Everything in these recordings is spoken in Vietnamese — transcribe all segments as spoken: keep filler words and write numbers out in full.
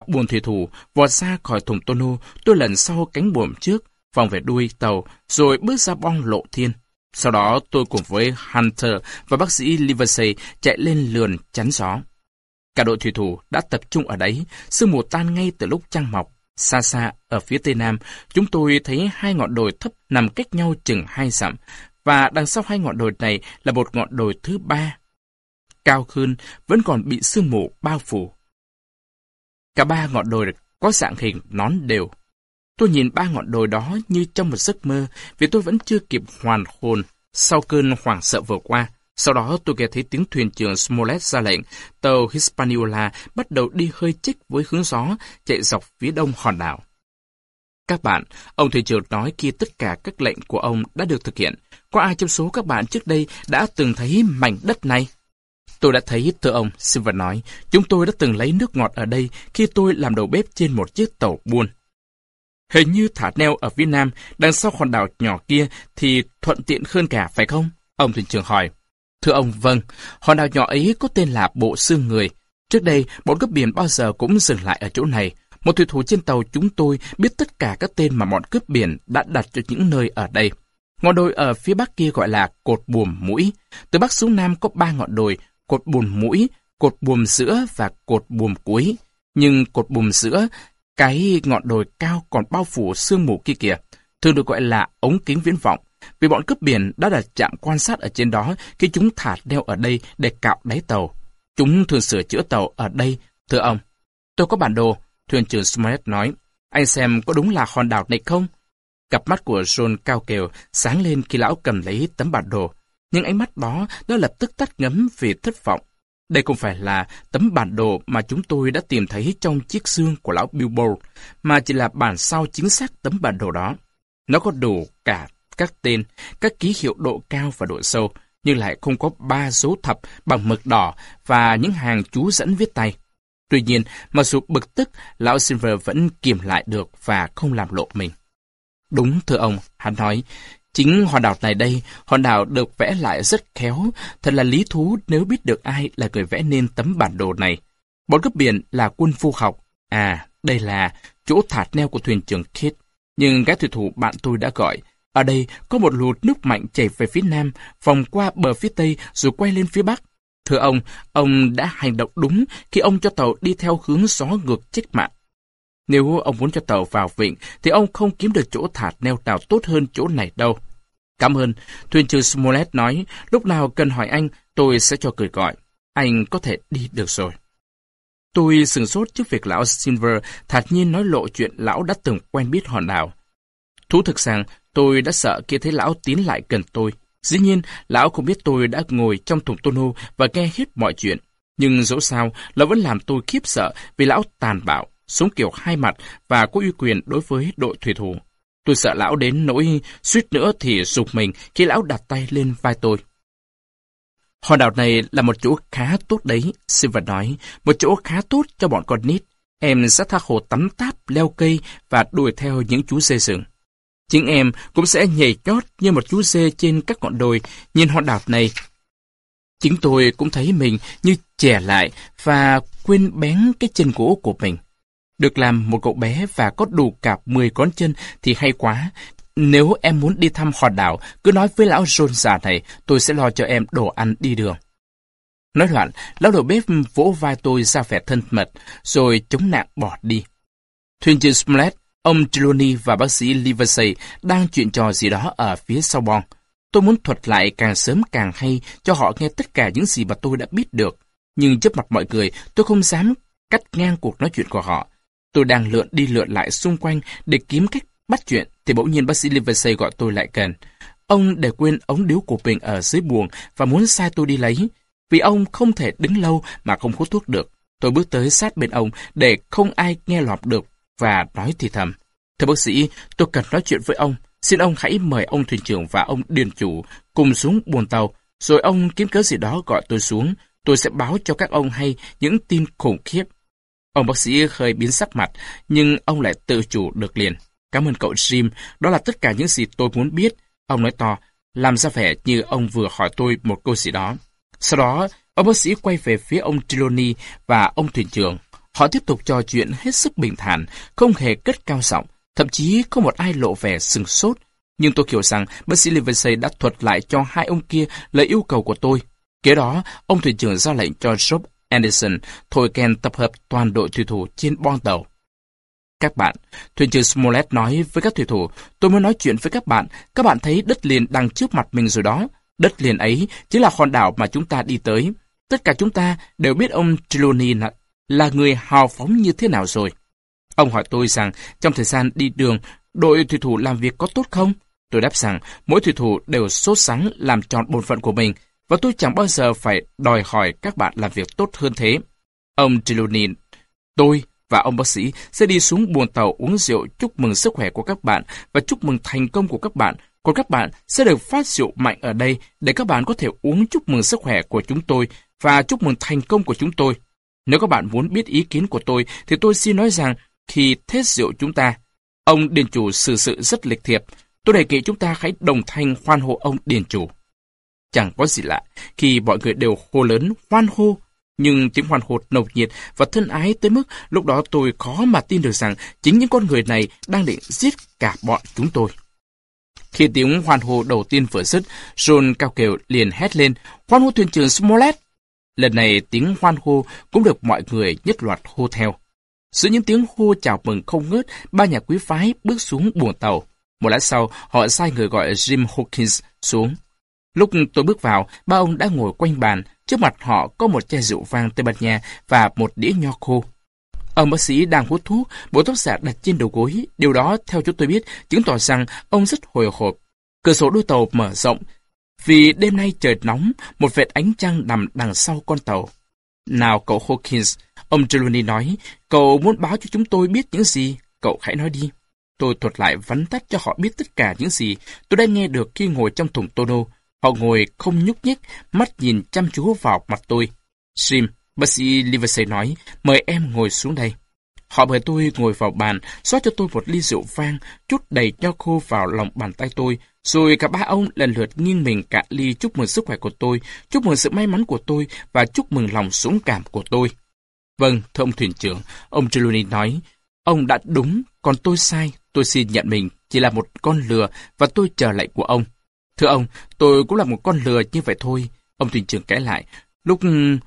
buồng thủy thủ vọt ra khỏi thùng tonneau, tôi lần sau cánh buồm trước, vòng về đuôi tàu, rồi bước ra bong lộ thiên. Sau đó tôi cùng với Hunter và bác sĩ Livesey chạy lên lườn chắn gió. Cả đội thủy thủ đã tập trung ở đấy, sương mù tan ngay từ lúc trăng mọc. Xa xa, ở phía tây nam, chúng tôi thấy hai ngọn đồi thấp nằm cách nhau chừng hai dặm, và đằng sau hai ngọn đồi này là một ngọn đồi thứ ba. Cao hơn, vẫn còn bị sương mù bao phủ. Cả ba ngọn đồi có dạng hình nón đều. Tôi nhìn ba ngọn đồi đó như trong một giấc mơ, vì tôi vẫn chưa kịp hoàn hồn sau cơn hoảng sợ vừa qua. Sau đó tôi nghe thấy tiếng thuyền trưởng Smollett ra lệnh, tàu Hispaniola bắt đầu đi hơi chích với hướng gió, chạy dọc phía đông hòn đảo. Các bạn, ông thuyền trưởng nói khi tất cả các lệnh của ông đã được thực hiện. Có ai trong số các bạn trước đây đã từng thấy mảnh đất này? Tôi đã thấy, thưa ông, Silver nói. Chúng tôi đã từng lấy nước ngọt ở đây khi tôi làm đầu bếp trên một chiếc tàu buôn. Hình như thả neo ở phía nam, đằng sau hòn đảo nhỏ kia thì thuận tiện hơn cả, phải không? Ông thuyền trưởng hỏi. Thưa ông, vâng, hòn đảo nhỏ ấy có tên là Bộ Xương Người. Trước đây, bọn cướp biển bao giờ cũng dừng lại ở chỗ này. Một thủy thủ trên tàu chúng tôi biết tất cả các tên mà bọn cướp biển đã đặt cho những nơi ở đây. Ngọn đồi ở phía bắc kia gọi là Cột Buồm Mũi. Từ bắc xuống nam có ba ngọn đồi, Cột Buồm Mũi, Cột Buồm Giữa và Cột Buồm Cuối. Nhưng Cột Buồm Giữa, cái ngọn đồi cao còn bao phủ sương mù kia kìa, thường được gọi là ống kính viễn vọng, vì bọn cướp biển đã đặt trạm quan sát ở trên đó khi chúng thả neo ở đây để cạo đáy tàu. Chúng thường sửa chữa tàu ở đây, thưa ông. Tôi có bản đồ, thuyền trưởng Smollett nói. Anh xem có đúng là hòn đảo này không? Cặp mắt của John cao kèo sáng lên khi lão cầm lấy tấm bản đồ. Nhưng ánh mắt đó đã lập tức tắt ngấm vì thất vọng. Đây không phải là tấm bản đồ mà chúng tôi đã tìm thấy trong chiếc xương của lão Billboard, mà chỉ là bản sao chính xác tấm bản đồ đó. Nó có đủ cả các tên, các ký hiệu độ cao và độ sâu, nhưng lại không có ba dấu thập bằng mực đỏ và những hàng chú dẫn viết tay. Tuy nhiên, mặc dù bực tức, lão Silver vẫn kiềm lại được và không làm lộ mình. Đúng, thưa ông, hắn nói, chính hòn đảo này đây, hòn đảo được vẽ lại rất khéo, thật là lý thú nếu biết được ai là người vẽ nên tấm bản đồ này. Bọn cướp biển là quân phu học. À, đây là chỗ thả neo của thuyền trưởng Kidd. Nhưng gã thủy thủ bạn tôi đã gọi. Ở đây có một luồng nước mạnh chảy về phía nam, vòng qua bờ phía tây rồi quay lên phía bắc. Thưa ông, ông đã hành động đúng khi ông cho tàu đi theo hướng gió ngược chết mạng. Nếu ông muốn cho tàu vào vịnh, thì ông không kiếm được chỗ thả neo nào tốt hơn chỗ này đâu. Cảm ơn, thuyền trưởng Smollett nói, lúc nào cần hỏi anh, tôi sẽ cho cười gọi. Anh có thể đi được rồi. Tôi sửng sốt trước việc lão Silver thản nhiên nói lộ chuyện lão đã từng quen biết hòn đảo. Thú thực rằng, tôi đã sợ khi thấy lão tiến lại gần tôi. Dĩ nhiên, lão không biết tôi đã ngồi trong thùng tonneau và nghe hết mọi chuyện. Nhưng dẫu sao, lão vẫn làm tôi khiếp sợ vì lão tàn bạo, sống kiểu hai mặt và có uy quyền đối với đội thủy thủ. Tôi sợ lão đến nỗi suýt nữa thì rụt mình khi lão đặt tay lên vai tôi. Hòn đảo này là một chỗ khá tốt đấy, Silver nói, một chỗ khá tốt cho bọn con nít. Em sẽ tha hồ tắm táp, leo cây và đuổi theo những chú dê rừng. Chính em cũng sẽ nhảy nhót như một chú dê trên các ngọn đồi, nhìn hòn đảo này. Chính tôi cũng thấy mình như trẻ lại và quên bén cái chân gỗ của mình. Được làm một cậu bé và có đủ cả mười ngón chân thì hay quá. Nếu em muốn đi thăm hòn đảo, cứ nói với lão John già này, tôi sẽ lo cho em đồ ăn đi đường. Nói loạn, lão đầu bếp vỗ vai tôi ra vẻ thân mật, rồi chống nạn bỏ đi. Thuyền trưởng Smollett, ông Trelawney và bác sĩ Livesey đang chuyện trò gì đó ở phía sau bon. Tôi muốn thuật lại càng sớm càng hay cho họ nghe tất cả những gì mà tôi đã biết được. Nhưng trước mặt mọi người, tôi không dám cắt ngang cuộc nói chuyện của họ. Tôi đang lượn đi lượn lại xung quanh để kiếm cách bắt chuyện, thì bỗng nhiên bác sĩ Livesey gọi tôi lại gần. Ông để quên ống điếu của mình ở dưới buồng và muốn sai tôi đi lấy. Vì ông không thể đứng lâu mà không hút thuốc được. Tôi bước tới sát bên ông để không ai nghe lọt được và nói thì thầm. Thưa bác sĩ, tôi cần nói chuyện với ông. Xin ông hãy mời ông thuyền trưởng và ông điền chủ cùng xuống buồng tàu. Rồi ông kiếm cớ gì đó gọi tôi xuống. Tôi sẽ báo cho các ông hay những tin khủng khiếp. Ông bác sĩ hơi biến sắc mặt, nhưng ông lại tự chủ được liền. Cảm ơn cậu Jim, đó là tất cả những gì tôi muốn biết. Ông nói to, làm ra vẻ như ông vừa hỏi tôi một câu gì đó. Sau đó, ông bác sĩ quay về phía ông Trelawney và ông thuyền trưởng. Họ tiếp tục trò chuyện hết sức bình thản, không hề cất cao giọng, thậm chí không một ai lộ vẻ sừng sốt. Nhưng tôi hiểu rằng bác sĩ Livesey đã thuật lại cho hai ông kia lời yêu cầu của tôi. Kế đó, ông thuyền trưởng ra lệnh cho Job Anderson thổi kèn tập hợp toàn đội thủy thủ trên boong tàu. Các bạn, thuyền trưởng Smollett nói với các thủy thủ, tôi muốn nói chuyện với các bạn, các bạn thấy đất liền đang trước mặt mình rồi đó. Đất liền ấy chính là hòn đảo mà chúng ta đi tới. Tất cả chúng ta đều biết ông Trelawney là, là người hào phóng như thế nào rồi. Ông hỏi tôi rằng trong thời gian đi đường, đội thủy thủ làm việc có tốt không? Tôi đáp rằng mỗi thủy thủ đều sốt sắng làm tròn bổn phận của mình, và tôi chẳng bao giờ phải đòi hỏi các bạn làm việc tốt hơn thế. Ông Trelawney, tôi và ông bác sĩ sẽ đi xuống buồng tàu uống rượu chúc mừng sức khỏe của các bạn và chúc mừng thành công của các bạn. Còn các bạn sẽ được phát rượu mạnh ở đây để các bạn có thể uống chúc mừng sức khỏe của chúng tôi và chúc mừng thành công của chúng tôi. Nếu các bạn muốn biết ý kiến của tôi thì tôi xin nói rằng khi thết rượu chúng ta, ông điền chủ xử sự rất lịch thiệp. Tôi đề nghị chúng ta hãy đồng thanh hoan hô ông điền chủ. Chẳng có gì lạ khi mọi người đều hô lớn hoan hô, nhưng tiếng hoan hô nồng nhiệt và thân ái tới mức lúc đó tôi khó mà tin được rằng chính những con người này đang định giết cả bọn chúng tôi. Khi tiếng hoan hô đầu tiên vừa dứt, John cao kèo liền hét lên, hoan hô thuyền trưởng Smollett. Lần này tiếng hoan hô cũng được mọi người nhất loạt hô theo. Giữa những tiếng hô chào mừng không ngớt, ba nhà quý phái bước xuống buồng tàu. Một lát sau, họ sai người gọi Jim Hawkins xuống. Lúc tôi bước vào, ba ông đã ngồi quanh bàn, trước mặt họ có một chai rượu vang Tây Ban Nha và một đĩa nho khô. Ông bác sĩ đang hút thuốc, bộ tóc giả đặt trên đầu gối. Điều đó, theo chúng tôi biết, chứng tỏ rằng ông rất hồi hộp. Cửa sổ đôi tàu mở rộng. Vì đêm nay trời nóng, một vệt ánh trăng nằm đằng sau con tàu. Nào cậu Hawkins, ông Trelawney nói, cậu muốn báo cho chúng tôi biết những gì? Cậu hãy nói đi. Tôi thuật lại vắn tắt cho họ biết tất cả những gì tôi đã nghe được khi ngồi trong thùng tonneau. Họ ngồi không nhúc nhích, mắt nhìn chăm chú vào mặt tôi. Jim, bác sĩ Livesey nói, mời em ngồi xuống đây. Họ mời tôi ngồi vào bàn, xót cho tôi một ly rượu vang, chút đầy nho khô vào lòng bàn tay tôi, rồi cả ba ông lần lượt nghiêng mình cạn ly chúc mừng sức khỏe của tôi, chúc mừng sự may mắn của tôi và chúc mừng lòng dũng cảm của tôi. Vâng, thưa ông thuyền trưởng, ông Trelawney nói, ông đã đúng, còn tôi sai, tôi xin nhận mình chỉ là một con lừa và tôi chờ lệnh của ông. Thưa ông, tôi cũng là một con lừa như vậy thôi, ông thuyền trưởng cãi lại. Lúc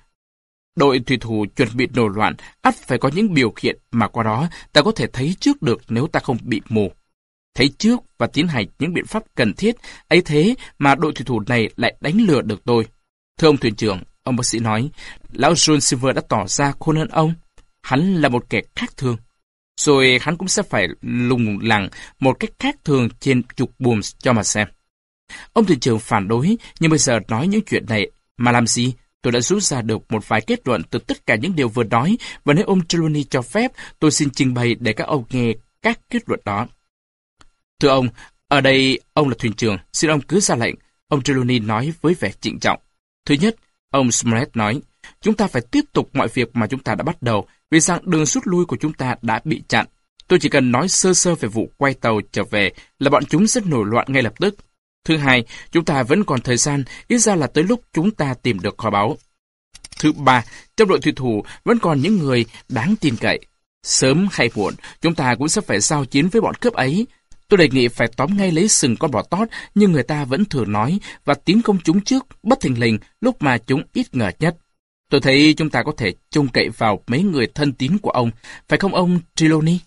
đội thủy thủ chuẩn bị nổi loạn, ắt phải có những biểu hiện mà qua đó ta có thể thấy trước được nếu ta không bị mù. Thấy trước và tiến hành những biện pháp cần thiết, ấy thế mà đội thủy thủ này lại đánh lừa được tôi. Thưa ông thuyền trưởng, ông bác sĩ nói, lão John Silver đã tỏ ra khôn hơn ông. Hắn là một kẻ khác thường. Rồi hắn cũng sẽ phải lùng lẳng một cách khác thường trên trục buồm cho mà xem. Ông thuyền trưởng phản đối, nhưng bây giờ nói những chuyện này mà làm gì? Tôi đã rút ra được một vài kết luận từ tất cả những điều vừa nói, và nếu ông Trelawney cho phép, tôi xin trình bày để các ông nghe các kết luận đó. Thưa ông, ở đây ông là thuyền trưởng, xin ông cứ ra lệnh, ông Trelawney nói với vẻ trịnh trọng. Thứ nhất, ông Smollett nói, chúng ta phải tiếp tục mọi việc mà chúng ta đã bắt đầu, vì rằng đường rút lui của chúng ta đã bị chặn. Tôi chỉ cần nói sơ sơ về vụ quay tàu trở về là bọn chúng sẽ nổi loạn ngay lập tức. Thứ hai, chúng ta vẫn còn thời gian, ít ra là tới lúc chúng ta tìm được kho báu. Thứ ba, trong đội thủy thủ vẫn còn những người đáng tin cậy. Sớm hay muộn, chúng ta cũng sẽ phải giao chiến với bọn cướp ấy. Tôi đề nghị phải tóm ngay lấy sừng con bò tót, nhưng người ta vẫn thường nói, và tiến công chúng trước, bất thình lình, lúc mà chúng ít ngờ nhất. Tôi thấy chúng ta có thể trông cậy vào mấy người thân tín của ông, phải không ông Trelawney?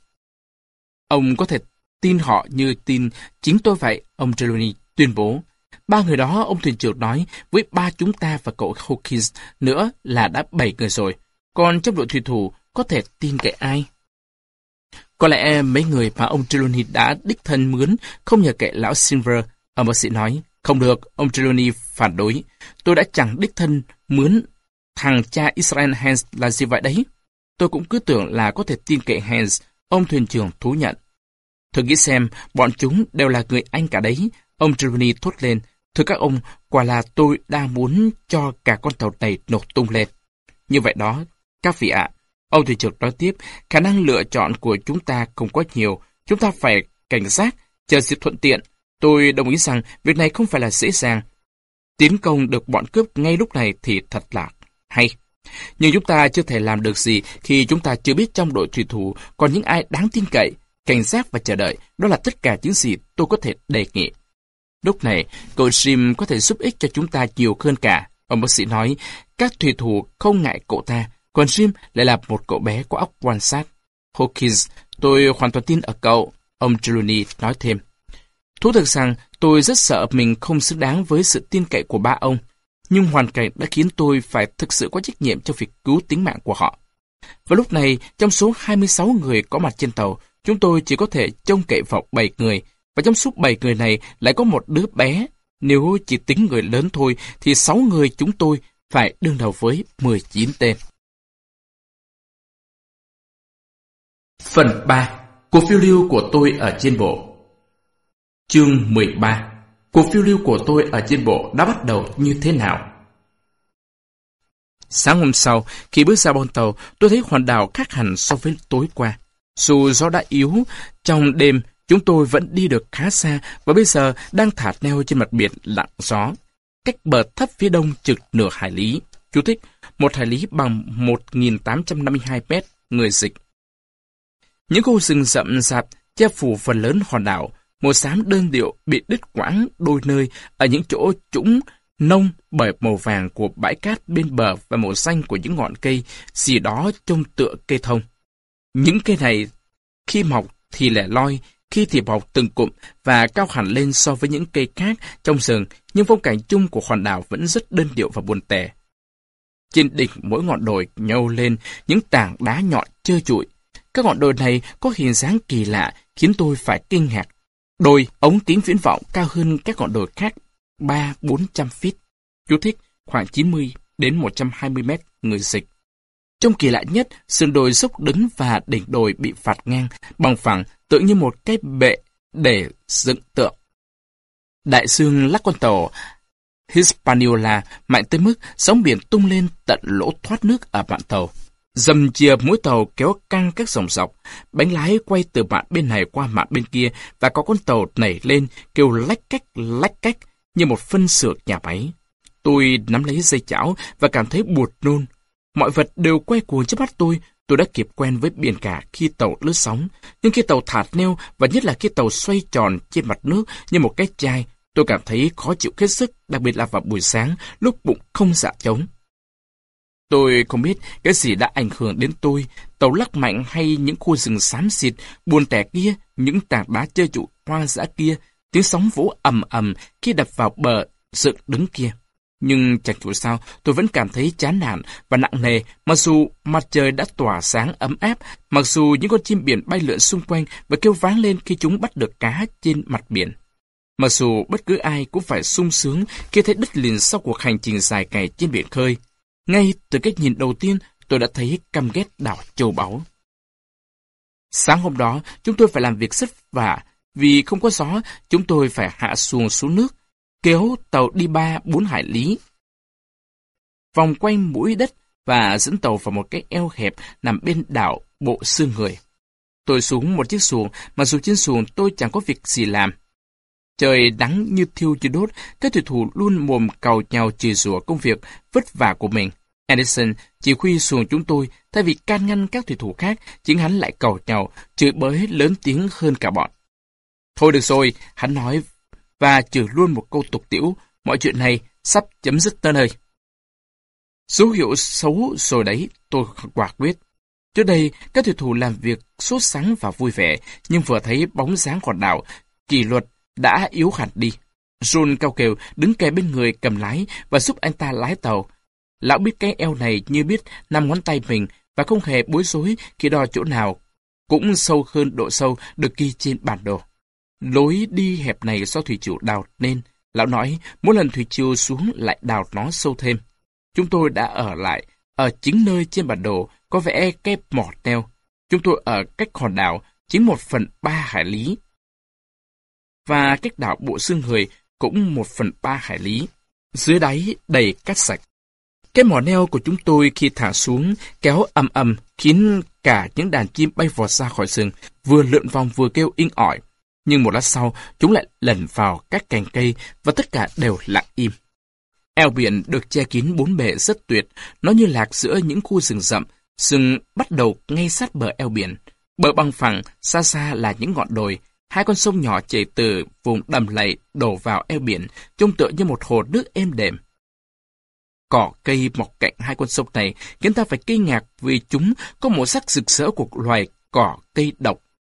Ông có thể tin họ như tin chính tôi vậy, ông Trelawney tuyên bố. Ba người đó, ông thuyền trưởng nói, với ba chúng ta và cậu Hawkins nữa là đã bảy người rồi. Còn trong đội thủy thủ, có thể tin cậy ai? Có lẽ mấy người mà ông Trelawney đã đích thân mướn không nhờ kệ lão Silver, ông bác sĩ nói. Không được, ông Trelawney phản đối. Tôi đã chẳng đích thân mướn thằng cha Israel Hens là gì vậy đấy? Tôi cũng cứ tưởng là có thể tin cậy Hens, ông thuyền trưởng thú nhận. Thử nghĩ xem, bọn chúng đều là người Anh cả đấy. Ông Trelawney thốt lên, thưa các ông, quả là tôi đang muốn cho cả con tàu này nổ tung lên. Như vậy đó, các vị ạ. Ông thuyền trưởng nói tiếp, khả năng lựa chọn của chúng ta không có nhiều. Chúng ta phải cảnh giác, chờ dịp thuận tiện. Tôi đồng ý rằng việc này không phải là dễ dàng. Tiến công được bọn cướp ngay lúc này thì thật là hay. Nhưng chúng ta chưa thể làm được gì khi chúng ta chưa biết trong đội thủy thủ còn những ai đáng tin cậy, cảnh giác và chờ đợi. Đó là tất cả những gì tôi có thể đề nghị. Lúc này, cậu Jim có thể giúp ích cho chúng ta nhiều hơn cả. Ông bác sĩ nói, các thủy thủ không ngại cậu ta, còn Jim lại là một cậu bé có óc quan sát. Hawkins, tôi hoàn toàn tin ở cậu, ông Trelawney nói thêm. Thú thực rằng, tôi rất sợ mình không xứng đáng với sự tin cậy của ba ông, nhưng hoàn cảnh đã khiến tôi phải thực sự có trách nhiệm cho việc cứu tính mạng của họ. Và lúc này, trong số hai mươi sáu người có mặt trên tàu, chúng tôi chỉ có thể trông cậy vào bảy người, và trong số bảy người này lại có một đứa bé. Nếu chỉ tính người lớn thôi, thì sáu người chúng tôi phải đương đầu với mười chín tên. Phần ba. Cuộc phiêu lưu của tôi ở trên bộ. Chương mười ba. Cuộc phiêu lưu của tôi ở trên bộ đã bắt đầu như thế nào? Sáng hôm sau, khi bước ra bon tàu, tôi thấy hòn đảo khác hẳn so với tối qua. Dù gió đã yếu, trong đêm chúng tôi vẫn đi được khá xa và bây giờ đang thả neo trên mặt biển lặng gió, cách bờ thấp phía đông chừng nửa hải lý. Chú thích: một hải lý bằng một nghìn tám trăm năm mươi hai mét, người dịch. Những khu rừng rậm rạp che phủ phần lớn hòn đảo, màu xám đơn điệu bị đứt quãng đôi nơi ở những chỗ trũng nông bởi màu vàng của bãi cát bên bờ và màu xanh của những ngọn cây gì đó trông tựa cây thông. Những cây này khi mọc thì lẻ loi, khi thì mọc từng cụm và cao hẳn lên so với những cây khác trong rừng, nhưng phong cảnh chung của hòn đảo vẫn rất đơn điệu và buồn tẻ. Trên đỉnh mỗi ngọn đồi nhô lên những tảng đá nhọn trơ trụi. Các ngọn đồi này có hình dáng kỳ lạ khiến tôi phải kinh ngạc. Đồi ống kính viễn vọng cao hơn các ngọn đồi khác ba bốn trăm feet. Chú thích: khoảng chín mươi đến một trăm hai mươi mét, người dịch. Trong kỳ lạ nhất, sườn đồi dốc đứng và đỉnh đồi bị phạt ngang, bằng phẳng, tựa như một cái bệ để dựng tượng. Đại dương lắc con tàu Hispaniola mạnh tới mức sóng biển tung lên tận lỗ thoát nước ở mạn tàu. Dầm chìa mũi tàu kéo căng các dòng dọc, bánh lái quay từ mạn bên này qua mạn bên kia và có con tàu nảy lên kêu lách cách lách cách như một phân xưởng nhà máy. Tôi nắm lấy dây chảo và cảm thấy buồn nôn. Mọi vật đều quay cuồng trước mắt tôi. Tôi đã kịp quen với biển cả khi tàu lướt sóng, nhưng khi tàu thả neo và nhất là khi tàu xoay tròn trên mặt nước như một cái chai, tôi cảm thấy khó chịu hết sức, đặc biệt là vào buổi sáng lúc bụng không dạ trống. Tôi không biết cái gì đã ảnh hưởng đến tôi, tàu lắc mạnh hay những khu rừng xám xịt, buồn tẻ kia, những tảng đá trơ trụi hoang dã kia, tiếng sóng vỗ ầm ầm khi đập vào bờ dựng đứng kia. Nhưng chẳng hiểu sao, tôi vẫn cảm thấy chán nản và nặng nề, mặc dù mặt trời đã tỏa sáng ấm áp, mặc dù những con chim biển bay lượn xung quanh và kêu váng lên khi chúng bắt được cá trên mặt biển. Mặc dù bất cứ ai cũng phải sung sướng khi thấy đất liền sau cuộc hành trình dài ngày trên biển khơi. Ngay từ cái nhìn đầu tiên, tôi đã thấy căm ghét đảo châu báu. Sáng hôm đó, chúng tôi phải làm việc rất vả. Vì không có gió, chúng tôi phải hạ xuồng xuống nước, kéo tàu đi ba bốn hải lý, vòng quanh mũi đất và dẫn tàu vào một cái eo hẹp nằm bên đảo Bộ Xương Người. Tôi xuống một chiếc xuồng, mặc dù trên xuồng tôi chẳng có việc gì làm. Trời nắng như thiêu như đốt, các thủy thủ luôn mồm càu nhàu chửi rủa công việc vất vả của mình. Anderson chỉ huy xuồng chúng tôi, thay vì can ngăn các thủy thủ khác, chính hắn lại càu nhàu, chửi bới lớn tiếng hơn cả bọn. Thôi được rồi, hắn nói, và chửi luôn một câu tục tĩu, mọi chuyện này sắp chấm dứt tới nơi. Dấu hiệu xấu rồi đấy, tôi quả quyết. Trước đây, các thủy thủ làm việc sốt sắng và vui vẻ, nhưng vừa thấy bóng dáng hòn đảo, kỷ luật đã yếu hẳn đi. John cao kèo đứng kề bên người cầm lái và giúp anh ta lái tàu. Lão biết cái eo này như biết năm ngón tay mình và không hề bối rối khi đo chỗ nào cũng sâu hơn độ sâu được ghi trên bản đồ. Lối đi hẹp này do thủy triều đào nên, lão nói mỗi lần thủy triều xuống lại đào nó sâu thêm. Chúng tôi đã ở lại ở chính nơi trên bản đồ có vẽ cái mỏ neo. Chúng tôi ở cách hòn đảo chính một phần ba hải lý. Và cách đảo Bộ Xương Người cũng một phần ba hải lý. Dưới đáy đầy cát sạch. Cái mỏ neo của chúng tôi khi thả xuống kéo ầm ầm khiến cả những đàn chim bay vọt ra khỏi rừng, vừa lượn vòng vừa kêu inh ỏi. Nhưng một lát sau, chúng lại lẩn vào các cành cây và tất cả đều lặng im. Eo biển được che kín bốn bề rất tuyệt, nó như lạc giữa những khu rừng rậm, rừng bắt đầu ngay sát bờ eo biển. Bờ bằng phẳng, xa xa là những ngọn đồi, hai con sông nhỏ chảy từ vùng đầm lầy đổ vào eo biển, trông tựa như một hồ nước êm đềm. Cỏ cây mọc cạnh hai con sông này khiến ta phải kinh ngạc vì chúng có màu sắc rực rỡ của loài cỏ cây độc.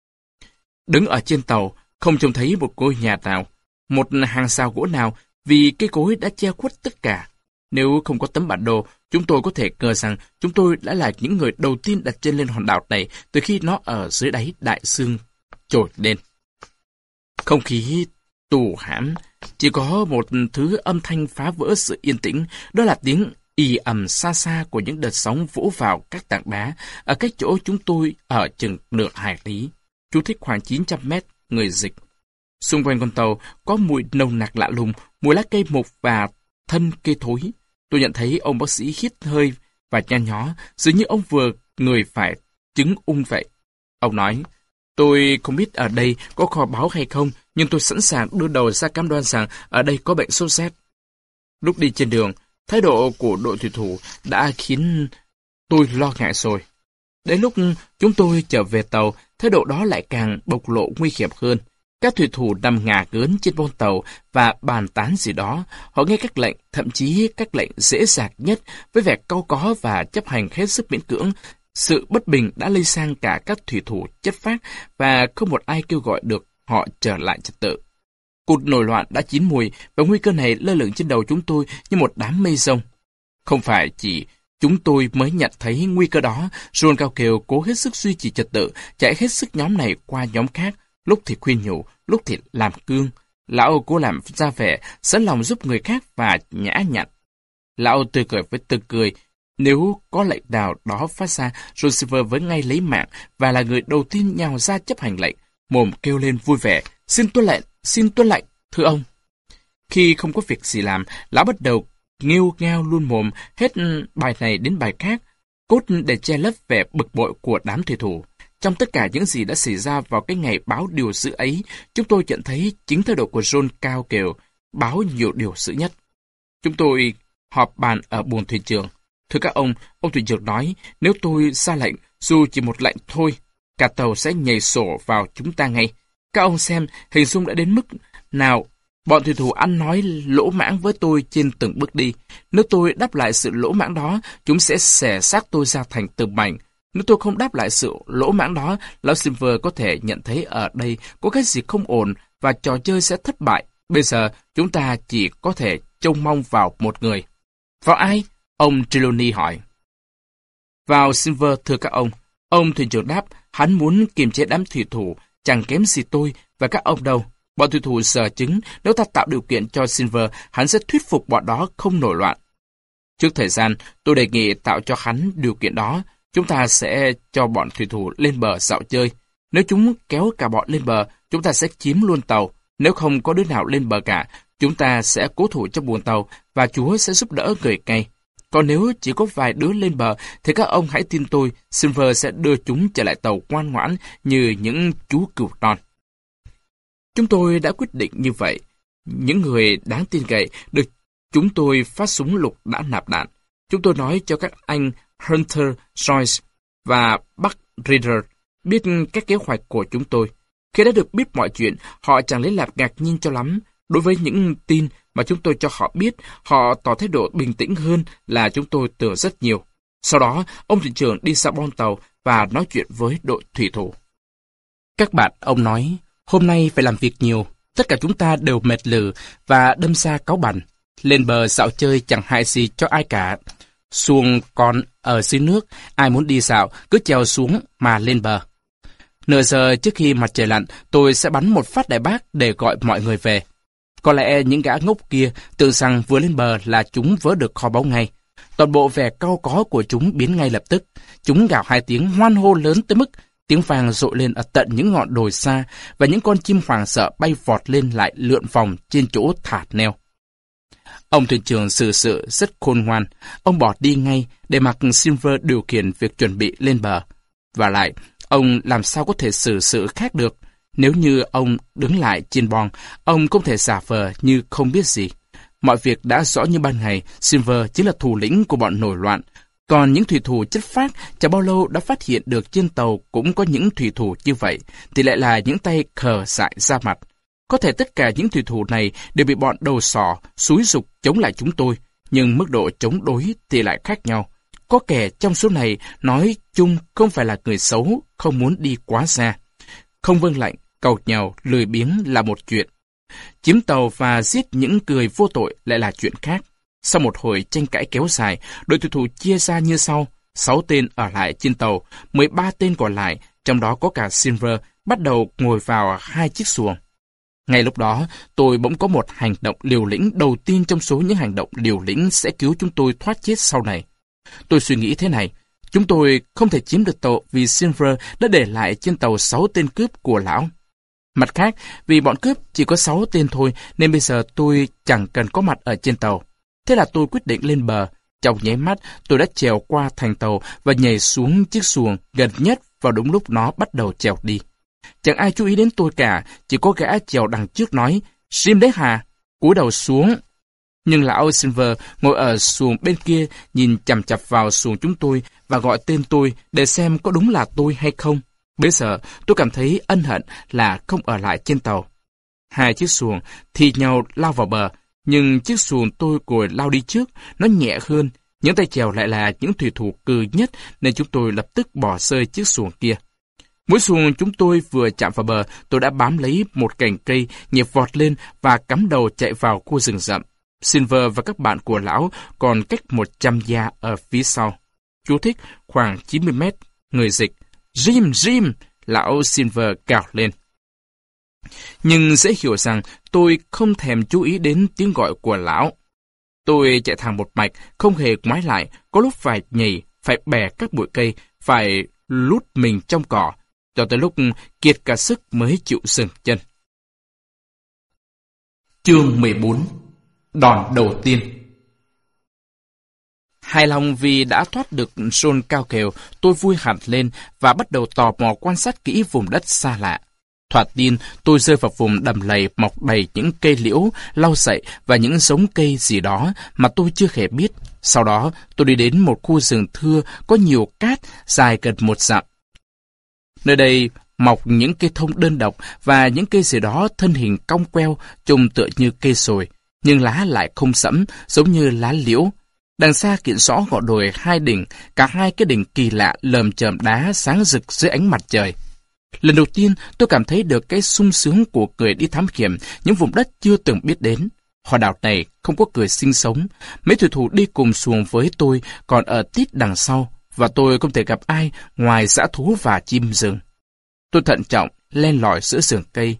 Đứng ở trên tàu, không trông thấy một ngôi nhà nào, một hàng rào gỗ nào, vì cây cối đã che khuất tất cả. Nếu không có tấm bản đồ, chúng tôi có thể ngờ rằng chúng tôi đã là những người đầu tiên đặt chân lên hòn đảo này từ khi nó ở dưới đáy đại dương trồi lên. Không khí tù hãm, chỉ có một thứ âm thanh phá vỡ sự yên tĩnh, đó là tiếng ì ầm xa xa của những đợt sóng vỗ vào các tảng đá ở cách chỗ chúng tôi ở chừng nửa hải lý. Chú thích khoảng chín trăm mét, người dịch. Xung quanh con tàu có mùi nồng nặc lạ lùng, mùi lá cây mục và thân cây thối. Tôi nhận thấy ông bác sĩ hít hơi và nhăn nhó, dường như ông vừa người phải chứng ung vậy. Ông nói, tôi không biết ở đây có kho báu hay không, nhưng tôi sẵn sàng đưa đầu ra cam đoan rằng ở đây có bệnh sốt rét. Lúc đi trên đường, thái độ của đội thủy thủ đã khiến tôi lo ngại rồi. Đến lúc chúng tôi trở về tàu, thái độ đó lại càng bộc lộ nguy hiểm hơn. Các thủy thủ nằm ngả ngớn trên bong tàu và bàn tán gì đó. Họ nghe các lệnh, thậm chí các lệnh dễ dàng nhất, với vẻ cau có và chấp hành hết sức miễn cưỡng. Sự bất bình đã lây sang cả các thủy thủ chất phác và không một ai kêu gọi được họ trở lại trật tự. Cuộc nổi loạn đã chín mùi và nguy cơ này lơ lửng trên đầu chúng tôi như một đám mây rông. Không phải chỉ chúng tôi mới nhận thấy nguy cơ đó, John cao kèo cố hết sức duy trì trật tự, chạy hết sức nhóm này qua nhóm khác, lúc thì khuyên nhủ, lúc thì làm cương. Lão cố làm ra vẻ, sẵn lòng giúp người khác và nhã nhặn. Lão tươi cười với tươi cười. Nếu có lệnh nào đó phát ra, John Silver vẫn ngay lấy mạng và là người đầu tiên nhào ra chấp hành lệnh, mồm kêu lên vui vẻ, xin tuân lệnh, xin tuân lệnh, thưa ông. Khi không có việc gì làm, lão bắt đầu nghêu ngao luôn mồm hết bài này đến bài khác, cốt để che lấp vẻ bực bội của đám thủy thủ. Trong tất cả những gì đã xảy ra vào cái ngày báo điều dữ ấy, chúng tôi nhận thấy chính thái độ của John cao kèo báo nhiều điều dữ nhất. Chúng tôi họp bàn ở buồng thuyền trưởng. Thưa các ông, ông thuyền trưởng nói, nếu tôi ra lệnh, dù chỉ một lệnh thôi, cả tàu sẽ nhảy sổ vào chúng ta ngay. Các ông xem, hình dung đã đến mức nào bọn thủy thủ ăn nói lỗ mãng với tôi trên từng bước đi. Nếu tôi đáp lại sự lỗ mãng đó, chúng sẽ xẻ xác tôi ra thành từng mảnh. Nếu tôi không đáp lại sự lỗ mãng đó, lão Silver có thể nhận thấy ở đây có cái gì không ổn và trò chơi sẽ thất bại. Bây giờ, chúng ta chỉ có thể trông mong vào một người. Vào ai? Ông Trelawney hỏi. Vào Silver, thưa các ông. Ông thuyền trưởng đáp, hắn muốn kiềm chế đám thủy thủ, chẳng kém gì tôi và các ông đâu. Bọn thủy thủ sở chứng, nếu ta tạo điều kiện cho Silver, hắn sẽ thuyết phục bọn đó không nổi loạn. Trước thời gian, tôi đề nghị tạo cho hắn điều kiện đó. Chúng ta sẽ cho bọn thủy thủ lên bờ dạo chơi. Nếu chúng kéo cả bọn lên bờ, chúng ta sẽ chiếm luôn tàu. Nếu không có đứa nào lên bờ cả, chúng ta sẽ cố thủ cho buồng tàu và Chúa sẽ giúp đỡ người ngay. Còn nếu chỉ có vài đứa lên bờ, thì các ông hãy tin tôi, Silver sẽ đưa chúng trở lại tàu ngoan ngoãn như những chú cừu non. Chúng tôi đã quyết định như vậy. Những người đáng tin cậy được chúng tôi phát súng lục đã nạp đạn. Chúng tôi nói cho các anh Hunter, Joyce và Buck Reader biết các kế hoạch của chúng tôi. Khi đã được biết mọi chuyện, họ chẳng lấy làm ngạc nhiên cho lắm. Đối với những tin mà chúng tôi cho họ biết, họ tỏ thái độ bình tĩnh hơn là chúng tôi tưởng rất nhiều. Sau đó, ông thuyền trưởng đi ra bon tàu và nói chuyện với đội thủy thủ. Các bạn, ông nói, hôm nay phải làm việc nhiều. Tất cả chúng ta đều mệt lử và đâm ra cáu bẳn. Lên bờ dạo chơi chẳng hại gì cho ai cả. Xuồng còn ở dưới nước, ai muốn đi dạo cứ trèo xuống mà lên bờ. Nửa giờ trước khi mặt trời lặn, tôi sẽ bắn một phát đại bác để gọi mọi người về. Có lẽ những gã ngốc kia tưởng rằng vừa lên bờ là chúng vớ được kho báu ngay. Toàn bộ vẻ cau có của chúng biến ngay lập tức. Chúng gào hai tiếng hoan hô lớn tới mức tiếng vàng rội lên ở tận những ngọn đồi xa và những con chim hoảng sợ bay vọt lên lại lượn vòng trên chỗ thả neo. Ông thuyền trưởng xử sự rất khôn ngoan. Ông bỏ đi ngay để mặc Silver điều khiển việc chuẩn bị lên bờ. Và lại, ông làm sao có thể xử sự khác được? Nếu như ông đứng lại trên bon, ông không thể giả vờ như không biết gì. Mọi việc đã rõ như ban ngày, Silver chính là thủ lĩnh của bọn nổi loạn. Còn những thủy thủ chất phác chẳng bao lâu đã phát hiện được trên tàu cũng có những thủy thủ như vậy, thì lại là những tay khờ dại ra mặt. Có thể tất cả những thủy thủ này đều bị bọn đầu sỏ, xúi giục chống lại chúng tôi, nhưng mức độ chống đối thì lại khác nhau. Có kẻ trong số này nói chung không phải là người xấu, không muốn đi quá xa. Không vâng lệnh, cầu nhàu, lười biếng là một chuyện. Chiếm tàu và giết những người vô tội lại là chuyện khác. Sau một hồi tranh cãi kéo dài, đội thủy thủ chia ra như sau. Sáu tên ở lại trên tàu, mười ba tên còn lại, trong đó có cả Silver, bắt đầu ngồi vào hai chiếc xuồng. Ngay lúc đó, tôi bỗng có một hành động liều lĩnh đầu tiên trong số những hành động liều lĩnh sẽ cứu chúng tôi thoát chết sau này. Tôi suy nghĩ thế này, chúng tôi không thể chiếm được tàu vì Silver đã để lại trên tàu sáu tên cướp của lão. Mặt khác, vì bọn cướp chỉ có sáu tên thôi, nên bây giờ tôi chẳng cần có mặt ở trên tàu. Thế là tôi quyết định lên bờ. Trong nháy mắt, tôi đã trèo qua thành tàu và nhảy xuống chiếc xuồng gần nhất vào đúng lúc nó bắt đầu trèo đi. Chẳng ai chú ý đến tôi cả, chỉ có gã trèo đằng trước nói, Jim đấy hả? Cúi đầu xuống. Nhưng lão Silver ngồi ở xuồng bên kia nhìn chằm chằm vào xuồng chúng tôi và gọi tên tôi để xem có đúng là tôi hay không. Bây giờ tôi cảm thấy ân hận là không ở lại trên tàu. Hai chiếc xuồng thì nhau lao vào bờ, nhưng chiếc xuồng tôi ngồi lao đi trước, nó nhẹ hơn. Những tay chèo lại là những thủy thủ cừ nhất nên chúng tôi lập tức bỏ rơi chiếc xuồng kia. Mũi xuồng chúng tôi vừa chạm vào bờ, tôi đã bám lấy một cành cây, nhịp vọt lên và cắm đầu chạy vào khu rừng rậm. Silver và các bạn của lão còn cách một trăm gia ở phía sau. Chú thích khoảng chín mươi mét. Người dịch. Jim, Jim! Lão Silver gào lên. Nhưng dễ hiểu rằng tôi không thèm chú ý đến tiếng gọi của lão. Tôi chạy thẳng một mạch, không hề ngoái lại, có lúc phải nhảy, phải bẻ các bụi cây, phải lút mình trong cỏ, cho tới lúc kiệt cả sức mới chịu dừng chân. Chương mười bốn. Đòn đầu tiên. Hài lòng vì đã thoát được John cao kèo, tôi vui hẳn lên và bắt đầu tò mò quan sát kỹ vùng đất xa lạ. Thoạt tin, tôi rơi vào vùng đầm lầy mọc đầy những cây liễu, lau sậy và những giống cây gì đó mà tôi chưa hề biết. Sau đó, tôi đi đến một khu rừng thưa có nhiều cát dài gần một dặm. Nơi đây mọc những cây thông đơn độc và những cây gì đó thân hình cong queo, trông tựa như cây sồi, nhưng lá lại không sẫm, giống như lá liễu. Đằng xa kiện rõ ngọn đồi hai đỉnh, cả hai cái đỉnh kỳ lạ lởm chởm đá sáng rực dưới ánh mặt trời. Lần đầu tiên, tôi cảm thấy được cái sung sướng của người đi thám hiểm những vùng đất chưa từng biết đến. Hòn đảo này không có người sinh sống. Mấy thủy thủ đi cùng xuồng với tôi còn ở tít đằng sau, và tôi không thể gặp ai ngoài dã thú và chim rừng. Tôi thận trọng len lỏi giữa rừng cây.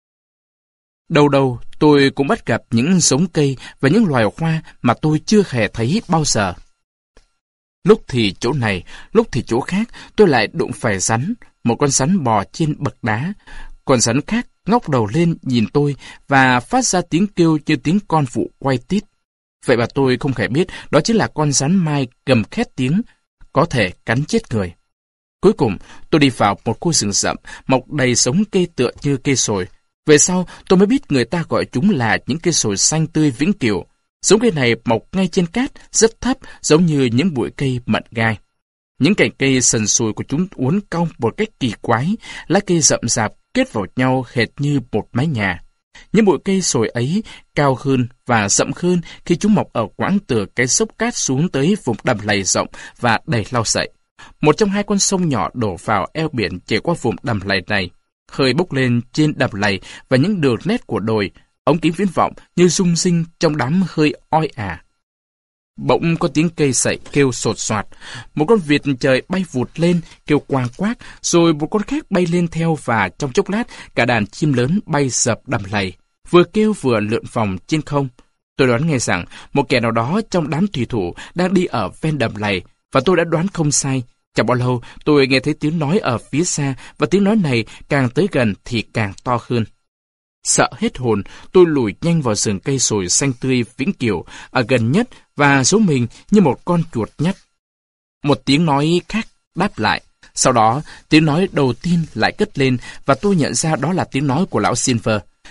Đâu đâu, tôi cũng bắt gặp những giống cây và những loài hoa mà tôi chưa hề thấy bao giờ. Lúc thì chỗ này, lúc thì chỗ khác, tôi lại đụng phải rắn. Một con rắn bò trên bậc đá. Con rắn khác ngóc đầu lên nhìn tôi và phát ra tiếng kêu như tiếng con vụ quay tít. Vậy mà tôi không hề biết đó chính là con rắn mai gầm khét tiếng, có thể cắn chết người. Cuối cùng, tôi đi vào một khu rừng rậm, mọc đầy giống cây tựa như cây sồi. Về sau, tôi mới biết người ta gọi chúng là những cây sồi xanh tươi vĩnh cửu. Giống cây này mọc ngay trên cát, rất thấp, giống như những bụi cây mận gai. Những cành cây sần sùi của chúng uốn cong một cách kỳ quái, lá cây rậm rạp kết vào nhau hệt như một mái nhà. Những bụi cây sồi ấy cao hơn và rậm hơn khi chúng mọc ở quãng từ cái xốc cát xuống tới vùng đầm lầy rộng và đầy lau sậy. Một trong hai con sông nhỏ đổ vào eo biển chảy qua vùng đầm lầy này. Hơi bốc lên trên đầm lầy và những đường nét của đồi, ống kính viễn vọng như rung rinh trong đám hơi oi ả. Bỗng có tiếng cây sậy kêu sột soạt, một con vịt trời bay vụt lên kêu quang quác, rồi một con khác bay lên theo và trong chốc lát cả đàn chim lớn bay dập đầm lầy, vừa kêu vừa lượn vòng trên không. Tôi đoán nghe rằng một kẻ nào đó trong đám thủy thủ đang đi ở ven đầm lầy, và tôi đã đoán không sai. Chẳng bao lâu tôi nghe thấy tiếng nói ở phía xa, và tiếng nói này càng tới gần thì càng to hơn. Sợ hết hồn, tôi lùi nhanh vào rừng cây sồi xanh tươi vĩnh cửu ở gần nhất và giấu mình như một con chuột nhắt. Một tiếng nói khác đáp lại. Sau đó, tiếng nói đầu tiên lại cất lên và tôi nhận ra đó là tiếng nói của lão Silver.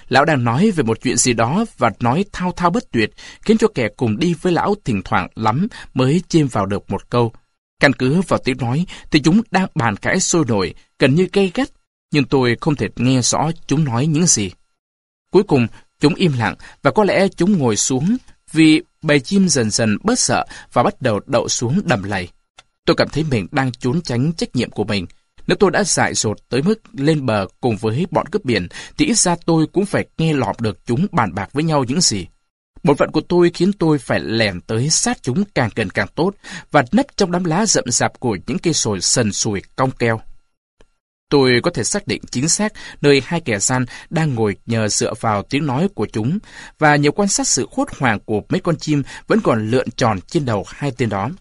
Lão đang nói về một chuyện gì đó và nói thao thao bất tuyệt, khiến cho kẻ cùng đi với lão thỉnh thoảng lắm mới chêm vào được một câu. Căn cứ vào tiếng nói thì chúng đang bàn cãi sôi nổi, gần như gay gắt, nhưng tôi không thể nghe rõ chúng nói những gì. Cuối cùng, chúng im lặng và có lẽ chúng ngồi xuống vì bầy chim dần dần bớt sợ và bắt đầu đậu xuống đầm lầy. Tôi cảm thấy mình đang trốn tránh trách nhiệm của mình. Nếu tôi đã dại dột tới mức lên bờ cùng với bọn cướp biển, thì ít ra tôi cũng phải nghe lọm được chúng bàn bạc với nhau những gì. Bổn phận của tôi khiến tôi phải lẻn tới sát chúng càng gần càng tốt và nấp trong đám lá rậm rạp của những cây sồi sần sùi cong keo. Tôi có thể xác định chính xác nơi hai kẻ gian đang ngồi nhờ dựa vào tiếng nói của chúng, và nhờ quan sát sự hốt hoảng của mấy con chim vẫn còn lượn tròn trên đầu hai tên đó.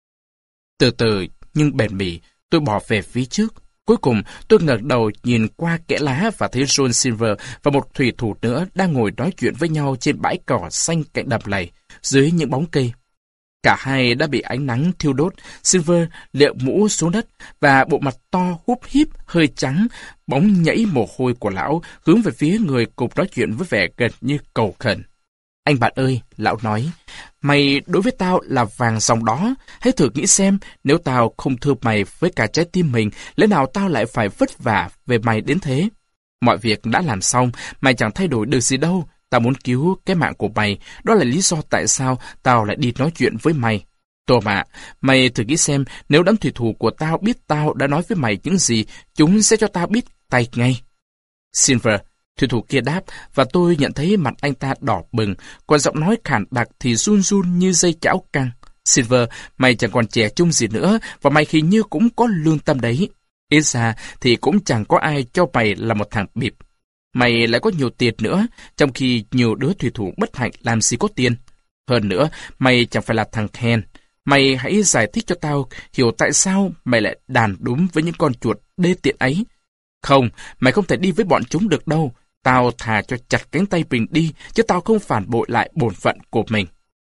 Từ từ nhưng bền bỉ, tôi bỏ về phía trước. Cuối cùng, tôi ngẩng đầu nhìn qua kẽ lá và thấy John Silver và một thủy thủ nữa đang ngồi nói chuyện với nhau trên bãi cỏ xanh cạnh đầm lầy, dưới những bóng cây. Cả hai đã bị ánh nắng thiêu đốt. Silver liệu mũ xuống đất và bộ mặt to húp híp, hơi trắng, bóng nhảy mồ hôi của lão hướng về phía người cùng nói chuyện với vẻ gần như cầu khẩn. Anh bạn ơi, lão nói, mày đối với tao là vàng dòng đó. Hãy thử nghĩ xem, nếu tao không thương mày với cả trái tim mình, lẽ nào tao lại phải vất vả về mày đến thế? Mọi việc đã làm xong, mày chẳng thay đổi được gì đâu. Tao muốn cứu cái mạng của mày, đó là lý do tại sao tao lại đi nói chuyện với mày. Tom ạ, mày thử nghĩ xem, nếu đám thủy thủ của tao biết tao đã nói với mày những gì, chúng sẽ cho tao biết tay ngay. Silver, thủy thủ kia đáp, và tôi nhận thấy mặt anh ta đỏ bừng, còn giọng nói khản đặc thì run run như dây chảo căng. Silver, mày chẳng còn trẻ trung gì nữa, và mày hình như cũng có lương tâm đấy. Ít ra thì cũng chẳng có ai cho mày là một thằng bịp. Mày lại có nhiều tiền nữa, trong khi nhiều đứa thủy thủ bất hạnh làm gì có tiền. Hơn nữa, mày chẳng phải là thằng hèn. Mày hãy giải thích cho tao hiểu tại sao mày lại đàn đúng với những con chuột đê tiện ấy. Không, mày không thể đi với bọn chúng được đâu. Tao thà cho chặt cánh tay mình đi, chứ tao không phản bội lại bổn phận của mình.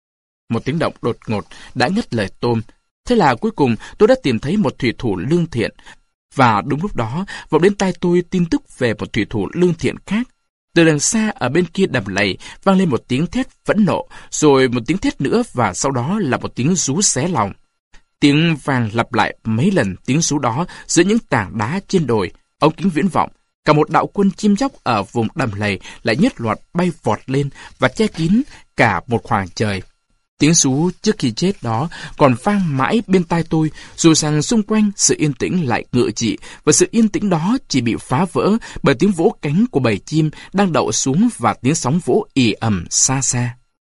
Một tiếng động đột ngột đã ngắt lời Tom. Thế là cuối cùng tôi đã tìm thấy một thủy thủ lương thiện. Và đúng lúc đó, vọng đến tai tôi tin tức về một thủy thủ lương thiện khác. Từ đằng xa ở bên kia đầm lầy vang lên một tiếng thét phẫn nộ, rồi một tiếng thét nữa và sau đó là một tiếng rú xé lòng. Tiếng vang lặp lại mấy lần tiếng rú đó giữa những tảng đá trên đồi, ống kính viễn vọng. Cả một đạo quân chim chóc ở vùng đầm lầy lại nhất loạt bay vọt lên và che kín cả một khoảng trời. Tiếng rú trước khi chết đó còn vang mãi bên tai tôi, dù rằng xung quanh sự yên tĩnh lại ngự trị, và sự yên tĩnh đó chỉ bị phá vỡ bởi tiếng vỗ cánh của bầy chim đang đậu xuống và tiếng sóng vỗ ì ầm xa xa.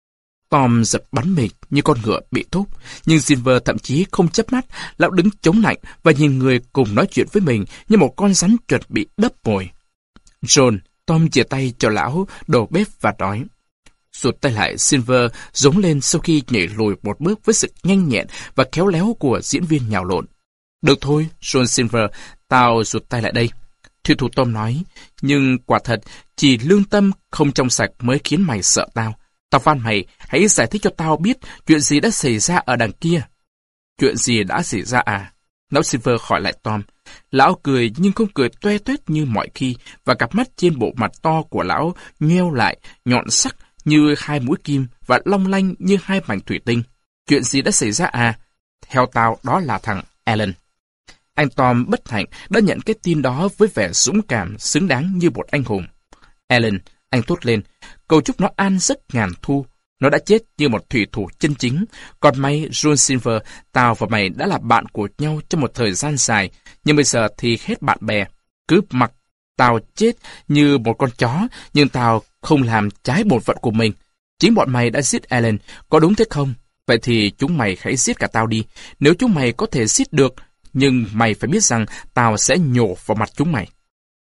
Tom giật bắn mình như con ngựa bị thúc, nhưng Silver thậm chí không chớp mắt. Lão đứng chống lạnh và nhìn người cùng nói chuyện với mình như một con rắn chuẩn bị đấp mồi. John, Tom chìa tay cho lão đầu bếp và nói. Rụt tay lại, Silver rống lên sau khi nhảy lùi một bước với sự nhanh nhẹn và khéo léo của diễn viên nhào lộn. Được thôi, John Silver, tao rụt tay lại đây. Thủy thủ Tom nói, nhưng quả thật, chỉ lương tâm không trong sạch mới khiến mày sợ tao. Tao van mày, hãy giải thích cho tao biết chuyện gì đã xảy ra ở đằng kia. Chuyện gì đã xảy ra à? Lão Silver hỏi lại Tom. Lão cười nhưng không cười toe toét như mọi khi, và cặp mắt trên bộ mặt to của lão nheo lại, nhọn sắc như hai mũi kim và long lanh như hai mảnh thủy tinh. Chuyện gì đã xảy ra à? Theo tao, đó là thằng Alan. Anh Tom bất hạnh đã nhận cái tin đó với vẻ dũng cảm, xứng đáng như một anh hùng. Alan, anh thốt lên, cầu chúc nó an giấc ngàn thu. Nó đã chết như một thủy thủ chân chính. Còn may, John Silver, tao và mày đã là bạn của nhau trong một thời gian dài, nhưng bây giờ thì hết bạn bè. Cứ mặc tao chết như một con chó, nhưng tao không làm trái bổn phận của mình. Chính bọn mày đã giết Alan, có đúng thế không? Vậy thì chúng mày hãy giết cả tao đi. Nếu chúng mày có thể giết được, nhưng mày phải biết rằng tao sẽ nhổ vào mặt chúng mày.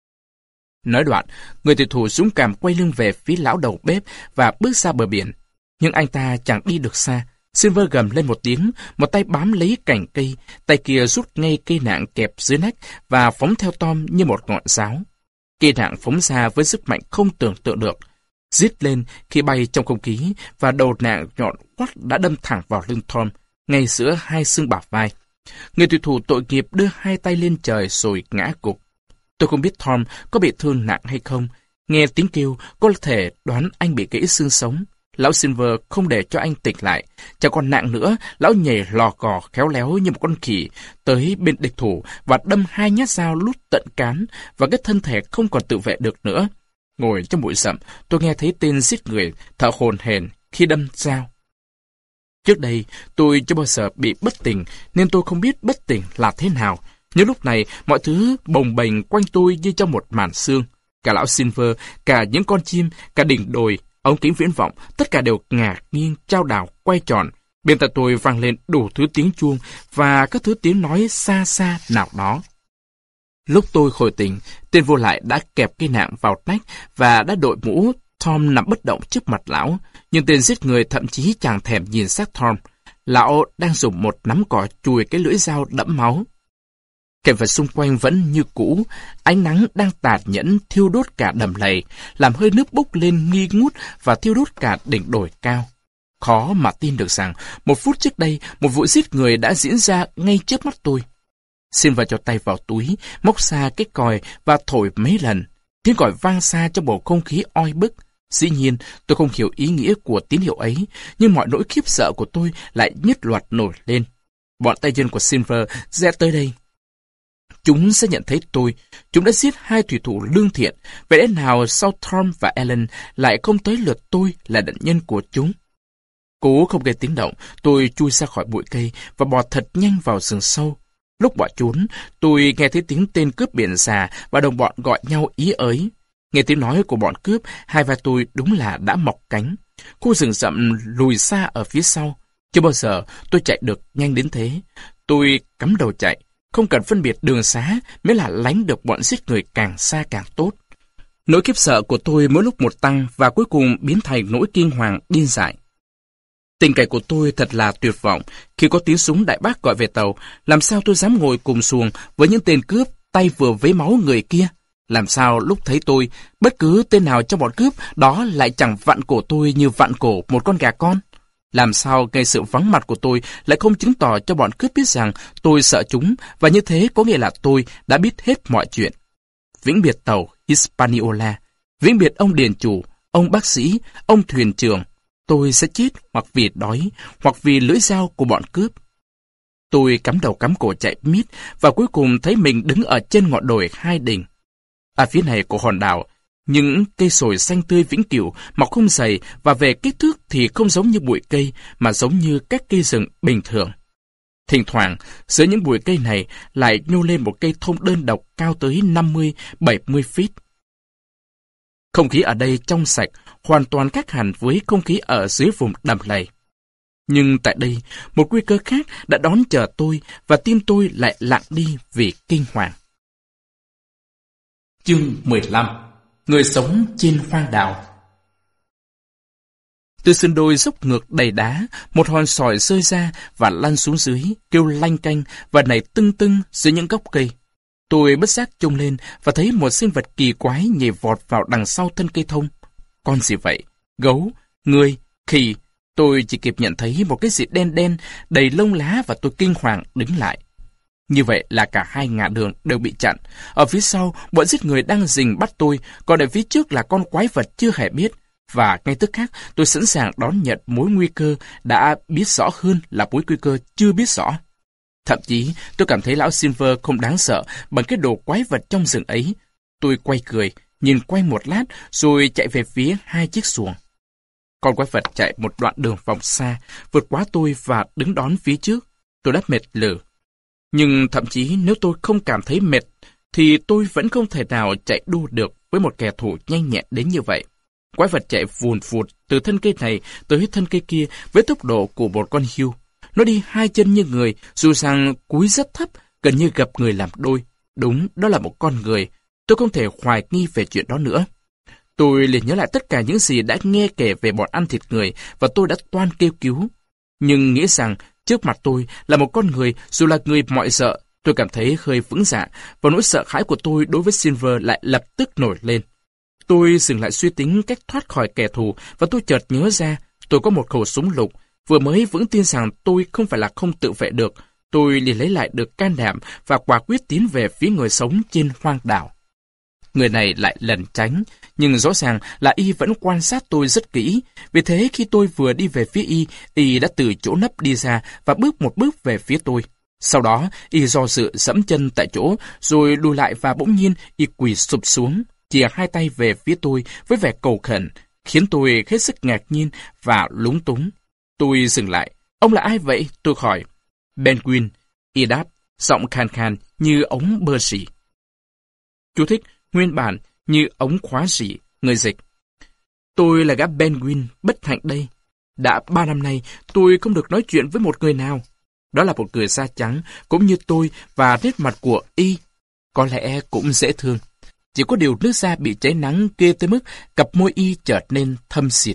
Nói đoạn, người thủy thủ dũng cảm quay lưng về phía lão đầu bếp và bước ra bờ biển. Nhưng anh ta chẳng đi được xa. Silver gầm lên một tiếng, một tay bám lấy cành cây, tay kia rút ngay cây nạng kẹp dưới nách và phóng theo Tom như một ngọn giáo. Cây nạng phóng ra với sức mạnh không tưởng tượng được, rít lên khi bay trong không khí, và đầu nạng nhọn quắt đã đâm thẳng vào lưng Tom, ngay giữa hai xương bả vai. Người thủy thủ tội nghiệp đưa hai tay lên trời rồi ngã gục. Tôi không biết Tom có bị thương nặng hay không. Nghe tiếng kêu, có thể đoán anh bị gãy xương sống. Lão Silver không để cho anh tỉnh lại. Chẳng còn nặng nữa, lão nhảy lò cò khéo léo như một con khỉ tới bên địch thủ và đâm hai nhát dao lút tận cán, và cái thân thể không còn tự vệ được nữa. Ngồi trong bụi rậm, tôi nghe thấy tên giết người thở hổn hển khi đâm dao. Trước đây, tôi chưa bao giờ bị bất tỉnh, nên tôi không biết bất tỉnh là thế nào. Nhưng lúc này, mọi thứ bồng bềnh quanh tôi như trong một màn sương. Cả lão Silver, cả những con chim, cả đỉnh đồi, ống kính viễn vọng, tất cả đều ngả nghiêng, chao đảo, quay tròn. Bên tai tôi vang lên đủ thứ tiếng chuông và các thứ tiếng nói xa xa nào đó. Lúc tôi hồi tỉnh, tên vô lại đã kẹp cây nạng vào nách và đã đội mũ. Tom nằm bất động trước mặt lão, nhưng tên giết người thậm chí chẳng thèm nhìn xác Tom. Lão đang dùng một nắm cỏ chùi cái lưỡi dao đẫm máu. Cảnh vật xung quanh vẫn như cũ, ánh nắng đang tàn nhẫn thiêu đốt cả đầm lầy, làm hơi nước bốc lên nghi ngút và thiêu đốt cả đỉnh đồi cao. Khó mà tin được rằng, một phút trước đây, một vụ giết người đã diễn ra ngay trước mắt tôi. Silver cho tay vào túi, móc ra cái còi và thổi mấy lần. Tiếng còi vang xa trong bầu không khí oi bức. Dĩ nhiên, tôi không hiểu ý nghĩa của tín hiệu ấy, nhưng mọi nỗi khiếp sợ của tôi lại nhất loạt nổi lên. Bọn tay chân của Silver sẽ tới đây. Chúng sẽ nhận thấy tôi. Chúng đã giết hai thủy thủ lương thiện. Vậy lẽ nào sau Tom và Ellen lại không tới lượt tôi là nạn nhân của chúng? Cố không gây tiếng động, tôi chui ra khỏi bụi cây và bò thật nhanh vào rừng sâu. Lúc bỏ trốn, tôi nghe thấy tiếng tên cướp biển xà và đồng bọn gọi nhau ý ới. Nghe tiếng nói của bọn cướp, hai vai tôi đúng là đã mọc cánh. Khu rừng rậm lùi xa ở phía sau. Chưa bao giờ tôi chạy được nhanh đến thế. Tôi cắm đầu chạy, không cần phân biệt đường xá, mới là lánh được bọn giết người càng xa càng tốt. Nỗi khiếp sợ của tôi mỗi lúc một tăng và cuối cùng biến thành nỗi kinh hoàng điên dại. Tình cảnh của tôi thật là tuyệt vọng. Khi có tiếng súng đại bác gọi về tàu, làm sao tôi dám ngồi cùng xuồng với những tên cướp tay vừa vấy máu người kia? Làm sao lúc thấy tôi, bất cứ tên nào trong bọn cướp đó lại chẳng vặn cổ tôi như vặn cổ một con gà con? Làm sao ngay sự vắng mặt của tôi lại không chứng tỏ cho bọn cướp biết rằng tôi sợ chúng, và như thế có nghĩa là tôi đã biết hết mọi chuyện. Vĩnh biệt tàu Hispaniola, vĩnh biệt ông điền chủ, ông bác sĩ, ông thuyền trưởng. Tôi sẽ chết hoặc vì đói, hoặc vì lưỡi dao của bọn cướp. Tôi cắm đầu cắm cổ chạy mít, và cuối cùng thấy mình đứng ở trên ngọn đồi Hai Đình. Ở phía này của hòn đảo, những cây sồi xanh tươi vĩnh cửu, mọc không dày và về kích thước thì không giống như bụi cây, mà giống như các cây rừng bình thường. Thỉnh thoảng, giữa những bụi cây này lại nhô lên một cây thông đơn độc cao tới năm mươi bảy mươi feet. Không khí ở đây trong sạch, hoàn toàn khác hẳn với không khí ở dưới vùng đầm lầy. Nhưng tại đây, một nguy cơ khác đã đón chờ tôi và tim tôi lại lặng đi vì kinh hoàng. Chương mười lăm. Người sống trên hoang đảo. Từ sườn đồi dốc ngược đầy đá, một hòn sỏi rơi ra và lăn xuống dưới, kêu lanh canh và nảy tưng tưng dưới những gốc cây. Tôi bất giác trông lên và thấy một sinh vật kỳ quái nhảy vọt vào đằng sau thân cây thông. Con gì vậy? Gấu? Người? Khỉ? Tôi chỉ kịp nhận thấy một cái gì đen đen, đầy lông lá và tôi kinh hoàng đứng lại. Như vậy là cả hai ngã đường đều bị chặn. Ở phía sau, bọn giết người đang rình bắt tôi, còn ở phía trước là con quái vật chưa hề biết. Và ngay tức khắc, tôi sẵn sàng đón nhận mối nguy cơ đã biết rõ hơn là mối nguy cơ chưa biết rõ. Thậm chí, tôi cảm thấy lão Silver không đáng sợ bằng cái đồ quái vật trong rừng ấy. Tôi quay cười, nhìn quay một lát, rồi chạy về phía hai chiếc xuồng. Con quái vật chạy một đoạn đường vòng xa, vượt quá tôi và đứng đón phía trước. Tôi đã mệt lử. Nhưng thậm chí nếu tôi không cảm thấy mệt, thì tôi vẫn không thể nào chạy đua được với một kẻ thù nhanh nhẹn đến như vậy. Quái vật chạy vùn vụt từ thân cây này tới thân cây kia với tốc độ của một con hươu. Nó đi hai chân như người, dù rằng cúi rất thấp, gần như gặp người làm đôi. Đúng, đó là một con người. Tôi không thể hoài nghi về chuyện đó nữa. Tôi liền nhớ lại tất cả những gì đã nghe kể về bọn ăn thịt người và tôi đã toan kêu cứu. Nhưng nghĩ rằng trước mặt tôi là một con người, dù là người mọi sợ, tôi cảm thấy hơi vững dạ và nỗi sợ hãi của tôi đối với Silver lại lập tức nổi lên. Tôi dừng lại suy tính cách thoát khỏi kẻ thù và tôi chợt nhớ ra tôi có một khẩu súng lục. Vừa mới vững tin rằng tôi không phải là không tự vệ được, tôi liền lấy lại được can đảm và quả quyết tiến về phía người sống trên hoang đảo. Người này lại lẩn tránh, nhưng rõ ràng là y vẫn quan sát tôi rất kỹ. Vì thế khi tôi vừa đi về phía y, y đã từ chỗ nấp đi ra và bước một bước về phía tôi. Sau đó, y do dự dẫm chân tại chỗ, rồi lùi lại và bỗng nhiên y quỳ sụp xuống, chìa hai tay về phía tôi với vẻ cầu khẩn, khiến tôi hết sức ngạc nhiên và lúng túng. Tôi dừng lại. Ông là ai vậy? Tôi hỏi. Penguin. Y đáp, giọng khan khan như ống bơ xỉ. Chú thích, nguyên bản như ống khóa xỉ, người dịch. Tôi là gã Penguin bất hạnh đây. Đã ba năm nay, tôi không được nói chuyện với một người nào. Đó là một người da trắng, cũng như tôi, và nét mặt của y có lẽ cũng dễ thương. Chỉ có điều nước da bị cháy nắng ghê tới mức cặp môi y chợt nên thâm xịt.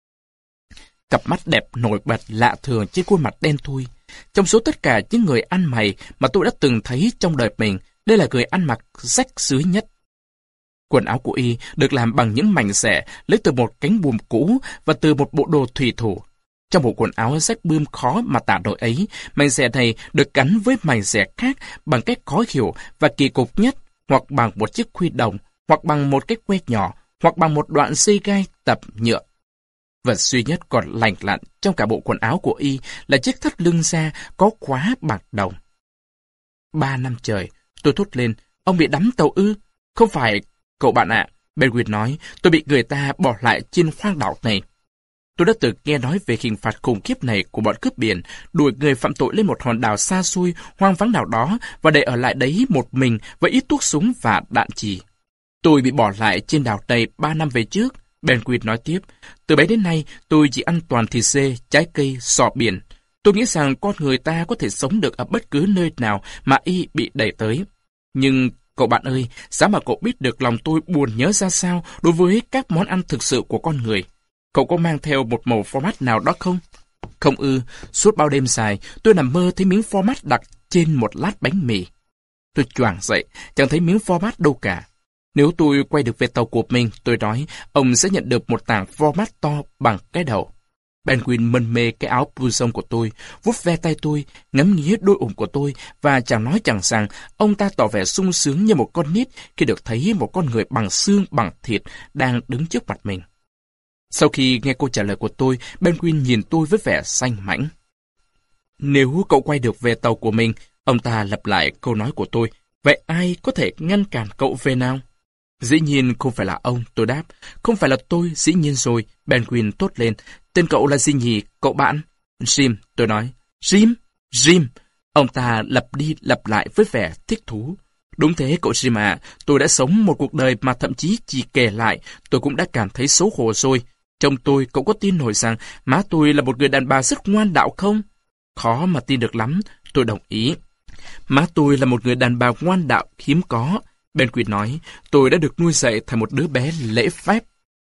Cặp mắt đẹp nổi bật lạ thường trên khuôn mặt đen thui. Trong số tất cả những người ăn mày mà tôi đã từng thấy trong đời mình, đây là người ăn mặc rách rưới nhất. Quần áo của y được làm bằng những mảnh xẻ lấy từ một cánh buồm cũ và từ một bộ đồ thủy thủ. Trong bộ quần áo rách bươm khó mà tả nổi ấy, mảnh xẻ này được gắn với mảnh xẻ khác bằng cách khó hiểu và kỳ cục nhất, hoặc bằng một chiếc khuy đồng, hoặc bằng một cái que nhỏ, hoặc bằng một đoạn dây gai tập nhựa. Vật duy nhất còn lành lặn trong cả bộ quần áo của y là chiếc thắt lưng da có khóa bạc đồng. Ba năm trời, tôi thốt lên, ông bị đắm tàu ư? Không phải, cậu bạn ạ, Penguin nói, tôi bị người ta bỏ lại trên hoang đảo này. Tôi đã từng nghe nói về hình phạt khủng khiếp này của bọn cướp biển, đuổi người phạm tội lên một hòn đảo xa xôi, hoang vắng nào đó và để ở lại đấy một mình với ít thuốc súng và đạn chì. Tôi bị bỏ lại trên đảo này ba năm về trước, Penguin nói tiếp. Từ bấy đến nay, tôi chỉ ăn toàn thịt dê, trái cây, sò biển. Tôi nghĩ rằng con người ta có thể sống được ở bất cứ nơi nào mà y bị đẩy tới. Nhưng, cậu bạn ơi, giá mà cậu biết được lòng tôi buồn nhớ ra sao đối với các món ăn thực sự của con người. Cậu có mang theo một mẩu format nào đó không? Không ư, suốt bao đêm dài, tôi nằm mơ thấy miếng format đặt trên một lát bánh mì. Tôi choàng dậy, chẳng thấy miếng format đâu cả. Nếu tôi quay được về tàu của mình, tôi nói, ông sẽ nhận được một tảng format to bằng cái đầu. Penguin mân mê cái áo blouson của tôi, vuốt ve tay tôi, ngắm nghía đôi ủng của tôi, và chẳng nói chẳng rằng, ông ta tỏ vẻ sung sướng như một con nít khi được thấy một con người bằng xương bằng thịt đang đứng trước mặt mình. Sau khi nghe câu trả lời của tôi, Penguin nhìn tôi với vẻ xanh mãnh. Nếu cậu quay được về tàu của mình, ông ta lặp lại câu nói của tôi, vậy ai có thể ngăn cản cậu về nào? Dĩ nhiên không phải là ông, tôi đáp. Không phải là tôi, dĩ nhiên rồi, Penguin thốt lên. Tên cậu là gì nhỉ, cậu bạn? Jim, tôi nói. Jim? Jim? Ông ta lặp đi lặp lại với vẻ thích thú. Đúng thế cậu Jim à, tôi đã sống một cuộc đời mà thậm chí chỉ kể lại, tôi cũng đã cảm thấy xấu hổ rồi. Trong tôi, cậu có tin nổi rằng má tôi là một người đàn bà rất ngoan đạo không? Khó mà tin được lắm, tôi đồng ý. Má tôi là một người đàn bà ngoan đạo hiếm có. Penguin nói, tôi đã được nuôi dạy thành một đứa bé lễ phép,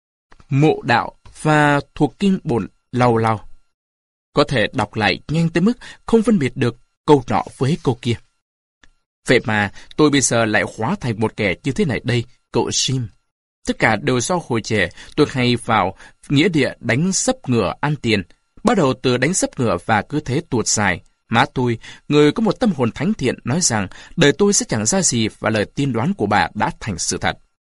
mộ đạo và thuộc kinh bổn lầu lầu. Có thể đọc lại nhanh tới mức không phân biệt được câu nọ với câu kia. Vậy mà tôi bây giờ lại hóa thành một kẻ như thế này đây, cậu Jim. Tất cả đều do hồi trẻ tôi hay vào nghĩa địa đánh sấp ngựa ăn tiền. Bắt đầu từ đánh sấp ngựa và cứ thế tuột dài. Má tôi, người có một tâm hồn thánh thiện, nói rằng đời tôi sẽ chẳng ra gì và lời tiên đoán của bà đã thành sự thật.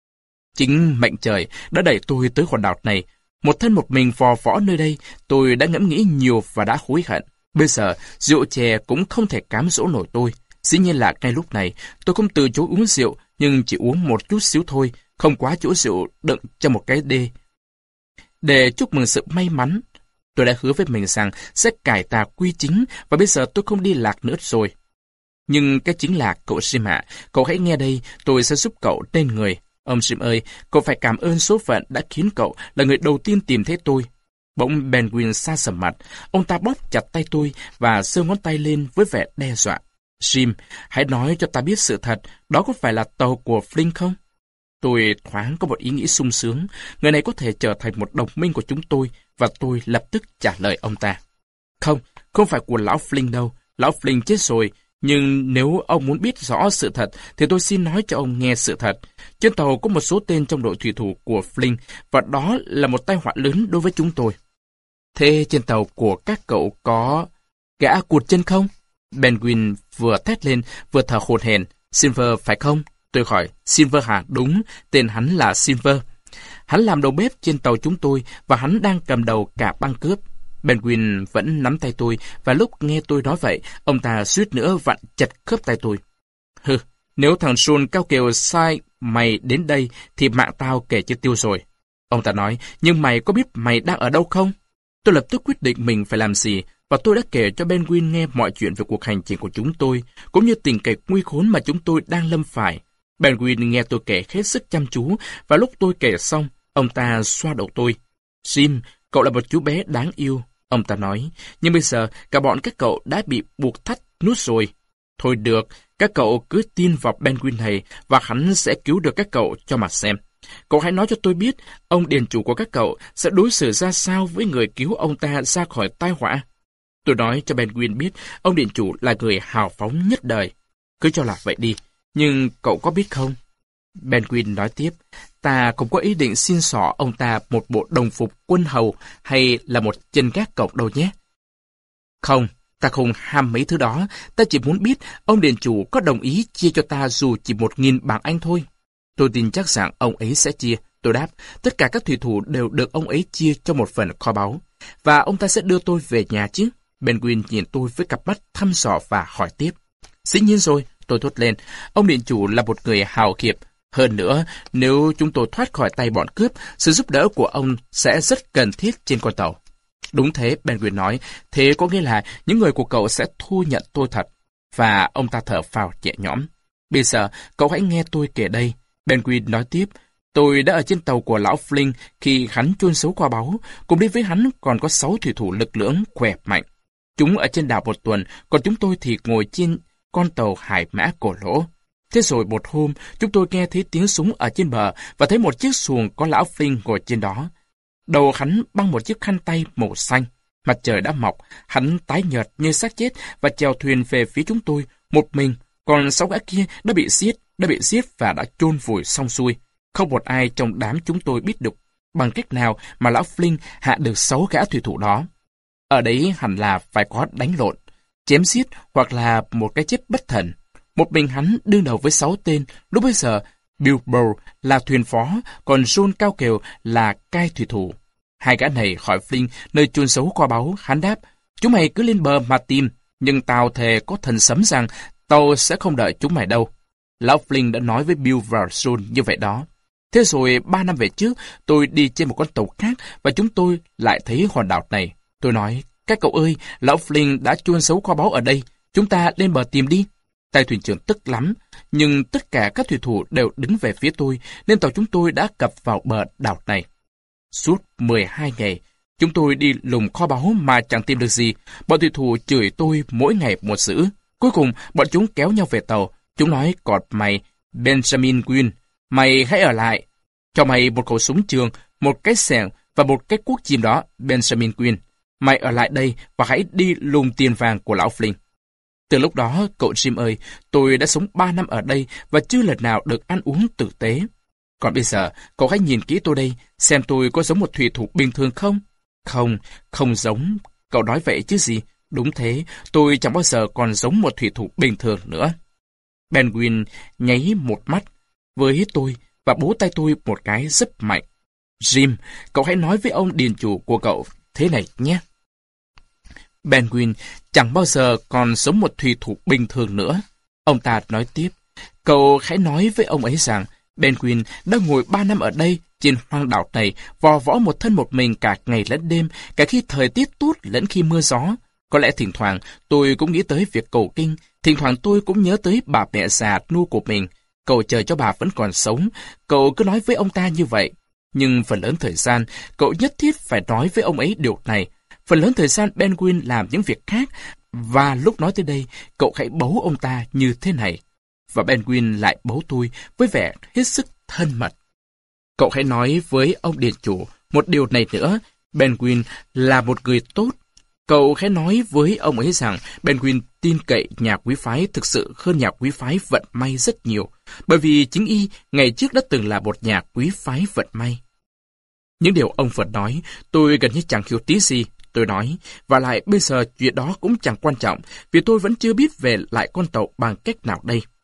Chính mệnh trời đã đẩy tôi tới hòn đảo này. Một thân một mình vò võ nơi đây, tôi đã ngẫm nghĩ nhiều và đã hối hận. Bây giờ, rượu chè cũng không thể cám dỗ nổi tôi. Dĩ nhiên là ngay lúc này, tôi không từ chối uống rượu, nhưng chỉ uống một chút xíu thôi, không quá chỗ rượu đựng cho một cái đê. Để chúc mừng sự may mắn, tôi đã hứa với mình rằng sẽ cải tà quy chính và bây giờ tôi không đi lạc nữa rồi. Nhưng cái chính là cậu Jim ạ, cậu hãy nghe đây, tôi sẽ giúp cậu nên người. Ông Jim ơi, cậu phải cảm ơn số phận đã khiến cậu là người đầu tiên tìm thấy tôi. Bỗng Penguin sa sầm mặt, ông ta bóp chặt tay tôi và giơ ngón tay lên với vẻ đe dọa. Jim, hãy nói cho ta biết sự thật, đó có phải là tàu của Flynn không? Tôi thoáng có một ý nghĩ sung sướng, người này có thể trở thành một đồng minh của chúng tôi, và tôi lập tức trả lời ông ta. Không, không phải của lão Flynn đâu, lão Flynn chết rồi, nhưng nếu ông muốn biết rõ sự thật, thì tôi xin nói cho ông nghe sự thật. Trên tàu có một số tên trong đội thủy thủ của Flynn, và đó là một tai họa lớn đối với chúng tôi. Thế trên tàu của các cậu có gã cụt chân không? Penguin vừa thét lên, vừa thở hổn hển. Silver phải không? Tôi hỏi, Silver hả? Đúng, tên hắn là Silver. Hắn làm đầu bếp trên tàu chúng tôi và hắn đang cầm đầu cả băng cướp. Penguin vẫn nắm tay tôi và lúc nghe tôi nói vậy, ông ta suýt nữa vặn chặt khớp tay tôi. Hừ, nếu thằng Sun cao kiều sai mày đến đây thì mạng tao kể chưa tiêu rồi. Ông ta nói, nhưng mày có biết mày đang ở đâu không? Tôi lập tức quyết định mình phải làm gì và tôi đã kể cho Penguin nghe mọi chuyện về cuộc hành trình của chúng tôi, cũng như tình cảnh nguy khốn mà chúng tôi đang lâm phải. Penguin nghe tôi kể hết sức chăm chú và lúc tôi kể xong, ông ta xoa đầu tôi. Jim, cậu là một chú bé đáng yêu, ông ta nói, nhưng bây giờ cả bọn các cậu đã bị buộc thắt nút rồi. Thôi được, các cậu cứ tin vào Penguin này và hắn sẽ cứu được các cậu cho mà xem. Cậu hãy nói cho tôi biết, ông điền chủ của các cậu sẽ đối xử ra sao với người cứu ông ta ra khỏi tai họa. Tôi nói cho Penguin biết, ông điền chủ là người hào phóng nhất đời. Cứ cho là vậy đi, nhưng cậu có biết không? Penguin nói tiếp, ta không có ý định xin xỏ ông ta một bộ đồng phục quân hầu hay là một chân gác cổng đâu nhé. Không, ta không ham mấy thứ đó, ta chỉ muốn biết ông đền chủ có đồng ý chia cho ta dù chỉ một nghìn bảng Anh thôi. Tôi tin chắc rằng ông ấy sẽ chia. Tôi đáp, tất cả các thủy thủ đều được ông ấy chia cho một phần kho báu. Và ông ta sẽ đưa tôi về nhà chứ? Penguin nhìn tôi với cặp mắt thăm dò và hỏi tiếp. Dĩ nhiên rồi, tôi thốt lên, ông điện chủ là một người hào kiệt. Hơn nữa, nếu chúng tôi thoát khỏi tay bọn cướp, sự giúp đỡ của ông sẽ rất cần thiết trên con tàu. Đúng thế, Penguin nói, thế có nghĩa là những người của cậu sẽ thu nhận tôi thật. Và ông ta thở phào nhẹ nhõm. Bây giờ, cậu hãy nghe tôi kể đây. Penguin nói tiếp, tôi đã ở trên tàu của lão Flynn khi hắn chôn giấu kho báu, cùng đi với hắn còn có sáu thủy thủ lực lưỡng khỏe mạnh. Chúng ở trên đảo một tuần, còn chúng tôi thì ngồi trên con tàu hải mã cổ lỗ. Thế rồi một hôm, chúng tôi nghe thấy tiếng súng ở trên bờ và thấy một chiếc xuồng có lão Flynn ngồi trên đó. Đầu hắn băng một chiếc khăn tay màu xanh. Mặt trời đã mọc, hắn tái nhợt như xác chết và chèo thuyền về phía chúng tôi một mình, còn sáu gã kia đã bị giết, đã bị giết và đã chôn vùi xong xuôi. Không một ai trong đám chúng tôi biết được bằng cách nào mà lão Flynn hạ được sáu gã thủy thủ đó. Ở đấy hẳn là phải có đánh lộn, chém giết hoặc là một cái chết bất thần. Một mình hắn đương đầu với sáu tên. Lúc bây giờ, Bilbo là thuyền phó, còn John cao kiều là cai thủy thủ. Hai gã này hỏi Flynn nơi chôn giấu kho báu. Hắn đáp, chúng mày cứ lên bờ mà tìm, nhưng tao thề có thần sấm rằng tao sẽ không đợi chúng mày đâu. Lão Flynn đã nói với Bill và John như vậy đó. Thế rồi ba năm về trước, tôi đi trên một con tàu khác và chúng tôi lại thấy hòn đảo này. Tôi nói, các cậu ơi, lão Flynn đã chôn giấu kho báu ở đây, chúng ta lên bờ tìm đi. Tay thuyền trưởng tức lắm, nhưng tất cả các thủy thủ đều đứng về phía tôi, nên tàu chúng tôi đã cập vào bờ đảo này. Suốt mười hai ngày, chúng tôi đi lùng kho báu mà chẳng tìm được gì. Bọn thủy thủ chửi tôi mỗi ngày một dữ. Cuối cùng, bọn chúng kéo nhau về tàu. Chúng nói, còn mày, Benjamin Quinn, mày hãy ở lại. Cho mày một khẩu súng trường, một cái xẻng và một cái cuốc chim đó, Benjamin Quinn. Mày ở lại đây và hãy đi lùng tiền vàng của lão Flynn. Từ lúc đó, cậu Jim ơi, tôi đã sống ba năm ở đây và chưa lần nào được ăn uống tử tế. Còn bây giờ, cậu hãy nhìn kỹ tôi đây, xem tôi có giống một thủy thủ bình thường không? Không, không giống. Cậu nói vậy chứ gì? Đúng thế, tôi chẳng bao giờ còn giống một thủy thủ bình thường nữa. Penguin nháy một mắt với tôi và bấu tay tôi một cái rất mạnh. Jim, cậu hãy nói với ông điền chủ của cậu thế này nhé. Penguin chẳng bao giờ còn giống một thủy thủ bình thường nữa. Ông ta nói tiếp, cậu hãy nói với ông ấy rằng Penguin đã ngồi ba năm ở đây trên hoang đảo này, vò võ một thân một mình cả ngày lẫn đêm, cả khi thời tiết tốt lẫn khi mưa gió. Có lẽ thỉnh thoảng tôi cũng nghĩ tới việc cầu kinh, thỉnh thoảng tôi cũng nhớ tới bà mẹ già nu của mình. Cậu chờ cho bà vẫn còn sống, cậu cứ nói với ông ta như vậy. Nhưng phần lớn thời gian, cậu nhất thiết phải nói với ông ấy điều này. Phần lớn thời gian Penguin làm những việc khác, và lúc nói tới đây, cậu hãy bấu ông ta như thế này. Và Penguin lại bấu tôi với vẻ hết sức thân mật. Cậu hãy nói với ông điền chủ một điều này nữa, Penguin là một người tốt. Cậu hãy nói với ông ấy rằng Penguin tin cậy nhà quý phái thực sự hơn nhà quý phái vận may rất nhiều, bởi vì chính y ngày trước đã từng là một nhà quý phái vận may. Những điều ông Phật nói, tôi gần như chẳng hiểu tí gì. Tôi nói, và lại bây giờ chuyện đó cũng chẳng quan trọng, vì tôi vẫn chưa biết về lại con tàu bằng cách nào đây.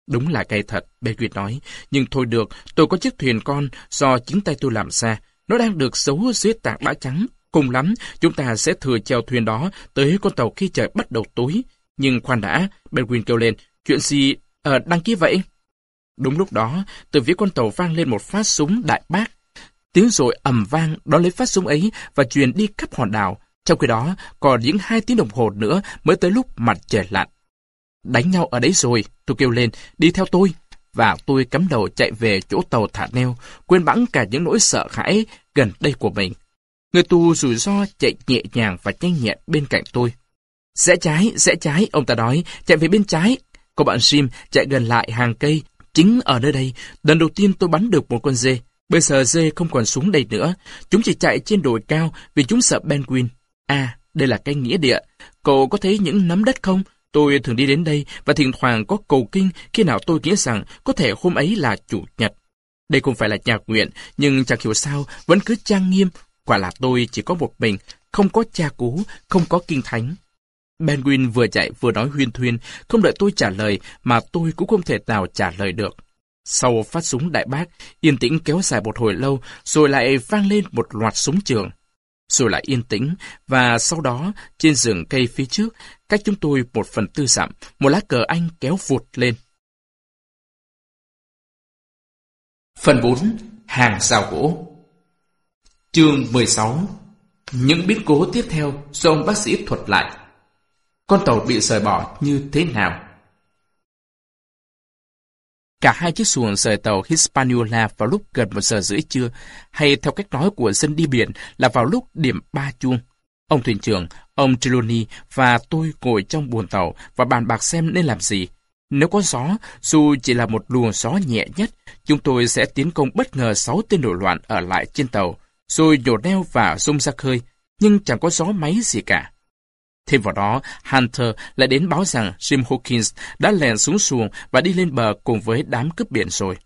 Đúng là cay thật, Benguin nói. Nhưng thôi được, tôi có chiếc thuyền con do chính tay tôi làm ra. Nó đang được giấu dưới tảng đá trắng. Cùng lắm, chúng ta sẽ thừa chèo thuyền đó tới con tàu khi trời bắt đầu tối. Nhưng khoan đã, Benguin kêu lên, chuyện gì ờ, đăng ký vậy? Đúng lúc đó, từ phía con tàu vang lên một phát súng đại bác. Tiếng rồi ầm vang đón lấy phát súng ấy và truyền đi khắp hòn đảo. Trong khi đó, còn những hai tiếng đồng hồ nữa mới tới lúc mặt trời lặn. Đánh nhau ở đấy rồi, tôi kêu lên, đi theo tôi. Và tôi cắm đầu chạy về chỗ tàu thả neo, quên bẵng cả những nỗi sợ hãi gần đây của mình. Người tù rủi ro chạy nhẹ nhàng và nhanh nhẹn bên cạnh tôi. Rẽ trái, rẽ trái, ông ta nói, chạy về bên trái. Có bạn Jim chạy gần lại hàng cây. Chính ở nơi đây, lần đầu tiên tôi bắn được một con dê. Bây giờ dê không còn xuống đây nữa. Chúng chỉ chạy trên đồi cao vì chúng sợ Benguin. À, đây là cái nghĩa địa. Cậu có thấy những nắm đất không? Tôi thường đi đến đây và thỉnh thoảng có cầu kinh khi nào tôi nghĩ rằng có thể hôm ấy là Chủ nhật. Đây không phải là nhà nguyện, nhưng chẳng hiểu sao vẫn cứ trang nghiêm. Quả là tôi chỉ có một mình, không có cha cú, không có kinh thánh. Benguin vừa chạy vừa nói huyên thuyên, không đợi tôi trả lời mà tôi cũng không thể nào trả lời được. Sau phát súng đại bác, yên tĩnh kéo dài một hồi lâu, rồi lại vang lên một loạt súng trường. Rồi lại yên tĩnh, và sau đó, trên rừng cây phía trước, cách chúng tôi một phần tư dặm, một lá cờ Anh kéo vụt lên. Phần bốn. Hàng rào gỗ. Chương mười sáu. Những biến cố tiếp theo do ông bác sĩ thuật lại. Con tàu bị rời bỏ như thế nào? Cả hai chiếc xuồng rời tàu Hispaniola vào lúc gần một giờ rưỡi trưa, hay theo cách nói của dân đi biển là vào lúc điểm ba chuông. Ông thuyền trưởng, ông Trelawney và tôi ngồi trong buồng tàu và bàn bạc xem nên làm gì. Nếu có gió, dù chỉ là một luồng gió nhẹ nhất, chúng tôi sẽ tiến công bất ngờ sáu tên nổi loạn ở lại trên tàu, rồi nhổ neo và rung ra khơi, nhưng chẳng có gió máy gì cả. Thêm vào đó, Hunter lại đến báo rằng Jim Hawkins đã lèn xuống xuồng và đi lên bờ cùng với đám cướp biển rồi.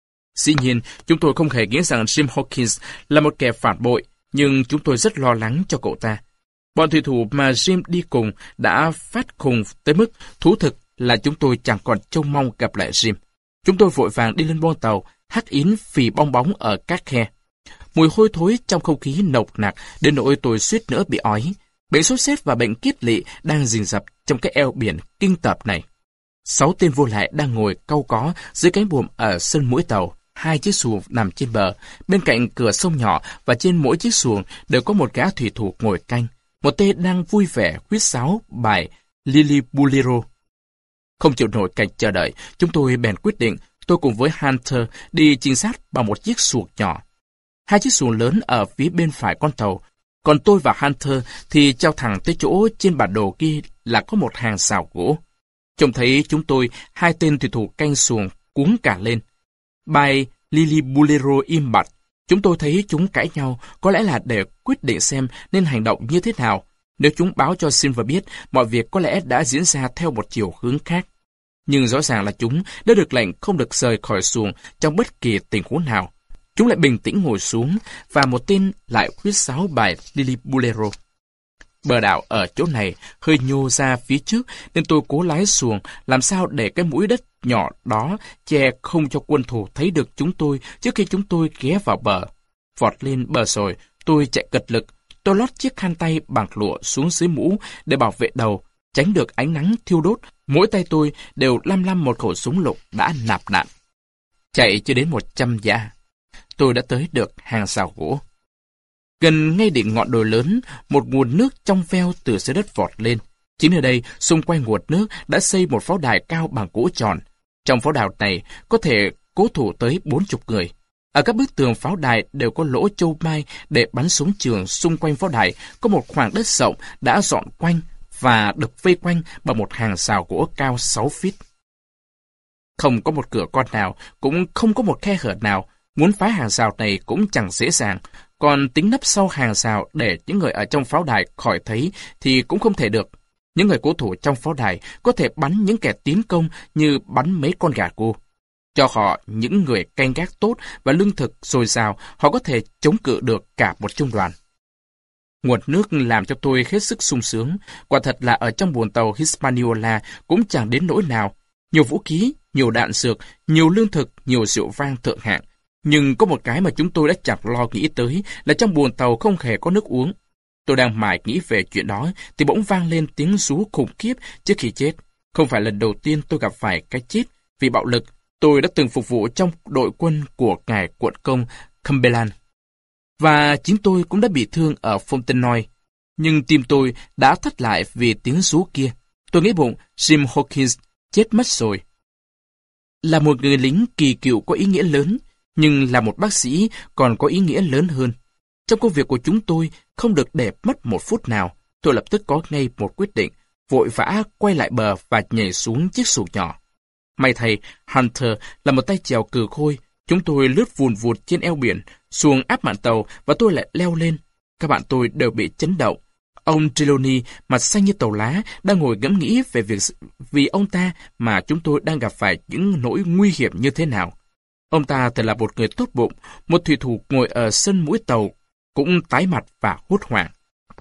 Dĩ nhiên, chúng tôi không hề nghĩ rằng Jim Hawkins là một kẻ phản bội, nhưng chúng tôi rất lo lắng cho cậu ta. Bọn thủy thủ mà Jim đi cùng đã phát khùng tới mức thú thực là chúng tôi chẳng còn trông mong gặp lại Jim. Chúng tôi vội vàng đi lên boong tàu, hắt ín phì bong bóng ở các khe. Mùi hôi thối trong không khí nồng nặc đến nỗi tôi suýt nữa bị ói. Bệnh sốt rét và bệnh kiết lỵ đang rình rập trong cái eo biển kinh tởm này. Sáu tên vô lại đang ngồi cau có dưới cánh buồm ở sân mũi tàu. Hai chiếc xuồng nằm trên bờ, bên cạnh cửa sông nhỏ, và trên mỗi chiếc xuồng đều có một gã thủy thủ ngồi canh. Một tên đang vui vẻ huýt sáo bài Lili Bolero. Không chịu nổi cảnh chờ đợi, chúng tôi bèn quyết định tôi cùng với Hunter đi trinh sát bằng một chiếc xuồng nhỏ. Hai chiếc xuồng lớn ở phía bên phải con tàu, còn tôi và Hunter thì treo thẳng tới chỗ trên bản đồ ghi là có một hàng rào gỗ. Trông thấy chúng tôi, hai tên thủy thủ canh xuồng cuống cả lên. Bài Lili Bolero im bặt. Chúng tôi thấy chúng cãi nhau, có lẽ là để quyết định xem nên hành động như thế nào. Nếu chúng báo cho Silver biết, mọi việc có lẽ đã diễn ra theo một chiều hướng khác. Nhưng rõ ràng là chúng đã được lệnh không được rời khỏi xuồng trong bất kỳ tình huống nào. Chúng lại bình tĩnh ngồi xuống, và một tên lại huýt sáo bài Lili Bolero. Bờ đảo ở chỗ này hơi nhô ra phía trước, nên tôi cố lái xuồng làm sao để cái mũi đất nhỏ đó che không cho quân thù thấy được chúng tôi trước khi chúng tôi ghé vào bờ. Vọt lên bờ rồi, tôi chạy cật lực. Tôi lót chiếc khăn tay bằng lụa xuống dưới mũ để bảo vệ đầu, tránh được ánh nắng thiêu đốt. Mỗi tay tôi đều lăm lăm một khẩu súng lục đã nạp đạn. Chạy chưa đến một trăm dặm, tôi đã tới được hàng rào gỗ. Gần ngay đỉnh ngọn đồi lớn, một nguồn nước trong veo từ dưới đất vọt lên. Chính ở đây, xung quanh nguồn nước đã xây một pháo đài cao bằng gỗ tròn. Trong pháo đài này có thể cố thủ tới bốn chục người. Ở các bức tường pháo đài đều có lỗ châu mai để bắn súng trường. Xung quanh pháo đài có một khoảng đất rộng đã dọn quanh và được vây quanh bằng một hàng rào gỗ cao sáu feet. Không có một cửa con nào, cũng không có một khe hở nào. Muốn phá hàng rào này cũng chẳng dễ dàng. Còn tính nấp sau hàng rào để những người ở trong pháo đài khỏi thấy thì cũng không thể được. Những người cố thủ trong pháo đài có thể bắn những kẻ tiến công như bắn mấy con gà cô. Cho họ những người canh gác tốt và lương thực dồi dào, họ có thể chống cự được cả một trung đoàn. Nguồn nước làm cho tôi hết sức sung sướng. Quả thật là ở trong buồng tàu Hispaniola cũng chẳng đến nỗi nào. Nhiều vũ khí, nhiều đạn dược, nhiều lương thực, nhiều rượu vang thượng hạng. Nhưng có một cái mà chúng tôi đã chẳng lo nghĩ tới là trong buồng tàu không hề có nước uống. Tôi đang mải nghĩ về chuyện đó thì bỗng vang lên tiếng rú khủng khiếp trước khi chết. Không phải lần đầu tiên tôi gặp phải cái chết vì bạo lực. Tôi đã từng phục vụ trong đội quân của ngài quận công Cumberland. Và chính tôi cũng đã bị thương ở Fontenoy. Nhưng tim tôi đã thắt lại vì tiếng rú kia. Tôi nghĩ bụng Jim Hawkins chết mất rồi. Là một người lính kỳ cựu có ý nghĩa lớn, nhưng là một bác sĩ còn có ý nghĩa lớn hơn. Trong công việc của chúng tôi không được để mất một phút nào. Tôi lập tức có ngay một quyết định, vội vã quay lại bờ và nhảy xuống chiếc xuồng nhỏ. May thay, Hunter là một tay chèo cừ khôi. Chúng tôi lướt vùn vụt trên eo biển, xuồng áp mạn tàu và tôi lại leo lên. Các bạn tôi đều bị chấn động. Ông Trelawney, mặt xanh như tàu lá, đang ngồi ngẫm nghĩ về việc vì ông ta mà chúng tôi đang gặp phải những nỗi nguy hiểm như thế nào. Ông ta thật là một người tốt bụng, một thủy thủ ngồi ở sân mũi tàu, cũng tái mặt và hốt hoảng.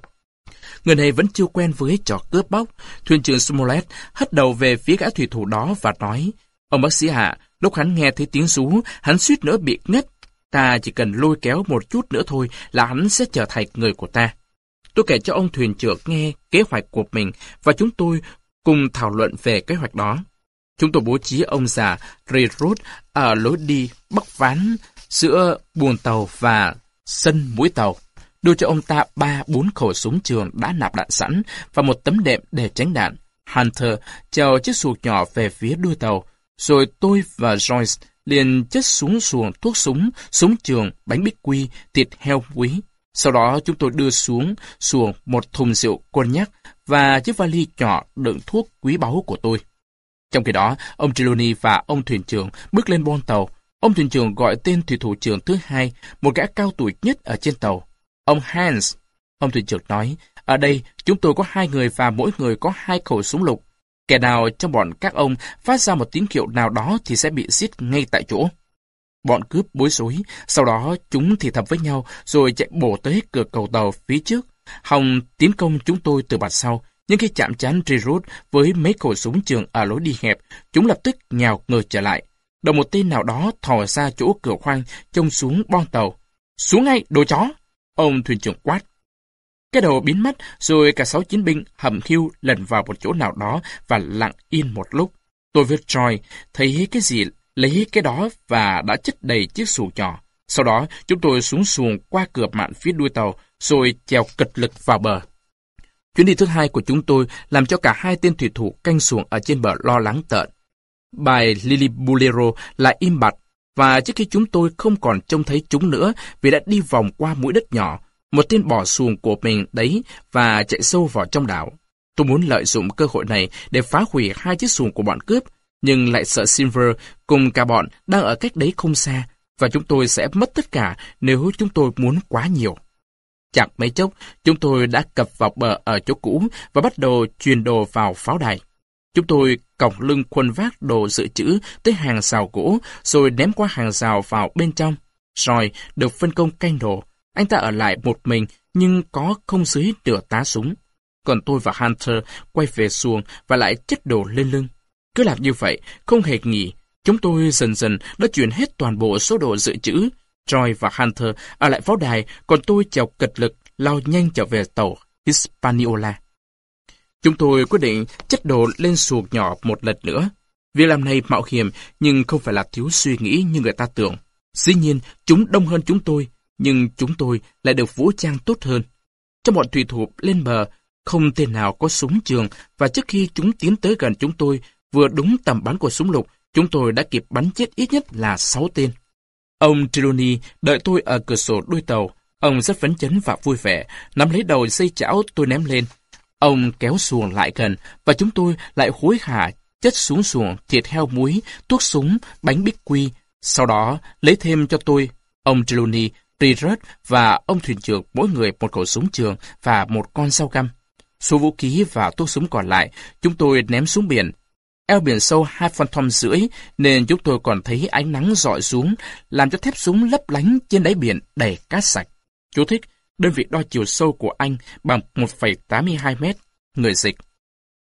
Người này vẫn chưa quen với trò cướp bóc. Thuyền trưởng Smollett hất đầu về phía gã thủy thủ đó và nói, ông bác sĩ hạ, lúc hắn nghe thấy tiếng rú, hắn suýt nữa bị ngất. Ta chỉ cần lôi kéo một chút nữa thôi là hắn sẽ trở thành người của ta. Tôi kể cho ông thuyền trưởng nghe kế hoạch của mình và chúng tôi cùng thảo luận về kế hoạch đó. Chúng tôi bố trí ông già Railroad ở lối đi bắc ván giữa buồng tàu và sân mũi tàu, đưa cho ông ta ba bốn khẩu súng trường đã nạp đạn sẵn và một tấm đệm để tránh đạn. Hunter chèo chiếc xuồng nhỏ về phía đuôi tàu, rồi tôi và Joyce liền chất xuống xuồng thuốc súng, súng trường, bánh bích quy, thịt heo quý. Sau đó chúng tôi đưa xuống xuồng một thùng rượu cognac và chiếc vali nhỏ đựng thuốc quý báu của tôi. Trong khi đó, ông Trelawney và ông thuyền trưởng bước lên bon tàu. Ông thuyền trưởng gọi tên thủy thủ trưởng thứ hai, một gã cao tuổi nhất ở trên tàu. Ông Hans. Ông thuyền trưởng nói, ở đây chúng tôi có hai người và mỗi người có hai khẩu súng lục. Kẻ nào trong bọn các ông phát ra một tín hiệu nào đó thì sẽ bị giết ngay tại chỗ. Bọn cướp bối rối, sau đó chúng thì thầm với nhau rồi chạy bổ tới cửa cầu tàu phía trước, hòng tiến công chúng tôi từ mặt sau. Nhưng khi chạm trán Railroad với mấy khẩu súng trường ở lối đi hẹp, chúng lập tức nhào ngược trở lại. Đầu một tên nào đó thò ra chỗ cửa khoang, trông xuống bon tàu. Xuống ngay, đồ chó! Ông thuyền trưởng quát. Cái đầu biến mất, rồi cả sáu chiến binh hầm hiu lần vào một chỗ nào đó và lặng yên một lúc. Tôi với Troy thấy cái gì lấy cái đó và đã chất đầy chiếc xuồng nhỏ. Sau đó, chúng tôi xuống xuồng qua cửa mạn phía đuôi tàu, rồi chèo cật lực vào bờ. Chuyến đi thứ hai của chúng tôi làm cho cả hai tên thủy thủ canh xuồng ở trên bờ lo lắng tợn. Bài Lillibulero lại im bặt, và trước khi chúng tôi không còn trông thấy chúng nữa vì đã đi vòng qua mũi đất nhỏ, một tên bỏ xuồng của mình đấy và chạy sâu vào trong đảo. Tôi muốn lợi dụng cơ hội này để phá hủy hai chiếc xuồng của bọn cướp, nhưng lại sợ Silver cùng cả bọn đang ở cách đấy không xa, và chúng tôi sẽ mất tất cả nếu chúng tôi muốn quá nhiều. Chẳng mấy chốc, chúng tôi đã cập vào bờ ở chỗ cũ và bắt đầu truyền đồ vào pháo đài. Chúng tôi còng lưng khuân vác đồ dự trữ tới hàng rào gỗ, rồi ném qua hàng rào vào bên trong. Rồi được phân công canh đồ. Anh ta ở lại một mình, nhưng có không dưới nửa tá súng. Còn tôi và Hunter quay về xuồng và lại chất đồ lên lưng. Cứ làm như vậy, không hề nghỉ. Chúng tôi dần dần đã chuyển hết toàn bộ số đồ dự trữ. Troy và Hunter ở lại pháo đài, còn tôi chèo cật lực lao nhanh trở về tàu Hispaniola. Chúng tôi quyết định chất đồ lên xuồng nhỏ một lần nữa. Việc làm này mạo hiểm nhưng không phải là thiếu suy nghĩ như người ta tưởng. Dĩ nhiên, chúng đông hơn chúng tôi, nhưng chúng tôi lại được vũ trang tốt hơn. Trong bọn thủy thủ lên bờ, không tên nào có súng trường, và trước khi chúng tiến tới gần chúng tôi, vừa đúng tầm bắn của súng lục, chúng tôi đã kịp bắn chết ít nhất là sáu tên. Ông Trelawney đợi tôi ở cửa sổ đuôi tàu. Ông rất phấn chấn và vui vẻ, nắm lấy đầu dây chảo tôi ném lên. Ông kéo xuồng lại gần, và chúng tôi lại hối hả chất xuống xuồng thịt heo muối, thuốc súng, bánh bích quy. Sau đó, lấy thêm cho tôi, ông Trelawney, Railroad và ông thuyền trưởng mỗi người một khẩu súng trường và một con dao găm. Số vũ khí và thuốc súng còn lại, chúng tôi ném xuống biển. Eo biển sâu hai phân thom rưỡi, nên chúng tôi còn thấy ánh nắng rọi xuống, làm cho thép súng lấp lánh trên đáy biển đầy cát sạch. Chú thích, đơn vị đo chiều sâu của anh bằng một phẩy tám mươi hai mét. Người dịch.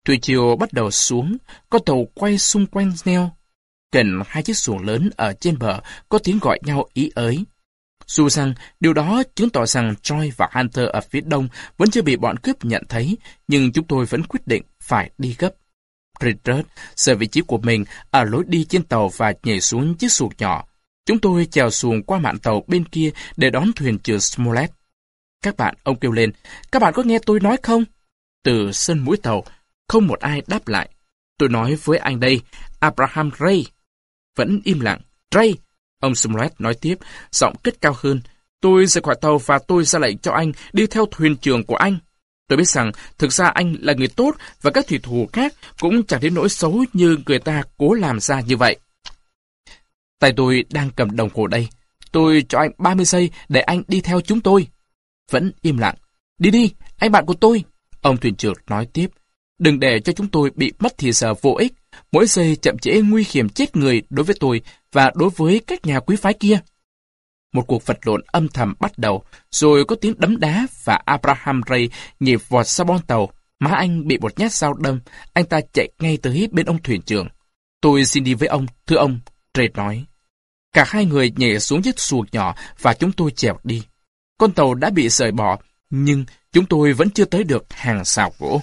Thủy triều bắt đầu xuống, con tàu quay xung quanh neo. Gần hai chiếc xuồng lớn ở trên bờ có tiếng gọi nhau ý ới. Dù rằng điều đó chứng tỏ rằng Joy và Hunter ở phía đông vẫn chưa bị bọn cướp nhận thấy, nhưng chúng tôi vẫn quyết định phải đi gấp. Richard rời vị trí của mình ở lối đi trên tàu và nhảy xuống chiếc xuồng nhỏ. Chúng tôi chèo xuồng qua mạn tàu bên kia để đón thuyền trưởng Smollett. Các bạn, ông kêu lên, các bạn có nghe tôi nói không? Từ sân mũi tàu, không một ai đáp lại. Tôi nói với anh đây, Abraham Ray. Vẫn im lặng. Ray, ông Smollett nói tiếp, giọng cất cao hơn. Tôi rời khỏi tàu và tôi ra lệnh cho anh đi theo thuyền trưởng của anh. Tôi biết rằng thực ra anh là người tốt và các thủy thủ khác cũng chẳng đến nỗi xấu như người ta cố làm ra như vậy. Tay tôi đang cầm đồng hồ đây. Tôi cho anh ba mươi giây để anh đi theo chúng tôi. Vẫn im lặng. Đi đi, anh bạn của tôi. Ông thuyền trưởng nói tiếp. Đừng để cho chúng tôi bị mất thì giờ vô ích. Mỗi giây chậm trễ nguy hiểm chết người đối với tôi và đối với các nhà quý phái kia. Một cuộc vật lộn âm thầm bắt đầu, rồi có tiếng đấm đá và Abraham Ray nhịp vọt ra bon tàu. Má anh bị một nhát dao đâm, anh ta chạy ngay tới bên ông thuyền trưởng. Tôi xin đi với ông, thưa ông, Ray nói. Cả hai người nhảy xuống chiếc xuồng nhỏ và chúng tôi chèo đi. Con tàu đã bị rời bỏ, nhưng chúng tôi vẫn chưa tới được hàng rào gỗ.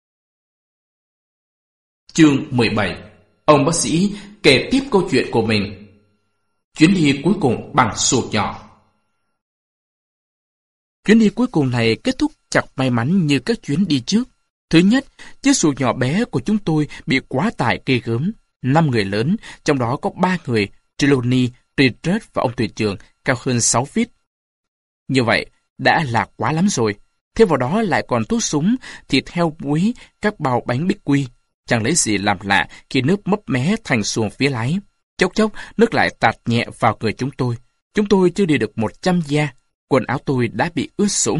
Chương mười bảy. Ông bác sĩ kể tiếp câu chuyện của mình. Chuyến đi cuối cùng bằng xuồng nhỏ. Chuyến đi cuối cùng này kết thúc chẳng may mắn như các chuyến đi trước. Thứ nhất, chiếc xuồng nhỏ bé của chúng tôi bị quá tải ghê gớm. Năm người lớn, trong đó có ba người, Trelawney, Richard và ông thuyền trưởng, cao hơn sáu feet. Như vậy, đã là quá lắm rồi. Thêm vào đó lại còn thuốc súng, thịt heo muối, các bao bánh bích quy. Chẳng lấy gì làm lạ khi nước mấp mé thành xuồng phía lái. Chốc chốc, nước lại tạt nhẹ vào người chúng tôi. Chúng tôi chưa đi được một trăm gia, quần áo tôi đã bị ướt sũng.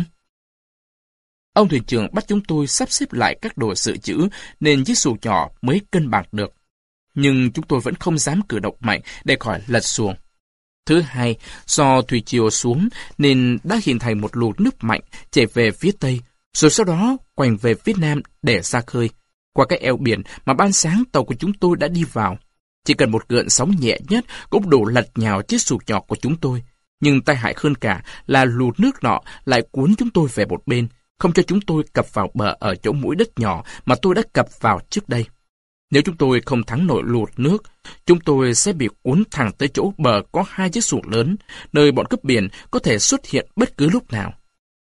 Ông thuyền trưởng bắt chúng tôi sắp xếp lại các đồ dự trữ nên chiếc xuồng nhỏ mới cân bằng được. Nhưng chúng tôi vẫn không dám cử động mạnh để khỏi lật xuồng. Thứ hai, do thủy triều xuống nên đã hình thành một luồng nước mạnh chảy về phía tây, rồi sau đó quành về phía nam để ra khơi, qua cái eo biển mà ban sáng tàu của chúng tôi đã đi vào. Chỉ cần một gợn sóng nhẹ nhất cũng đủ lật nhào chiếc xuồng nhỏ của chúng tôi. Nhưng tai hại hơn cả là luồng nước nọ lại cuốn chúng tôi về một bên, không cho chúng tôi cập vào bờ ở chỗ mũi đất nhỏ mà tôi đã cập vào trước đây. Nếu chúng tôi không thắng nổi luồng nước, chúng tôi sẽ bị cuốn thẳng tới chỗ bờ có hai chiếc xuồng lớn, nơi bọn cướp biển có thể xuất hiện bất cứ lúc nào.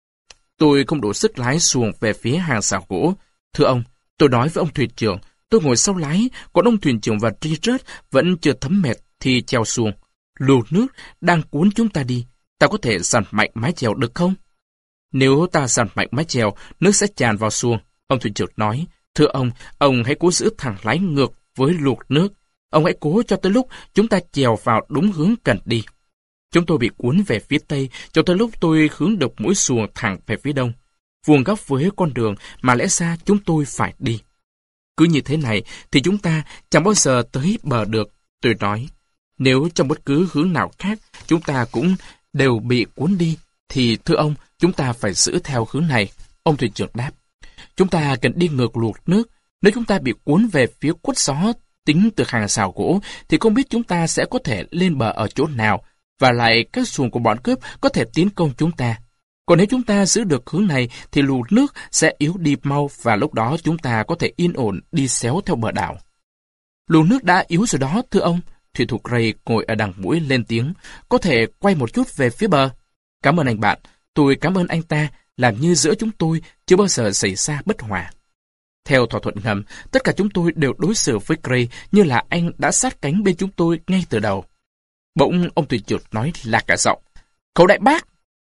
Tôi không đủ sức lái xuồng về phía hàng rào gỗ. Thưa ông, tôi nói với ông thuyền trưởng, tôi ngồi sau lái, còn ông thuyền trưởng và Richard vẫn chưa thấm mệt thì chèo xuồng. Luồng nước đang cuốn chúng ta đi, ta có thể dằn mạnh mái chèo được không? Nếu ta dằn mạnh mái chèo, nước sẽ tràn vào xuồng, ông thuyền trưởng nói. Thưa ông, ông hãy cố giữ thẳng lái ngược với luồng nước. Ông hãy cố cho tới lúc chúng ta chèo vào đúng hướng cần đi. Chúng tôi bị cuốn về phía tây cho tới lúc tôi hướng được mũi xuồng thẳng về phía đông, vuông góc với con đường mà lẽ ra chúng tôi phải đi. Cứ như thế này thì chúng ta chẳng bao giờ tới bờ được, tôi nói. Nếu trong bất cứ hướng nào khác chúng ta cũng đều bị cuốn đi, thì thưa ông, chúng ta phải giữ theo hướng này, ông thuyền trưởng đáp. Chúng ta cần đi ngược luồng nước. Nếu chúng ta bị cuốn về phía quất gió tính từ hàng rào gỗ, thì không biết chúng ta sẽ có thể lên bờ ở chỗ nào, và lại các xuồng của bọn cướp có thể tiến công chúng ta. Còn nếu chúng ta giữ được hướng này, thì luồng nước sẽ yếu đi mau, và lúc đó chúng ta có thể yên ổn đi xéo theo bờ đảo. Luồng nước đã yếu rồi đó, thưa ông. Thủy thủ Gray ngồi ở đằng mũi lên tiếng. Có thể quay một chút về phía bờ. Cảm ơn anh bạn. Tôi cảm ơn anh ta, làm như giữa chúng tôi chưa bao giờ xảy ra bất hòa. Theo thỏa thuận ngầm, tất cả chúng tôi đều đối xử với Gray như là anh đã sát cánh bên chúng tôi ngay từ đầu. Bỗng ông thuyền trưởng nói lạc cả giọng. Cậu đại bác!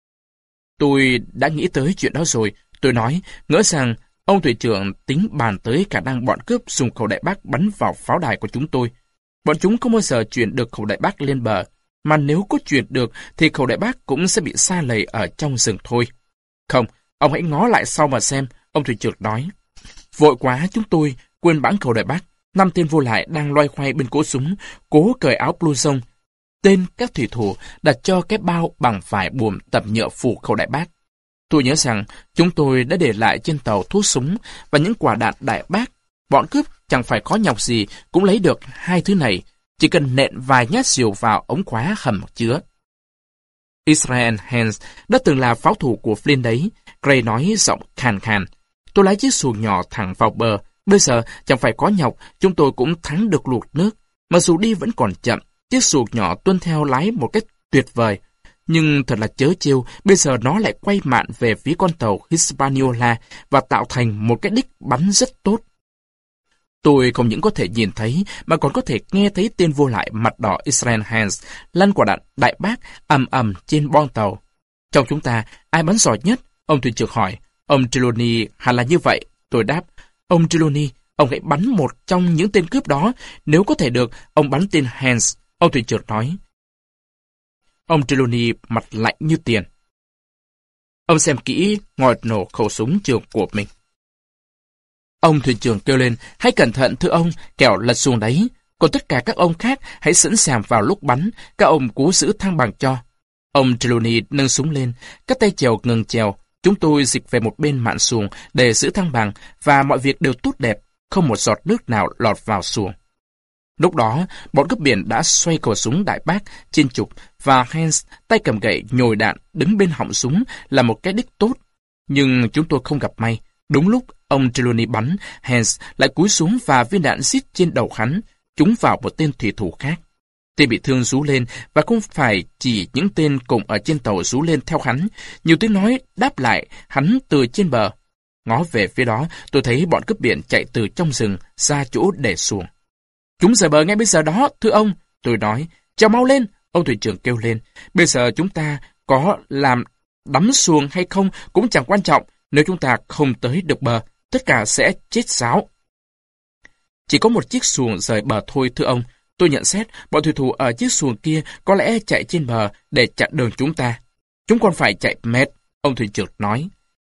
Tôi đã nghĩ tới chuyện đó rồi. Tôi nói, ngỡ rằng ông thuyền trưởng tính bàn tới khả năng bọn cướp dùng khẩu đại bác bắn vào pháo đài của chúng tôi. Bọn chúng không bao giờ chuyển được khẩu đại bác lên bờ, mà nếu có chuyển được thì khẩu đại bác cũng sẽ bị sa lầy ở trong rừng thôi. Không, ông hãy ngó lại sau mà xem, ông thuyền trưởng nói. Vội quá chúng tôi quên bắn khẩu đại bác. Năm tên vô lại đang loay hoay bên cỗ súng, cố cởi áo blouson. Tên các thủy thủ đặt cho cái bao bằng vải buồm tập nhựa phủ khẩu đại bác. Tôi nhớ rằng chúng tôi đã để lại trên tàu thuốc súng và những quả đạn đại bác Bọn cướp chẳng phải khó nhọc gì cũng lấy được hai thứ này, chỉ cần nện vài nhát rìu vào ống khóa hầm chứa. Israel Hens đã từng là pháo thủ của Flynn đấy, Gray nói giọng khàn khàn. Tôi lái chiếc xuồng nhỏ thẳng vào bờ, bây giờ chẳng phải khó nhọc, chúng tôi cũng thắng được luộc nước. Mặc dù đi vẫn còn chậm, chiếc xuồng nhỏ tuân theo lái một cách tuyệt vời. Nhưng thật là chớ trêu, bây giờ nó lại quay mạn về phía con tàu Hispaniola và tạo thành một cái đích bắn rất tốt. Tôi không những có thể nhìn thấy, mà còn có thể nghe thấy tên vô lại mặt đỏ Israel Hens lăn quả đạn đại bác ầm ầm trên boong tàu. Trong chúng ta, ai bắn giỏi nhất? Ông thuyền trưởng hỏi. Ông Trelawney hẳn là như vậy. Tôi đáp. Ông Trelawney, ông hãy bắn một trong những tên cướp đó. Nếu có thể được, ông bắn tên Hens. Ông thuyền trưởng nói. Ông Trelawney mặt lạnh như tiền. Ông xem kỹ ngòi nổ khẩu súng trường của mình. Ông thuyền trưởng kêu lên, hãy cẩn thận thưa ông, kẻo lật xuồng đấy. Còn tất cả các ông khác hãy sẵn sàng vào lúc bắn, các ông cố giữ thăng bằng cho. Ông Trelawney nâng súng lên, các tay chèo ngừng chèo. Chúng tôi dịch về một bên mạn xuồng để giữ thăng bằng và mọi việc đều tốt đẹp, không một giọt nước nào lọt vào xuồng. Lúc đó, bọn cướp biển đã xoay khẩu súng đại bác trên trục và Hens tay cầm gậy nhồi đạn đứng bên họng súng là một cái đích tốt. Nhưng chúng tôi không gặp may. Đúng lúc ông Trelawney bắn, Hens lại cúi xuống và viên đạn rít trên đầu hắn, trúng vào một tên thủy thủ khác. Tên bị thương rú lên và không phải chỉ những tên cùng ở trên tàu rú lên theo hắn. Nhiều tiếng nói đáp lại hắn từ trên bờ. Ngó về phía đó, tôi thấy bọn cướp biển chạy từ trong rừng ra chỗ để xuồng. Chúng rời bờ ngay bây giờ đó, thưa ông. Tôi nói, chèo mau lên. Ông thuyền trưởng kêu lên. Bây giờ chúng ta có làm đắm xuồng hay không cũng chẳng quan trọng. Nếu chúng ta không tới được bờ, tất cả sẽ chết sáo. Chỉ có một chiếc xuồng rời bờ thôi, thưa ông. Tôi nhận xét, bọn thủy thủ ở chiếc xuồng kia có lẽ chạy trên bờ để chặn đường chúng ta. Chúng còn phải chạy mệt, ông thuyền trưởng nói.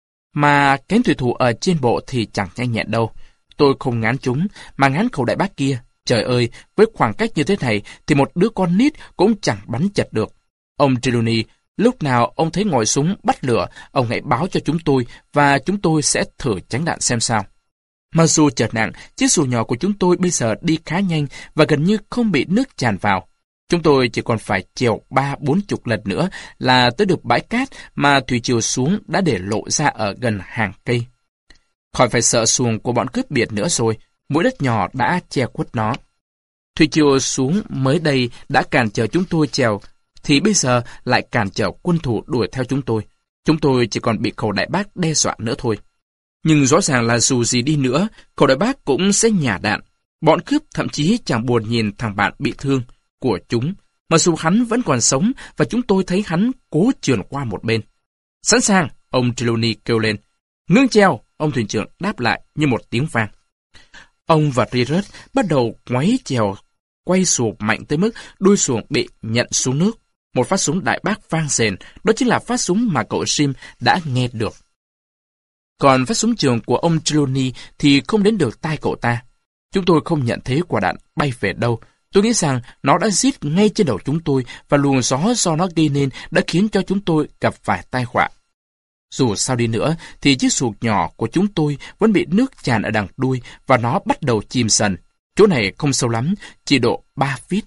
Mà cánh thủy thủ ở trên bộ thì chẳng nhanh nhẹn đâu. Tôi không ngán chúng, mà ngán khẩu đại bác kia. Trời ơi, với khoảng cách như thế này thì một đứa con nít cũng chẳng bắn chật được. Ông Trelawney, lúc nào ông thấy ngòi súng bắt lửa, ông hãy báo cho chúng tôi và chúng tôi sẽ thử tránh đạn xem sao. Mặc dù chật nặng, chiếc xuồng nhỏ của chúng tôi bây giờ đi khá nhanh và gần như không bị nước tràn vào. Chúng tôi chỉ còn phải chèo ba bốn chục lần nữa là tới được bãi cát mà thủy triều xuống đã để lộ ra ở gần hàng cây. Khỏi phải sợ xuồng của bọn cướp biển nữa rồi, mũi đất nhỏ đã che khuất nó. Thủy triều xuống mới đây đã cản trở chúng tôi chèo, thì bây giờ lại cản trở quân thủ đuổi theo chúng tôi. Chúng tôi chỉ còn bị khẩu đại bác đe dọa nữa thôi. Nhưng rõ ràng là dù gì đi nữa, khẩu đại bác cũng sẽ nhả đạn. Bọn cướp thậm chí chẳng buồn nhìn thằng bạn bị thương của chúng, mặc dù hắn vẫn còn sống và chúng tôi thấy hắn cố trườn qua một bên. Sẵn sàng, ông Trelawney kêu lên. Ngưng chèo, ông thuyền trưởng đáp lại như một tiếng vang. Ông và Rirut bắt đầu ngoáy chèo, quay xuồng mạnh tới mức đuôi xuồng bị nhận xuống nước. Một phát súng đại bác vang rền, đó chính là phát súng mà cậu Sim đã nghe được. Còn phát súng trường của ông Trelawney thì không đến được tai cậu ta. Chúng tôi không nhận thấy quả đạn bay về đâu. Tôi nghĩ rằng nó đã rít ngay trên đầu chúng tôi và luồng gió do nó gây nên đã khiến cho chúng tôi gặp phải tai họa. Dù sao đi nữa thì chiếc xuồng nhỏ của chúng tôi vẫn bị nước tràn ở đằng đuôi và nó bắt đầu chìm dần. Chỗ này không sâu lắm, chỉ độ ba feet.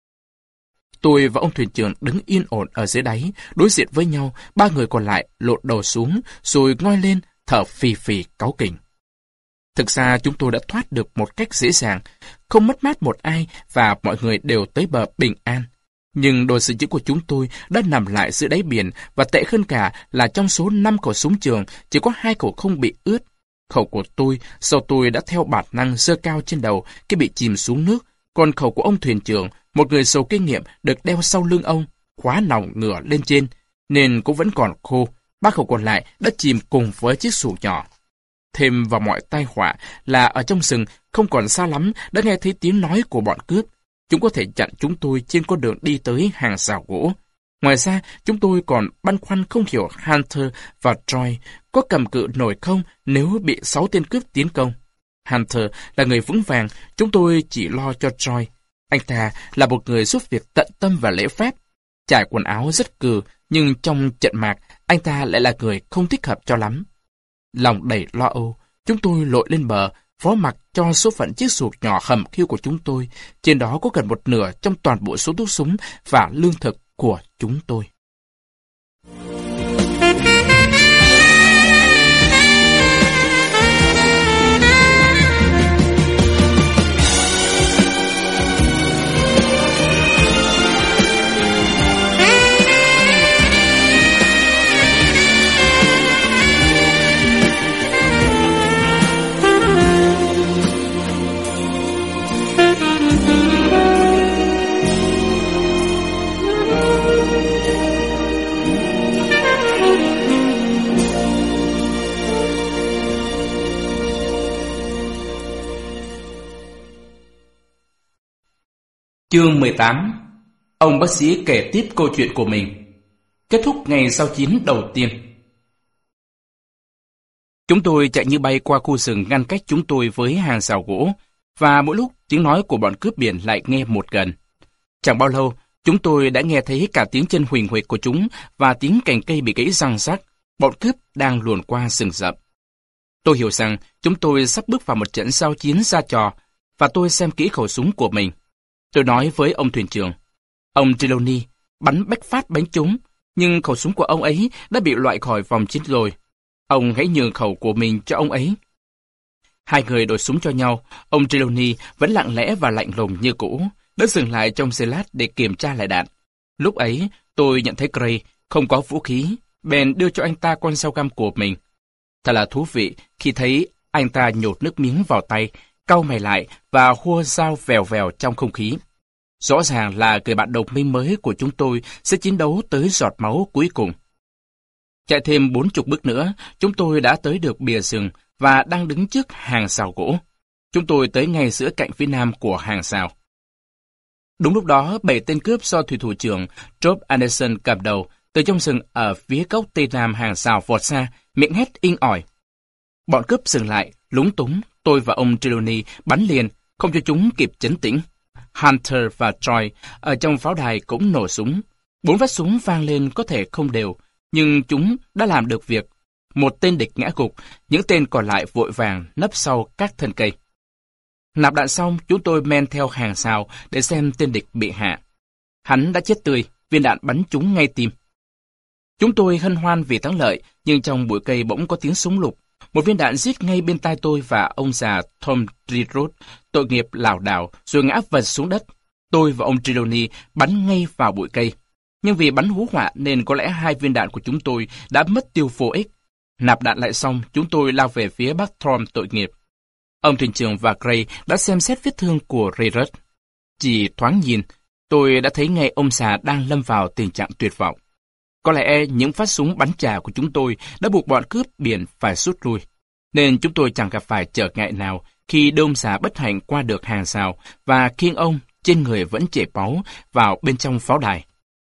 Tôi và ông thuyền trưởng đứng yên ổn ở dưới đáy, đối diện với nhau, ba người còn lại lộn đầu xuống, rồi ngoi lên, thở phì phì cáu kỉnh. Thực ra chúng tôi đã thoát được một cách dễ dàng, không mất mát một ai và mọi người đều tới bờ bình an. Nhưng đội dự trữ của chúng tôi đã nằm lại giữa đáy biển và tệ hơn cả là trong số năm khẩu súng trường chỉ có hai khẩu không bị ướt. Khẩu của tôi, do tôi đã theo bản năng giơ cao trên đầu khi bị chìm xuống nước, còn khẩu của ông thuyền trưởng, một người giàu kinh nghiệm được đeo sau lưng ông, khóa nòng ngửa lên trên, nên cũng vẫn còn khô. Ba khẩu còn lại đã chìm cùng với chiếc xuồng nhỏ. Thêm vào mọi tai họa là ở trong rừng không còn xa lắm đã nghe thấy tiếng nói của bọn cướp. Chúng có thể chặn chúng tôi trên con đường đi tới hàng rào gỗ. Ngoài ra, chúng tôi còn băn khoăn không hiểu Hunter và Troy có cầm cự nổi không nếu bị sáu tên cướp tiến công. Hunter là người vững vàng, chúng tôi chỉ lo cho Troy. Anh ta là một người giúp việc tận tâm và lễ phép. Trải quần áo rất cừ, nhưng trong trận mạc, anh ta lại là người không thích hợp cho lắm. Lòng đầy lo âu, chúng tôi lội lên bờ, phó mặc cho số phận chiếc xuồng nhỏ hầm khiu của chúng tôi. Trên đó có gần một nửa trong toàn bộ số thuốc súng và lương thực của chúng tôi. Chương mười tám. Ông bác sĩ kể tiếp câu chuyện của mình. Kết thúc ngày giao chiến đầu tiên. Chúng tôi chạy như bay qua khu rừng ngăn cách chúng tôi với hàng rào gỗ, và mỗi lúc tiếng nói của bọn cướp biển lại nghe một gần. Chẳng bao lâu, chúng tôi đã nghe thấy cả tiếng chân huỳnh huỵch của chúng và tiếng cành cây bị gãy răng rắc. Bọn cướp đang luồn qua rừng rậm. Tôi hiểu rằng chúng tôi sắp bước vào một trận giao chiến ra trò, và tôi xem kỹ khẩu súng của mình. Tôi nói với ông thuyền trưởng, ông Trelawney bắn bách phát bắn trúng, nhưng khẩu súng của ông ấy đã bị loại khỏi vòng chiến rồi. Ông hãy nhường khẩu của mình cho ông ấy. Hai người đổi súng cho nhau, ông Trelawney vẫn lặng lẽ và lạnh lùng như cũ, đã dừng lại trong giây lát để kiểm tra lại đạn. Lúc ấy, tôi nhận thấy Gray không có vũ khí, bèn đưa cho anh ta con dao găm của mình. Thật là thú vị khi thấy anh ta nhột nước miếng vào tay, cau mày lại và hua dao vèo vèo trong không khí. Rõ ràng là người bạn đồng minh mới của chúng tôi sẽ chiến đấu tới giọt máu cuối cùng. Chạy thêm bốn chục bước nữa, chúng tôi đã tới được bìa rừng và đang đứng trước hàng rào gỗ. Chúng tôi tới ngay giữa cạnh phía nam của hàng rào. Đúng lúc đó, bảy tên cướp do thủy thủ trưởng Job Anderson cầm đầu từ trong rừng ở phía góc tây nam hàng rào vọt ra, miệng hét inh ỏi. Bọn cướp dừng lại, lúng túng. Tôi và ông Trelawney bắn liền, không cho chúng kịp chấn tĩnh. Hunter và Troy ở trong pháo đài cũng nổ súng. Bốn phát súng vang lên có thể không đều, nhưng chúng đã làm được việc. Một tên địch ngã gục, những tên còn lại vội vàng nấp sau các thân cây. Nạp đạn xong, chúng tôi men theo hàng rào để xem tên địch bị hạ. Hắn đã chết tươi, viên đạn bắn trúng ngay tim. Chúng tôi hân hoan vì thắng lợi, nhưng trong bụi cây bỗng có tiếng súng lục. Một viên đạn giết ngay bên tai tôi và ông già Tom Dreerot, tội nghiệp lảo đảo rồi ngã vật xuống đất. Tôi và ông Trelawney bắn ngay vào bụi cây. Nhưng vì bắn hú họa nên có lẽ hai viên đạn của chúng tôi đã mất tiêu vô ích. Nạp đạn lại xong, chúng tôi lao về phía bác Tom tội nghiệp. Ông thuyền trưởng và Gray đã xem xét vết thương của Dreerot. Chỉ thoáng nhìn, tôi đã thấy ngay ông già đang lâm vào tình trạng tuyệt vọng. Có lẽ những phát súng bắn chà của chúng tôi đã buộc bọn cướp biển phải rút lui, nên chúng tôi chẳng gặp phải trở ngại nào khi đưa ông già bất hạnh qua được hàng rào và khiêng ông, trên người vẫn chảy máu, vào bên trong pháo đài.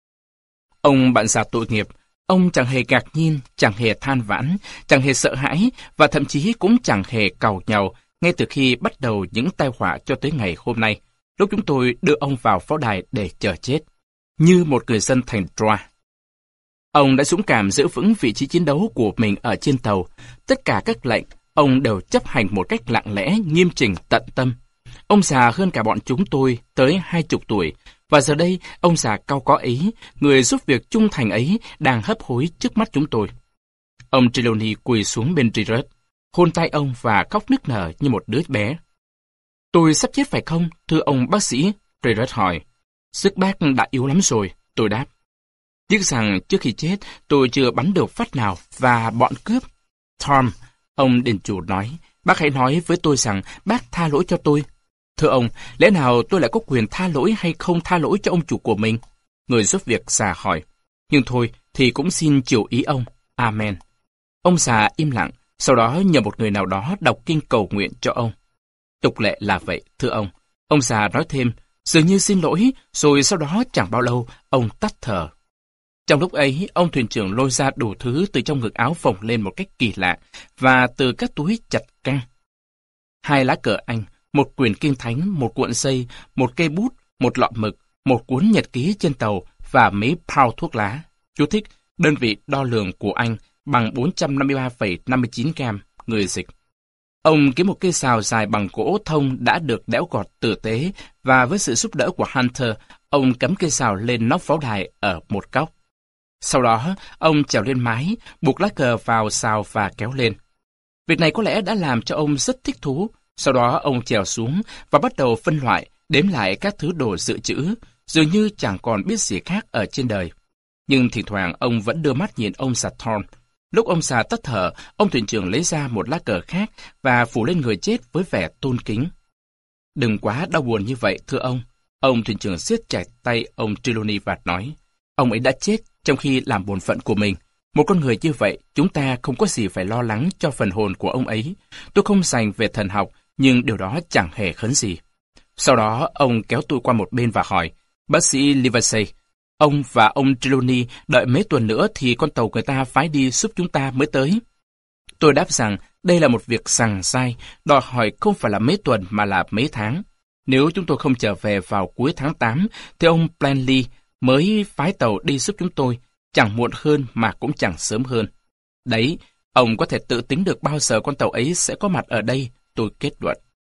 Ông bạn già tội nghiệp, ông chẳng hề ngạc nhiên, chẳng hề than vãn, chẳng hề sợ hãi và thậm chí cũng chẳng hề càu nhàu ngay từ khi bắt đầu những tai họa cho tới ngày hôm nay, lúc chúng tôi đưa ông vào pháo đài để chờ chết, như một người dân thành Troy. Ông đã dũng cảm giữ vững vị trí chiến đấu của mình ở trên tàu. Tất cả các lệnh, ông đều chấp hành một cách lặng lẽ, nghiêm chỉnh, tận tâm. Ông già hơn cả bọn chúng tôi tới hai chục tuổi, và giờ đây, ông già cao có ấy, người giúp việc trung thành ấy, đang hấp hối trước mắt chúng tôi. Ông Trelawney quỳ xuống bên Dreerot, hôn tay ông và khóc nức nở như một đứa bé. Tôi sắp chết phải không, thưa ông bác sĩ? Dreerot hỏi. Sức bác đã yếu lắm rồi, tôi đáp. Tiếc rằng trước khi chết, tôi chưa bắn được phát nào và bọn cướp. Tom, ông đền chủ nói, bác hãy nói với tôi rằng bác tha lỗi cho tôi. Thưa ông, lẽ nào tôi lại có quyền tha lỗi hay không tha lỗi cho ông chủ của mình? Người giúp việc già hỏi. Nhưng thôi, thì cũng xin chiều ý ông. Amen. Ông già im lặng, sau đó nhờ một người nào đó đọc kinh cầu nguyện cho ông. Tục lệ là vậy, thưa ông. Ông già nói thêm, dường như xin lỗi, rồi sau đó chẳng bao lâu, ông tắt thở. Trong lúc ấy, ông thuyền trưởng lôi ra đủ thứ từ trong ngực áo phồng lên một cách kỳ lạ và từ các túi chặt căng. Hai lá cờ Anh, một quyển kinh thánh, một cuộn dây, một cây bút, một lọ mực, một cuốn nhật ký trên tàu và mấy pound thuốc lá. Chú thích, đơn vị đo lường của Anh bằng bốn trăm năm mươi ba phẩy năm mươi chín gam, người dịch. Ông kiếm một cây sào dài bằng gỗ thông đã được đẽo gọt tử tế, và với sự giúp đỡ của Hunter, ông cắm cây sào lên nóc pháo đài ở một góc. Sau đó, ông trèo lên mái, buộc lá cờ vào sào và kéo lên. Việc này có lẽ đã làm cho ông rất thích thú. Sau đó ông trèo xuống và bắt đầu phân loại, đếm lại các thứ đồ dự trữ, dường như chẳng còn biết gì khác ở trên đời. Nhưng thỉnh thoảng ông vẫn đưa mắt nhìn ông già Thorn. Lúc ông già tắt thở, ông thuyền trưởng lấy ra một lá cờ khác và phủ lên người chết với vẻ tôn kính. Đừng quá đau buồn như vậy, thưa ông. Ông thuyền trưởng siết chặt tay ông Trelawney và nói, ông ấy đã chết trong khi làm bổn phận của mình. Một con người như vậy, chúng ta không có gì phải lo lắng cho phần hồn của ông ấy. Tôi không dành về thần học, nhưng điều đó chẳng hề khấn gì. Sau đó, ông kéo tôi qua một bên và hỏi, bác sĩ Livesey, ông và ông Trelawney đợi mấy tuần nữa thì con tàu người ta phái đi giúp chúng ta mới tới. Tôi đáp rằng đây là một việc sằng sai, đòi hỏi không phải là mấy tuần mà là mấy tháng. Nếu chúng tôi không trở về vào cuối tháng tám, thì ông Planley mới phái tàu đi giúp chúng tôi, chẳng muộn hơn mà cũng chẳng sớm hơn. Đấy, ông có thể tự tính được bao giờ con tàu ấy sẽ có mặt ở đây, tôi kết luận.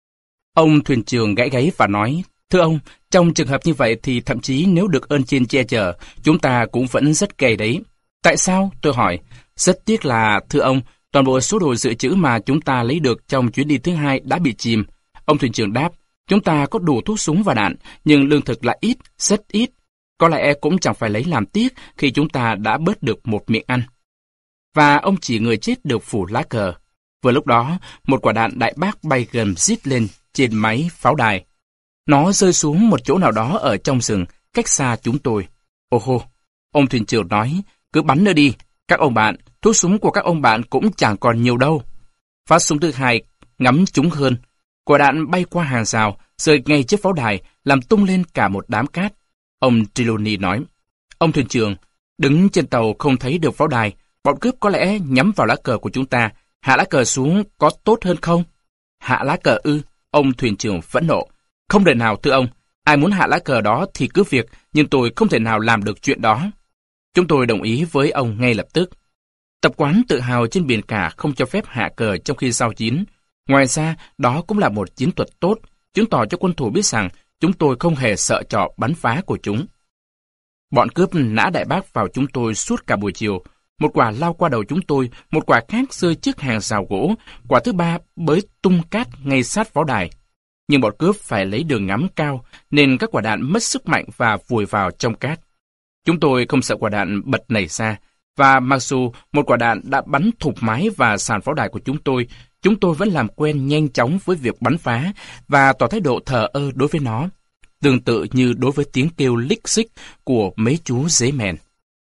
Ông thuyền trưởng gãy gáy và nói, thưa ông, trong trường hợp như vậy thì thậm chí nếu được ơn trên che chở, chúng ta cũng vẫn rất gay đấy. Tại sao? Tôi hỏi. Rất tiếc là, thưa ông, toàn bộ số đồ dự trữ mà chúng ta lấy được trong chuyến đi thứ hai đã bị chìm. Ông thuyền trưởng đáp, chúng ta có đủ thuốc súng và đạn, nhưng lương thực là ít, rất ít. Có lẽ cũng chẳng phải lấy làm tiếc khi chúng ta đã bớt được một miệng ăn. Và ông chỉ người chết được phủ lá cờ. Vừa lúc đó, một quả đạn đại bác bay gần rít lên trên máy pháo đài. Nó rơi xuống một chỗ nào đó ở trong rừng, cách xa chúng tôi. Ô hô, ông thuyền trưởng nói, cứ bắn nữa đi. Các ông bạn, thuốc súng của các ông bạn cũng chẳng còn nhiều đâu. Phát súng thứ hai ngắm chúng hơn. Quả đạn bay qua hàng rào, rơi ngay trước pháo đài, làm tung lên cả một đám cát. Ông Trelawney nói, ông thuyền trưởng, đứng trên tàu không thấy được pháo đài, bọn cướp có lẽ nhắm vào lá cờ của chúng ta. Hạ lá cờ xuống có tốt hơn không? Hạ lá cờ ư? Ông thuyền trưởng phẫn nộ. Không thể nào, thưa ông. Ai muốn hạ lá cờ đó thì cứ việc, nhưng tôi không thể nào làm được chuyện đó. Chúng tôi đồng ý với ông ngay lập tức. Tập quán tự hào trên biển cả không cho phép hạ cờ trong khi giao chiến. Ngoài ra, đó cũng là một chiến thuật tốt, chứng tỏ cho quân thù biết rằng chúng tôi không hề sợ trò bắn phá của chúng. Bọn cướp nã đại bác vào chúng tôi suốt cả buổi chiều. Một quả lao qua đầu chúng tôi, một quả khác rơi trước hàng rào gỗ, quả thứ ba bới tung cát ngay sát pháo đài. Nhưng bọn cướp phải lấy đường ngắm cao, nên các quả đạn mất sức mạnh và vùi vào trong cát. Chúng tôi không sợ quả đạn bật nảy ra, và mặc dù một quả đạn đã bắn thủng mái và sàn pháo đài của chúng tôi, chúng tôi vẫn làm quen nhanh chóng với việc bắn phá và tỏ thái độ thờ ơ đối với nó, tương tự như đối với tiếng kêu lích xích của mấy chú dế mèn.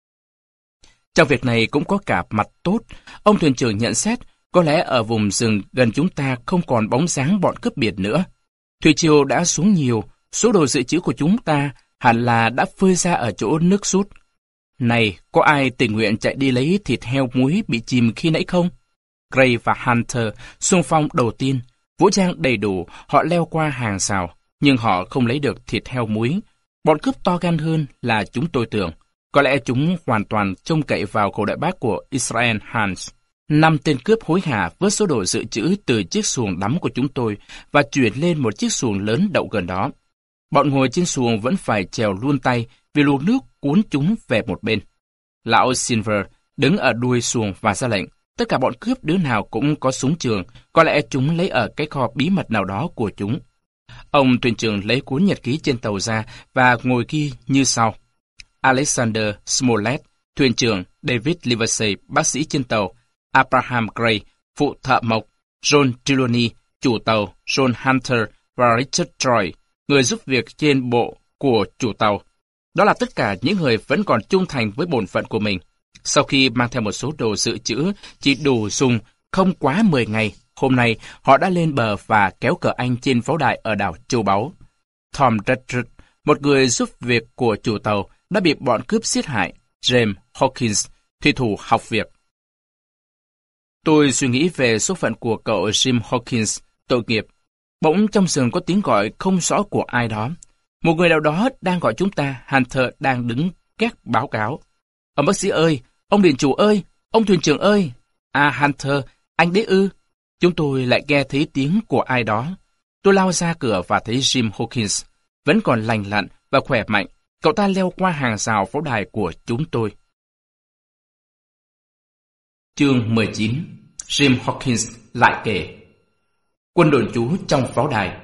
Trong việc này cũng có cả mặt tốt. Ông thuyền trưởng nhận xét, có lẽ ở vùng rừng gần chúng ta không còn bóng dáng bọn cướp biển nữa. Thủy triều đã xuống nhiều, số đồ dự trữ của chúng ta hẳn là đã phơi ra ở chỗ nước rút. Này, có ai tình nguyện chạy đi lấy thịt heo muối bị chìm khi nãy không? Gray và Hunter xung phong đầu tiên, vũ trang đầy đủ, họ leo qua hàng rào, nhưng họ không lấy được thịt heo muối. Bọn cướp to gan hơn là chúng tôi tưởng. Có lẽ chúng hoàn toàn trông cậy vào khẩu đại bác của Israel Hans. Năm tên cướp hối hả vớt số đồ dự trữ từ chiếc xuồng đắm của chúng tôi và chuyển lên một chiếc xuồng lớn đậu gần đó. Bọn ngồi trên xuồng vẫn phải trèo luôn tay vì luồng nước cuốn chúng về một bên. Lão Silver đứng ở đuôi xuồng và ra lệnh. Tất cả bọn cướp đứa nào cũng có súng trường, có lẽ chúng lấy ở cái kho bí mật nào đó của chúng. Ông thuyền trưởng lấy cuốn nhật ký trên tàu ra và ngồi ghi như sau. Alexander Smollett, thuyền trưởng, David Livesey, bác sĩ trên tàu, Abraham Gray, phụ thợ mộc, John Trelawney, chủ tàu, John Hunter và Richard Troy, người giúp việc trên bộ của chủ tàu. Đó là tất cả những người vẫn còn trung thành với bổn phận của mình. Sau khi mang theo một số đồ dự trữ chỉ đủ dùng không quá mười ngày, hôm nay họ đã lên bờ và kéo cờ Anh trên pháo đài ở đảo Châu Báu. Tom Redruth, một người giúp việc của chủ tàu, đã bị bọn cướp giết hại. James Hawkins, thủy thủ học việc. Tôi suy nghĩ về số phận của cậu Jim Hawkins, tội nghiệp. Bỗng trong rừng có tiếng gọi không rõ của ai đó. Một người nào đó đang gọi chúng ta. Hunter đang đứng két báo cáo. Ông bác sĩ ơi, ông điện chủ ơi, ông thuyền trưởng ơi. À Hunter, anh đấy ư? Chúng tôi lại nghe thấy tiếng của ai đó. Tôi lao ra cửa và thấy Jim Hawkins vẫn còn lành lặn và khỏe mạnh. Cậu ta leo qua hàng rào pháo đài của chúng tôi. Chương mười chín. Jim Hawkins lại kể. Quân đồn trú trong pháo đài.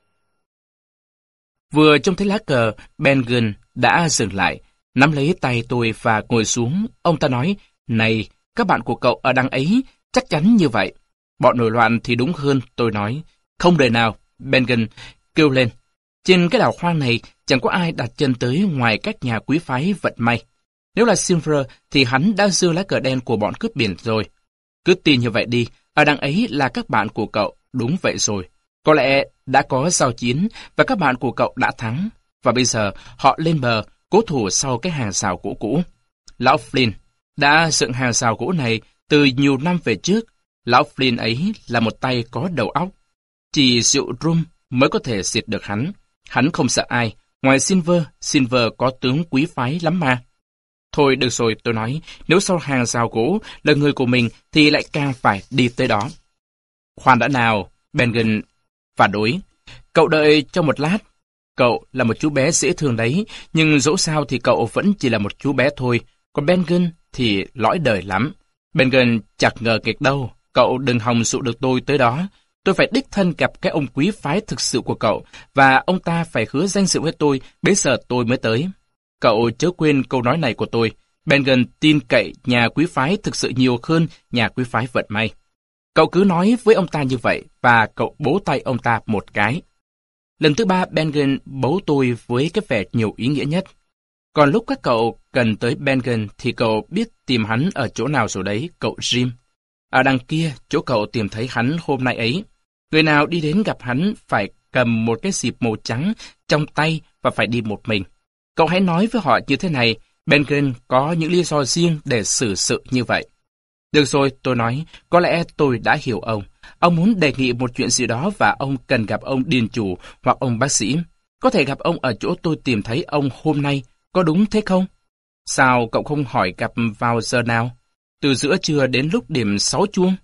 Vừa trông thấy lá cờ, Ben Gunn đã dừng lại, nắm lấy tay tôi và ngồi xuống. Ông ta nói, này, các bạn của cậu ở đằng ấy, chắc chắn như vậy. Bọn nổi loạn thì đúng hơn, tôi nói. Không đời nào, Ben Gunn kêu lên. Trên cái đảo hoang này, chẳng có ai đặt chân tới ngoài các nhà quý phái vận may. Nếu là Silver, thì hắn đã giơ lá cờ đen của bọn cướp biển rồi. Cứ tin như vậy đi, ở đằng ấy là các bạn của cậu, đúng vậy rồi. Có lẽ đã có giao chiến và các bạn của cậu đã thắng. Và bây giờ họ lên bờ, cố thủ sau cái hàng rào gỗ cũ. Lão Flynn đã dựng hàng rào gỗ này từ nhiều năm về trước. Lão Flynn ấy là một tay có đầu óc. Chỉ rượu rum mới có thể diệt được hắn. Hắn không sợ ai. Ngoài Silver, Silver có tướng quý phái lắm mà. Thôi được rồi, tôi nói, nếu sau hàng rào gỗ là người của mình thì lại càng phải đi tới đó. Khoan đã nào, Ben Gunn phản đối. Cậu đợi cho một lát. Cậu là một chú bé dễ thương đấy, nhưng dẫu sao thì cậu vẫn chỉ là một chú bé thôi. Còn Ben Gunn thì lõi đời lắm. Ben Gunn chẳng ngờ kịch đâu. Cậu đừng hòng dụ được tôi tới đó. Tôi phải đích thân gặp cái ông quý phái thực sự của cậu, và ông ta phải hứa danh dự với tôi, bấy giờ tôi mới tới. Cậu chớ quên câu nói này của tôi. Ben Gunn tin cậy nhà quý phái thực sự nhiều hơn nhà quý phái vận may. Cậu cứ nói với ông ta như vậy, và cậu bấu tay ông ta một cái. Lần thứ ba, Ben Gunn bấu tôi với cái vẻ nhiều ý nghĩa nhất. Còn lúc các cậu cần tới Ben Gunn thì cậu biết tìm hắn ở chỗ nào rồi đấy, cậu Jim. Ở đằng kia, chỗ cậu tìm thấy hắn hôm nay ấy. Người nào đi đến gặp hắn phải cầm một cái xịp màu trắng trong tay và phải đi một mình. Cậu hãy nói với họ như thế này, Ben Gunn có những lý do riêng để xử sự như vậy. Được rồi, tôi nói, có lẽ tôi đã hiểu ông. Ông muốn đề nghị một chuyện gì đó và ông cần gặp ông điền chủ hoặc ông bác sĩ. Có thể gặp ông ở chỗ tôi tìm thấy ông hôm nay, có đúng thế không? Sao cậu không hỏi gặp vào giờ nào? Từ giữa trưa đến lúc điểm sáu chuông?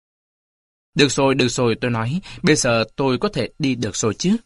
Được rồi, được rồi, tôi nói, bây giờ tôi có thể đi được rồi chứ.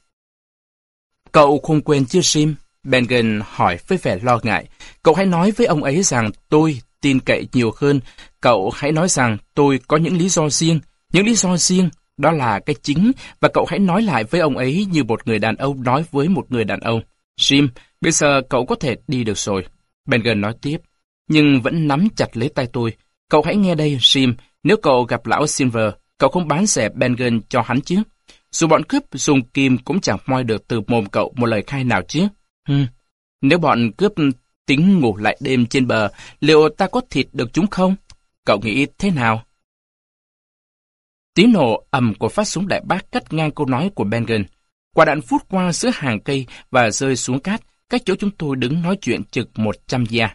Cậu không quên chứ Jim? Ben Gunn hỏi với vẻ lo ngại. Cậu hãy nói với ông ấy rằng tôi tin cậy nhiều hơn. Cậu hãy nói rằng tôi có những lý do riêng. Những lý do riêng, đó là cái chính, và cậu hãy nói lại với ông ấy như một người đàn ông nói với một người đàn ông. Jim, bây giờ cậu có thể đi được rồi. Ben Gunn nói tiếp, nhưng vẫn nắm chặt lấy tay tôi. Cậu hãy nghe đây, Jim, nếu cậu gặp lão Silver, cậu không bán rẻ Ben Gunn cho hắn chứ? Dù bọn cướp dùng kim cũng chẳng moi được từ mồm cậu một lời khai nào chứ. Hmm. Nếu bọn cướp tính ngủ lại đêm trên bờ, liệu ta có thịt được chúng không? Cậu nghĩ thế nào? Tiếng nổ ầm của phát súng đại bác cắt ngang câu nói của Ben Gunn. Quả đạn phút qua giữa hàng cây và rơi xuống cát, cách chỗ chúng tôi đứng nói chuyện chực một trăm gia.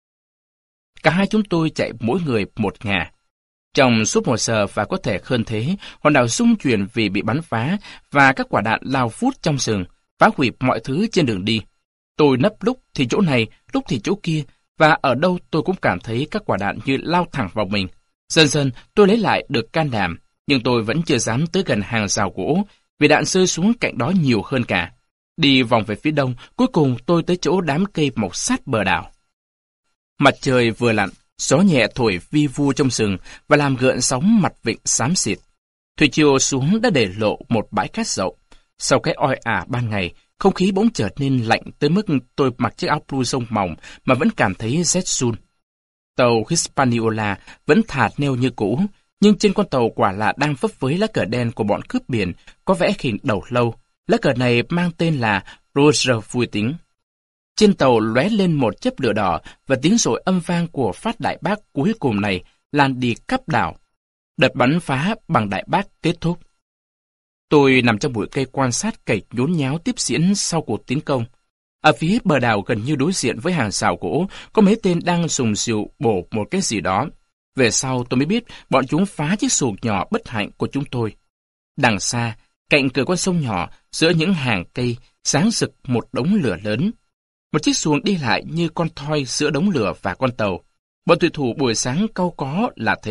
Cả hai chúng tôi chạy mỗi người một ngả. Trong suốt một giờ và có thể hơn thế, hòn đảo rung chuyển vì bị bắn phá và các quả đạn lao vút trong rừng, phá hủy mọi thứ trên đường đi. Tôi nấp lúc thì chỗ này, lúc thì chỗ kia, và ở đâu tôi cũng cảm thấy các quả đạn như lao thẳng vào mình. Dần dần tôi lấy lại được can đảm, nhưng tôi vẫn chưa dám tới gần hàng rào gỗ, vì đạn rơi xuống cạnh đó nhiều hơn cả. Đi vòng về phía đông, cuối cùng tôi tới chỗ đám cây mọc sát bờ đảo. Mặt trời vừa lặn, gió nhẹ thổi vi vu trong rừng và làm gợn sóng mặt vịnh xám xịt. Thủy triều xuống đã để lộ một bãi cát rộng. Sau cái oi ả ban ngày, không khí bỗng trở nên lạnh tới mức tôi mặc chiếc áo blouson mỏng mà vẫn cảm thấy rét run. Tàu Hispaniola vẫn thả neo như cũ, nhưng trên con tàu quả là đang phấp phới lá cờ đen của bọn cướp biển, có vẽ hình đầu lâu. Lá cờ này mang tên là Roger vui tính. Trên tàu lóe lên một chớp lửa đỏ và tiếng rội âm vang của phát đại bác cuối cùng này lan đi khắp đảo. Đợt bắn phá bằng đại bác kết thúc. Tôi nằm trong bụi cây quan sát cảnh nhốn nháo tiếp diễn sau cuộc tiến công. Ở phía bờ đảo gần như đối diện với hàng rào gỗ, có mấy tên đang dùng rượu bổ một cái gì đó. Về sau tôi mới biết bọn chúng phá chiếc xuồng nhỏ bất hạnh của chúng tôi. Đằng xa, cạnh cửa con sông nhỏ, giữa những hàng cây, sáng rực một đống lửa lớn. Một chiếc xuồng đi lại như con thoi giữa đống lửa và con tàu. Bọn thủy thủ buổi sáng cau có là thế,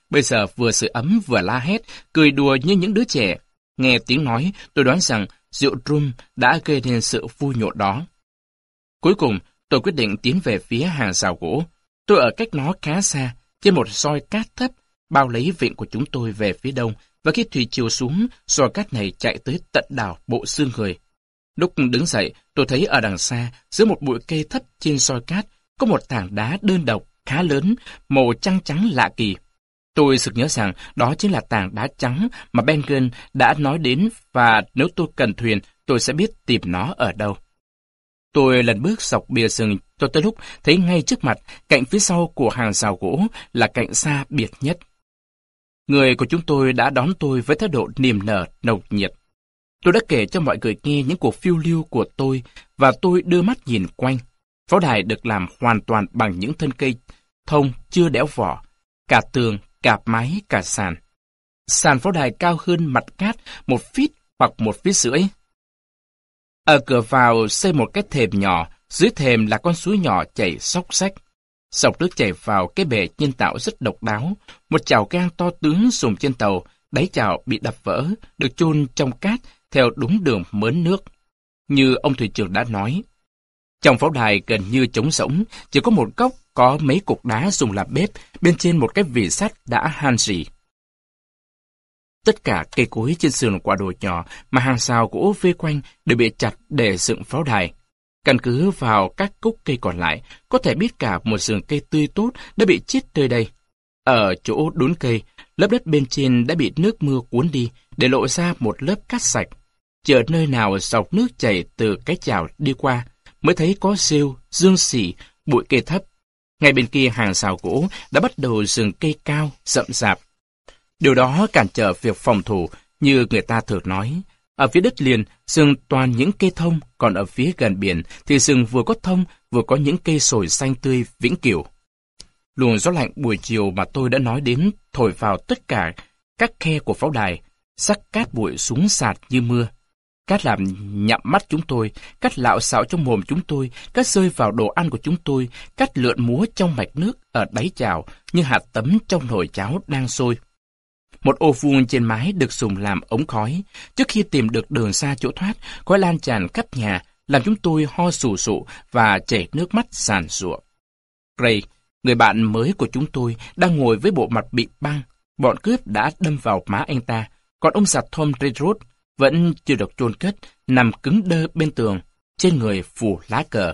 Bây giờ vừa sưởi ấm vừa la hét, cười đùa như những đứa trẻ. Nghe tiếng nói, tôi đoán rằng rượu rum đã gây nên sự vui nhộn đó. Cuối cùng, tôi quyết định tiến về phía hàng rào gỗ. Tôi ở cách nó khá xa, trên một soi cát thấp, bao lấy vịnh của chúng tôi về phía đông, và khi thủy chiều xuống, soi cát này chạy tới tận đảo Bộ Xương Người. Lúc đứng dậy, tôi thấy ở đằng xa, giữa một bụi cây thấp trên soi cát, có một tảng đá đơn độc, khá lớn, màu trắng trắng lạ kỳ. Tôi sực nhớ rằng đó chính là tảng đá trắng mà Ben Gunn đã nói đến, và nếu tôi cần thuyền, tôi sẽ biết tìm nó ở đâu. Tôi lần bước dọc bìa rừng cho tới lúc thấy ngay trước mặt, cạnh phía sau của hàng rào gỗ là cạnh xa biệt nhất. Người của chúng tôi đã đón tôi với thái độ niềm nở, nồng nhiệt. Tôi đã kể cho mọi người nghe những cuộc phiêu lưu của tôi, và tôi đưa mắt nhìn quanh. Pháo đài được làm hoàn toàn bằng những thân cây thông chưa đẽo vỏ, cả tường, cả mái, cả sàn. Sàn pháo đài cao hơn mặt cát một feet hoặc một feet rưỡi. Ở cửa vào xây một cái thềm nhỏ, dưới thềm là con suối nhỏ chảy xóc xách. Dòng nước chảy vào cái bể nhân tạo rất độc đáo, một chảo gang to tướng dùng trên tàu, đáy chảo bị đập vỡ, được chôn trong cát theo đúng đường mớn nước. Như ông thuyền trưởng đã nói, trong pháo đài gần như trống rỗng, chỉ có một góc có mấy cục đá dùng làm bếp, bên trên một cái vỉ sắt đã han rỉ. Tất cả cây cối trên sườn quả đồi nhỏ mà hàng rào gỗ vây quanh đều bị chặt để dựng pháo đài. Căn cứ vào các gốc cây còn lại, có thể biết cả một rừng cây tươi tốt đã bị chết nơi đây. Ở chỗ đốn cây, lớp đất bên trên đã bị nước mưa cuốn đi, để lộ ra một lớp cát sạch. Chỉ ở nơi nào dọc nước chảy từ cái chảo đi qua, mới thấy có rêu, dương xỉ, bụi cây thấp. Ngay bên kia hàng rào gỗ đã bắt đầu rừng cây cao, rậm rạp. Điều đó cản trở việc phòng thủ, như người ta thường nói. Ở phía đất liền, rừng toàn những cây thông, còn ở phía gần biển thì rừng vừa có thông, vừa có những cây sồi xanh tươi vĩnh cửu. Luồng gió lạnh buổi chiều mà tôi đã nói đến thổi vào tất cả các khe của pháo đài, sắc cát bụi xuống sạt như mưa. Cát làm nhặm mắt chúng tôi, cát lạo xạo trong mồm chúng tôi, cát rơi vào đồ ăn của chúng tôi, cát lượn múa trong mạch nước ở đáy chảo như hạt tấm trong nồi cháo đang sôi. Một ô vuông trên mái được dùng làm ống khói. Trước khi tìm được đường ra chỗ thoát, khói lan tràn khắp nhà, làm chúng tôi ho sù sụ và chảy nước mắt sàn sụa. Gray, người bạn mới của chúng tôi, đang ngồi với bộ mặt bị băng. Bọn cướp đã đâm vào má anh ta, còn ông già Tom Redruth vẫn chưa được chôn cất, nằm cứng đơ bên tường, trên người phủ lá cờ.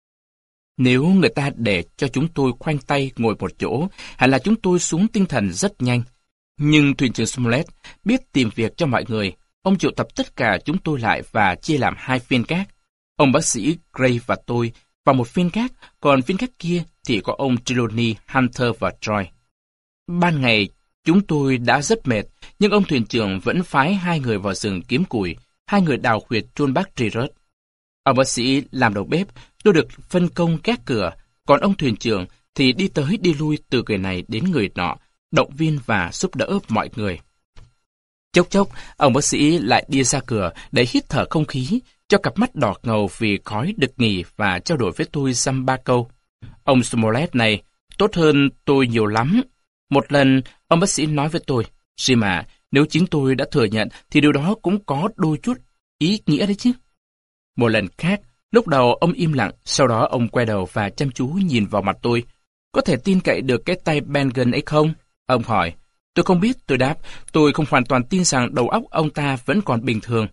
Nếu người ta để cho chúng tôi khoanh tay ngồi một chỗ, hẳn là chúng tôi xuống tinh thần rất nhanh. Nhưng thuyền trưởng Smollett biết tìm việc cho mọi người. Ông triệu tập tất cả chúng tôi lại và chia làm hai phiên gác. Ông bác sĩ Gray và tôi vào một phiên gác, còn phiên gác kia thì có ông Trelawney, Hunter và Troy. Ban ngày, chúng tôi đã rất mệt, nhưng ông thuyền trưởng vẫn phái hai người vào rừng kiếm củi, hai người đào huyệt chôn bác Trerut. Ông bác sĩ làm đầu bếp, tôi được phân công gác cửa, còn ông thuyền trưởng thì đi tới đi lui từ người này đến người nọ, động viên và giúp đỡ mọi người. Chốc chốc, ông bác sĩ lại đi ra cửa để hít thở không khí, cho cặp mắt đỏ ngầu vì khói được nghỉ và trao đổi với tôi dăm ba câu. Ông Smollett này tốt hơn tôi nhiều lắm. Một lần, ông bác sĩ nói với tôi, Jim à, nếu chính tôi đã thừa nhận thì điều đó cũng có đôi chút ý nghĩa đấy chứ. Một lần khác, lúc đầu ông im lặng, sau đó ông quay đầu và chăm chú nhìn vào mặt tôi. Có thể tin cậy được cái tay Ben Gunn ấy không? Ông hỏi. Tôi không biết, tôi đáp. Tôi không hoàn toàn tin rằng đầu óc ông ta vẫn còn bình thường.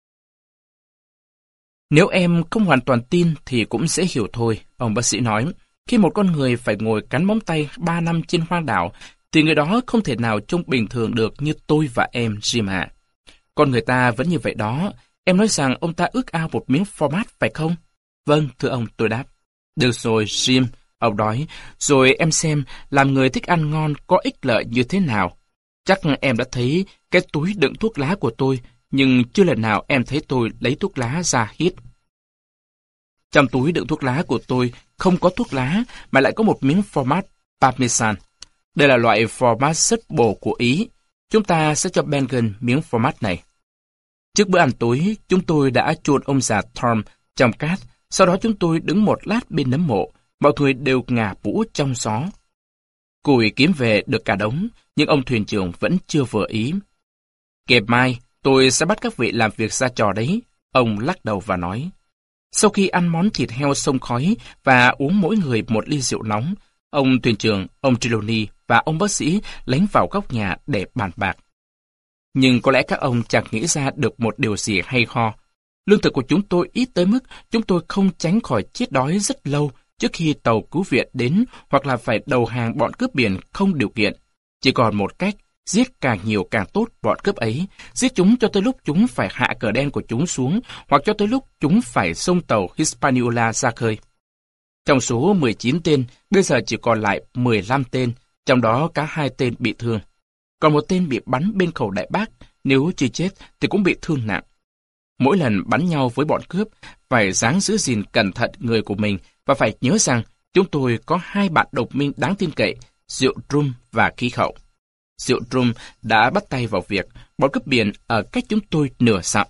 Nếu em không hoàn toàn tin thì cũng dễ hiểu thôi, ông bác sĩ nói. Khi một con người phải ngồi cắn móng tay ba năm trên hoang đảo, thì người đó không thể nào trông bình thường được như tôi và em, Jim ạ. Con người ta vẫn như vậy đó. Em nói rằng ông ta ước ao một miếng format phải không? Vâng, thưa ông, tôi đáp. Được rồi, Jim, ông nói, rồi em xem làm người thích ăn ngon có ích lợi như thế nào. Chắc em đã thấy cái túi đựng thuốc lá của tôi, nhưng chưa lần nào em thấy tôi lấy thuốc lá ra hít. Trong túi đựng thuốc lá của tôi không có thuốc lá, mà lại có một miếng format Parmesan. Đây là loại format rất bổ của Ý. Chúng ta sẽ cho Ben Gunn miếng format này. Trước bữa ăn tối, chúng tôi đã chôn ông già Tom trong cát. Sau đó chúng tôi đứng một lát bên nấm mộ. Mọi người đều ngả mũ trong gió. Củi kiếm về được cả đống, nhưng ông thuyền trưởng vẫn chưa vừa ý. Ngày mai, tôi sẽ bắt các vị làm việc ra trò đấy, ông lắc đầu và nói. Sau khi ăn món thịt heo xông khói và uống mỗi người một ly rượu nóng, ông thuyền trưởng, ông Trelawney và ông bác sĩ lánh vào góc nhà để bàn bạc. Nhưng có lẽ các ông chẳng nghĩ ra được một điều gì hay ho. Lương thực của chúng tôi ít tới mức chúng tôi không tránh khỏi chết đói rất lâu trước khi tàu cứu viện đến, hoặc là phải đầu hàng bọn cướp biển không điều kiện. Chỉ còn một cách, giết càng nhiều càng tốt bọn cướp ấy, giết chúng cho tới lúc chúng phải hạ cờ đen của chúng xuống, hoặc cho tới lúc chúng phải xông tàu Hispaniola ra khơi. Trong số mười chín tên, bây giờ chỉ còn lại mười lăm tên, trong đó cả hai tên bị thương. Còn một tên bị bắn bên khẩu đại bác, nếu chưa chết thì cũng bị thương nặng. Mỗi lần bắn nhau với bọn cướp, phải ráng giữ gìn cẩn thận người của mình và phải nhớ rằng chúng tôi có hai bạn đồng minh đáng tin cậy, rượu rum và khí hậu. Rượu rum đã bắt tay vào việc, bọn cướp biển ở cách chúng tôi nửa dặm.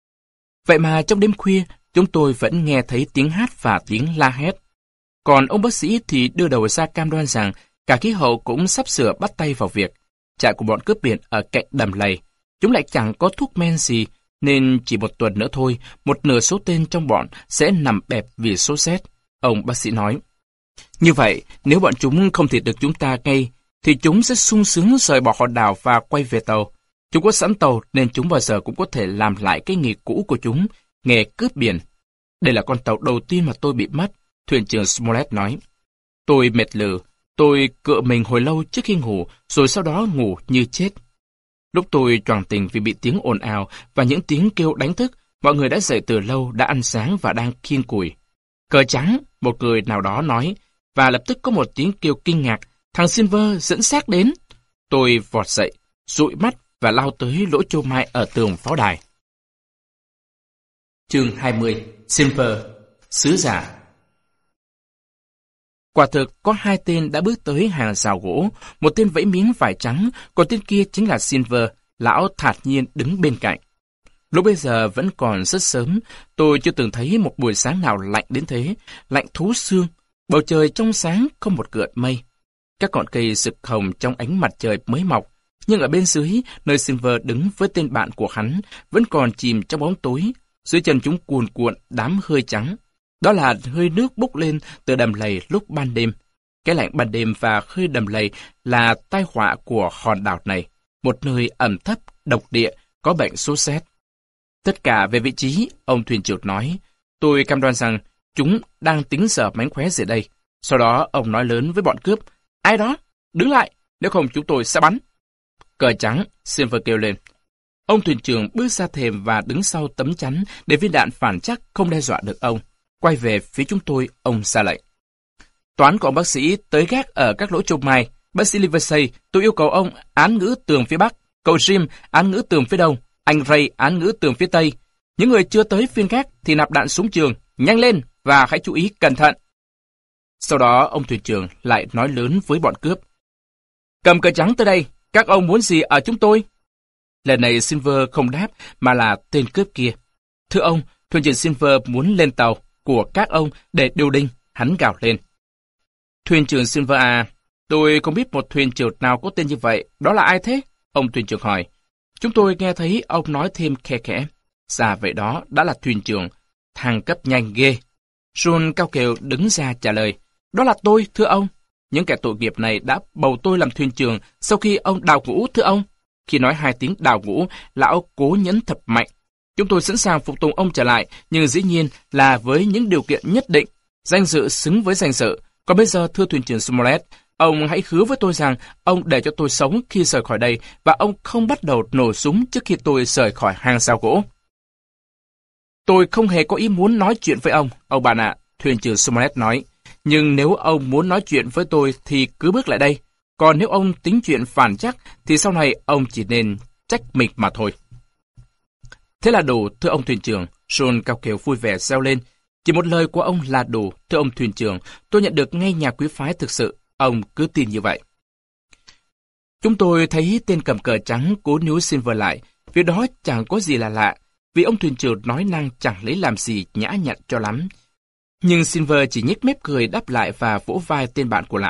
Vậy mà trong đêm khuya, chúng tôi vẫn nghe thấy tiếng hát và tiếng la hét. Còn ông bác sĩ thì đưa đầu ra cam đoan rằng cả khí hậu cũng sắp sửa bắt tay vào việc. Trại của bọn cướp biển ở cạnh đầm lầy, chúng lại chẳng có thuốc men gì, nên chỉ một tuần nữa thôi, một nửa số tên trong bọn sẽ nằm bẹp vì sốt rét, ông bác sĩ nói. Như vậy, nếu bọn chúng không thịt được chúng ta ngay, thì chúng sẽ sung sướng rời bỏ hòn đảo và quay về tàu. Chúng có sẵn tàu nên chúng bao giờ cũng có thể làm lại cái nghề cũ của chúng, nghề cướp biển. Đây là con tàu đầu tiên mà tôi bị mất, thuyền trưởng Smollett nói. Tôi mệt lử, tôi cựa mình hồi lâu trước khi ngủ, rồi sau đó ngủ như chết. Lúc tôi choàng tỉnh vì bị tiếng ồn ào và những tiếng kêu đánh thức, mọi người đã dậy từ lâu, đã ăn sáng và đang khiêng củi. Cờ trắng, một người nào đó nói, và lập tức có một tiếng kêu kinh ngạc, thằng Silver dẫn xác đến. Tôi vọt dậy, dụi mắt và lao tới lỗ chô mai ở tường pháo đài. Chương hai mươi. Silver, sứ giả. Quả thực, có hai tên đã bước tới hàng rào gỗ, một tên vẫy miếng vải trắng, còn tên kia chính là Silver, lão thản nhiên đứng bên cạnh. Lúc bây giờ vẫn còn rất sớm, tôi chưa từng thấy một buổi sáng nào lạnh đến thế, lạnh thấu xương, bầu trời trong sáng không một gợn mây. Các ngọn cây rực hồng trong ánh mặt trời mới mọc, nhưng ở bên dưới, nơi Silver đứng với tên bạn của hắn, vẫn còn chìm trong bóng tối, dưới chân chúng cuồn cuộn đám hơi trắng. Đó là hơi nước bốc lên từ đầm lầy lúc ban đêm. Cái lạnh ban đêm và hơi đầm lầy là tai họa của hòn đảo này, một nơi ẩm thấp, độc địa, có bệnh sốt rét. Tất cả về vị trí, ông thuyền trưởng nói, tôi cam đoan rằng chúng đang tính giờ mánh khóe gì đây. Sau đó ông nói lớn với bọn cướp, ai đó, đứng lại, nếu không chúng tôi sẽ bắn. Cờ trắng, Silver kêu lên. Ông thuyền trưởng bước ra thềm và đứng sau tấm chắn để viên đạn phản chắc không đe dọa được ông. Quay về phía chúng tôi, ông ra lệnh. Toán của ông bác sĩ tới gác ở các lỗ chôm mai. Bác sĩ Livesey, tôi yêu cầu ông án ngữ tường phía bắc, cậu Jim án ngữ tường phía đông, anh Ray án ngữ tường phía tây. Những người chưa tới phiên gác thì nạp đạn súng trường, nhanh lên và hãy chú ý cẩn thận. Sau đó ông thuyền trưởng lại nói lớn với bọn cướp. Cầm cờ trắng tới đây, các ông muốn gì ở chúng tôi? Lần này Silver không đáp mà là tên cướp kia. Thưa ông, thuyền trưởng Silver muốn lên tàu của các ông để điều đinh, hắn gào lên. Thuyền trưởng Silver à, tôi không biết một thuyền trưởng nào có tên như vậy, đó là ai thế? Ông thuyền trưởng hỏi. Chúng tôi nghe thấy ông nói thêm khe khẽ. Dạ vậy đó, đã là thuyền trưởng, thăng cấp nhanh ghê. John cao kiều đứng ra trả lời. Đó là tôi, thưa ông. Những kẻ tội nghiệp này đã bầu tôi làm thuyền trưởng sau khi ông đào ngũ, thưa ông. Khi nói hai tiếng đào ngũ, lão cố nhấn thật mạnh. Chúng tôi sẵn sàng phục tùng ông trở lại, nhưng dĩ nhiên là với những điều kiện nhất định. Danh dự xứng với danh dự. Còn bây giờ, thưa thuyền trưởng Smollett, ông hãy hứa với tôi rằng ông để cho tôi sống khi rời khỏi đây và ông không bắt đầu nổ súng trước khi tôi rời khỏi hang sao gỗ. Tôi không hề có ý muốn nói chuyện với ông, ông bạn ạ, thuyền trưởng Smollett nói. Nhưng nếu ông muốn nói chuyện với tôi thì cứ bước lại đây. Còn nếu ông tính chuyện phản chắc thì sau này ông chỉ nên trách mình mà thôi. Thế là đủ, thưa ông thuyền trưởng. John cao kiều vui vẻ reo lên. Chỉ một lời của ông là đủ, thưa ông thuyền trưởng. Tôi nhận được ngay nhà quý phái thực sự. Ông cứ tin như vậy. Chúng tôi thấy tên cầm cờ trắng cố níu Silver lại. Việc đó chẳng có gì là lạ, vì ông thuyền trưởng nói năng chẳng lấy làm gì nhã nhặn cho lắm. Nhưng Silver chỉ nhếch mép cười đáp lại và vỗ vai tên bạn của lão.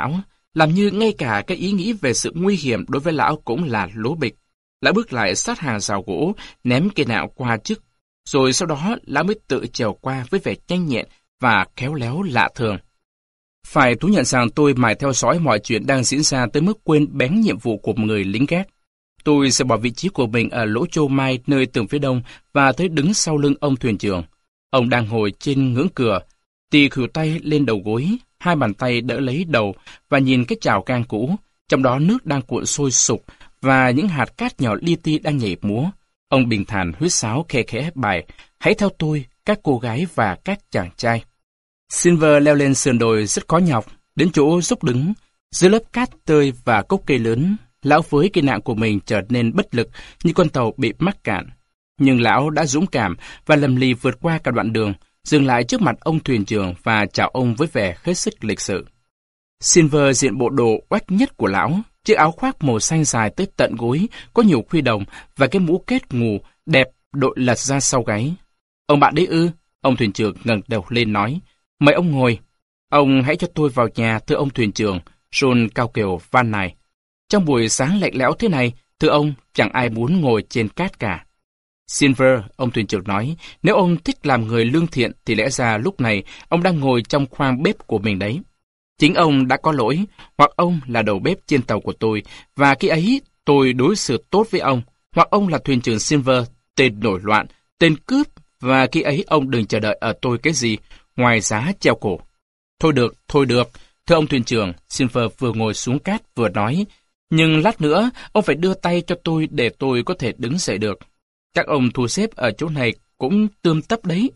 làm như ngay cả cái ý nghĩ về sự nguy hiểm đối với lão cũng là lố bịch. Lão bước lại sát hàng rào gỗ, ném cây nạo qua trước, rồi sau đó lão mới tự trèo qua với vẻ nhanh nhẹn và khéo léo lạ thường. Phải thú nhận rằng tôi mải theo dõi mọi chuyện đang diễn ra tới mức quên bén nhiệm vụ của một người lính gác. Tôi sẽ bỏ vị trí của mình ở lỗ châu mai nơi tường phía đông và tới đứng sau lưng ông thuyền trưởng. Ông đang ngồi trên ngưỡng cửa, tì khuỷu tay lên đầu gối, hai bàn tay đỡ lấy đầu và nhìn cái chảo gang cũ, trong đó nước đang cuộn sôi sục và những hạt cát nhỏ li ti đang nhảy múa. Ông bình thản huýt sáo khe khẽ bài, hãy theo tôi, các cô gái và các chàng trai. Silver leo lên sườn đồi rất khó nhọc, đến chỗ dốc đứng, dưới lớp cát tơi và gốc cây lớn, lão với cây nạng của mình trở nên bất lực như con tàu bị mắc cạn. Nhưng lão đã dũng cảm và lầm lì vượt qua cả đoạn đường, dừng lại trước mặt ông thuyền trưởng và chào ông với vẻ hết sức lịch sự. Silver diện bộ đồ oách nhất của lão, chiếc áo khoác màu xanh dài tới tận gối, có nhiều khuy đồng và cái mũ kết ngù đẹp đội lật ra sau gáy. Ông bạn đấy ư? Ông thuyền trưởng ngẩng đầu lên nói. Mời ông ngồi. Ông hãy cho tôi vào nhà, thưa ông thuyền trưởng. John cao kiều van này. Trong buổi sáng lạnh lẽo thế này, thưa ông, chẳng ai muốn ngồi trên cát cả. Silver, ông thuyền trưởng nói, nếu ông thích làm người lương thiện thì lẽ ra lúc này ông đang ngồi trong khoang bếp của mình đấy. Chính ông đã có lỗi, hoặc ông là đầu bếp trên tàu của tôi, và khi ấy tôi đối xử tốt với ông, hoặc ông là thuyền trưởng Silver, tên nổi loạn, tên cướp, và khi ấy ông đừng chờ đợi ở tôi cái gì, ngoài giá treo cổ. Thôi được, thôi được, thưa ông thuyền trưởng, Silver vừa ngồi xuống cát vừa nói, nhưng lát nữa ông phải đưa tay cho tôi để tôi có thể đứng dậy được. Các ông thu xếp ở chỗ này cũng tươm tất đấy.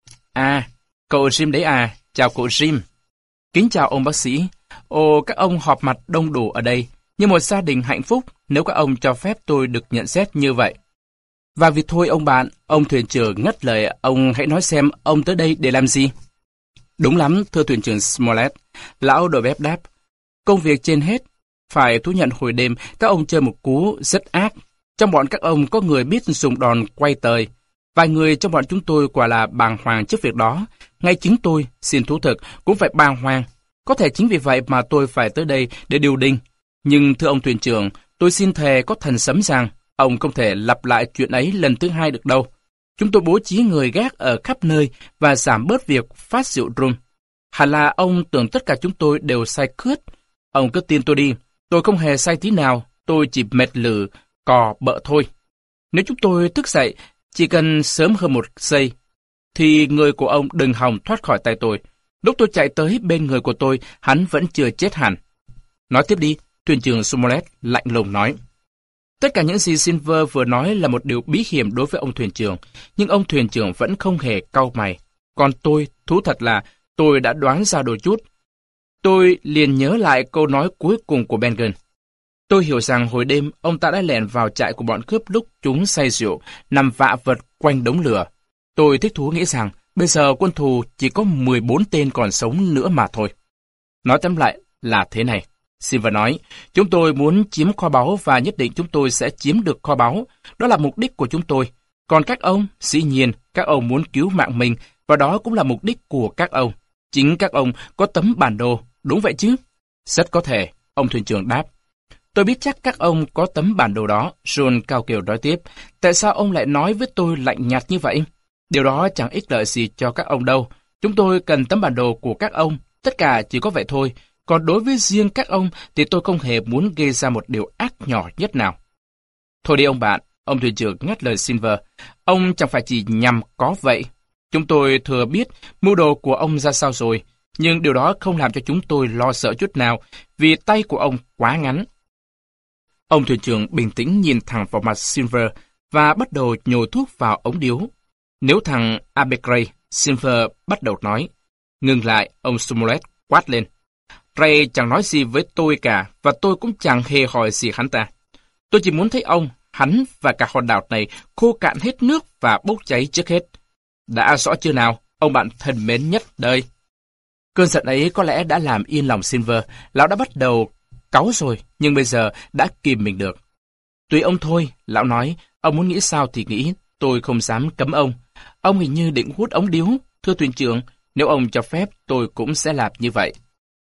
À, cậu Jim đấy à, chào cậu Jim. Kính chào ông bác sĩ. Ồ, các ông họp mặt đông đủ ở đây, như một gia đình hạnh phúc nếu các ông cho phép tôi được nhận xét như vậy. Và vì thôi ông bạn, ông thuyền trưởng ngắt lời, ông hãy nói xem ông tới đây để làm gì? Đúng lắm, thưa thuyền trưởng Smollett. Lão đội bếp đáp. Công việc trên hết. Phải thú nhận hồi đêm, các ông chơi một cú rất ác. Trong bọn các ông có người biết dùng đòn quay tời. Vài người trong bọn chúng tôi quả là bàng hoàng trước việc đó. Ngay chính tôi, xin thú thực, cũng phải bàng hoàng. Có thể chính vì vậy mà tôi phải tới đây để điều đình. Nhưng thưa ông thuyền trưởng, tôi xin thề có thần sấm rằng ông không thể lặp lại chuyện ấy lần thứ hai được đâu. Chúng tôi bố trí người gác ở khắp nơi và giảm bớt việc phát rượu rum. Hẳn là ông tưởng tất cả chúng tôi đều say khướt. Ông cứ tin tôi đi, tôi không hề say tí nào, tôi chỉ mệt lử, cò bợ thôi. Nếu chúng tôi thức dậy, chỉ cần sớm hơn một giây, thì người của ông đừng hòng thoát khỏi tay tôi. Lúc tôi chạy tới bên người của tôi, hắn vẫn chưa chết hẳn. Nói tiếp đi, thuyền trưởng Smollett lạnh lùng nói. Tất cả những gì Silver vừa nói là một điều bí hiểm đối với ông thuyền trưởng, nhưng ông thuyền trưởng vẫn không hề cau mày. Còn tôi, thú thật là tôi đã đoán ra đôi chút. Tôi liền nhớ lại câu nói cuối cùng của Bengen. Tôi hiểu rằng hồi đêm ông ta đã lẻn vào trại của bọn cướp lúc chúng say rượu, nằm vạ vật quanh đống lửa. Tôi thích thú nghĩ rằng bây giờ quân thù chỉ có mười bốn tên còn sống nữa mà thôi. Nói tóm lại là thế này. Silver nói, chúng tôi muốn chiếm kho báu và nhất định chúng tôi sẽ chiếm được kho báu. Đó là mục đích của chúng tôi. Còn các ông, dĩ nhiên, các ông muốn cứu mạng mình và đó cũng là mục đích của các ông. Chính các ông có tấm bản đồ, đúng vậy chứ? Rất có thể, ông thuyền trưởng đáp. Tôi biết chắc các ông có tấm bản đồ đó, John cao kiều nói tiếp. Tại sao ông lại nói với tôi lạnh nhạt như vậy? Điều đó chẳng ích lợi gì cho các ông đâu. Chúng tôi cần tấm bản đồ của các ông, tất cả chỉ có vậy thôi. Còn đối với riêng các ông thì tôi không hề muốn gây ra một điều ác nhỏ nhất nào. Thôi đi ông bạn, ông thuyền trưởng ngắt lời Silver. Ông chẳng phải chỉ nhằm có vậy. Chúng tôi thừa biết mưu đồ của ông ra sao rồi, nhưng điều đó không làm cho chúng tôi lo sợ chút nào, vì tay của ông quá ngắn. Ông thuyền trưởng bình tĩnh nhìn thẳng vào mặt Silver và bắt đầu nhồi thuốc vào ống điếu. Nếu thằng Abercrombie, Silver bắt đầu nói. Ngừng lại, ông Smollett quát lên. Ray chẳng nói gì với tôi cả, và tôi cũng chẳng hề hỏi gì hắn ta. Tôi chỉ muốn thấy ông, hắn và cả hòn đảo này khô cạn hết nước và bốc cháy trước hết. Đã rõ chưa nào, ông bạn thân mến nhất đời. Cơn giận ấy có lẽ đã làm yên lòng Silver. Lão đã bắt đầu cáu rồi, nhưng bây giờ đã kìm mình được. Tùy ông thôi, lão nói, ông muốn nghĩ sao thì nghĩ, tôi không dám cấm ông. Ông hình như định hút ống điếu, thưa thuyền trưởng, nếu ông cho phép tôi cũng sẽ làm như vậy.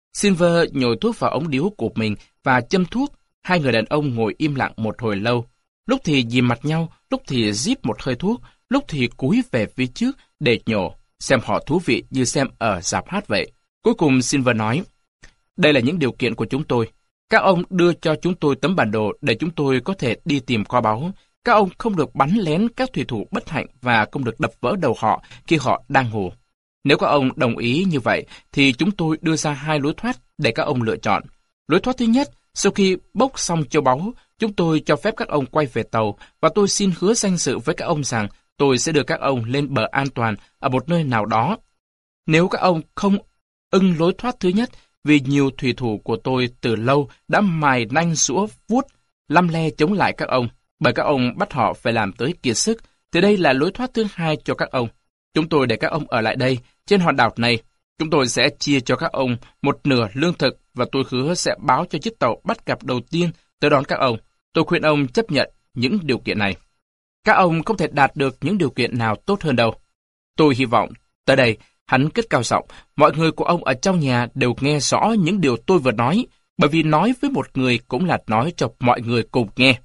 Silver nhồi thuốc vào ống điếu của mình và châm thuốc. Hai người đàn ông ngồi im lặng một hồi lâu. Lúc thì dìm mặt nhau, lúc thì rít một hơi thuốc, lúc thì cúi về phía trước để nhổ, xem họ thú vị như xem ở rạp hát vậy. Cuối cùng Silver nói, đây là những điều kiện của chúng tôi. Các ông đưa cho chúng tôi tấm bản đồ để chúng tôi có thể đi tìm kho báu. Các ông không được bắn lén các thủy thủ bất hạnh và không được đập vỡ đầu họ khi họ đang ngủ. Nếu các ông đồng ý như vậy, thì chúng tôi đưa ra hai lối thoát để các ông lựa chọn. Lối thoát thứ nhất, sau khi bốc xong châu báu, chúng tôi cho phép các ông quay về tàu và tôi xin hứa danh dự với các ông rằng tôi sẽ đưa các ông lên bờ an toàn ở một nơi nào đó. Nếu các ông không ưng lối thoát thứ nhất, vì nhiều thủy thủ của tôi từ lâu đã mài nanh sũa vuốt, lăm le chống lại các ông, bởi các ông bắt họ phải làm tới kiệt sức, thì đây là lối thoát thứ hai cho các ông. Chúng tôi để các ông ở lại đây, trên hòn đảo này. Chúng tôi sẽ chia cho các ông một nửa lương thực và tôi hứa sẽ báo cho chiếc tàu bắt gặp đầu tiên tới đón các ông. Tôi khuyên ông chấp nhận những điều kiện này. Các ông không thể đạt được những điều kiện nào tốt hơn đâu. Tôi hy vọng, tới đây, hắn cất cao giọng, mọi người của ông ở trong nhà đều nghe rõ những điều tôi vừa nói, bởi vì nói với một người cũng là nói cho mọi người cùng nghe.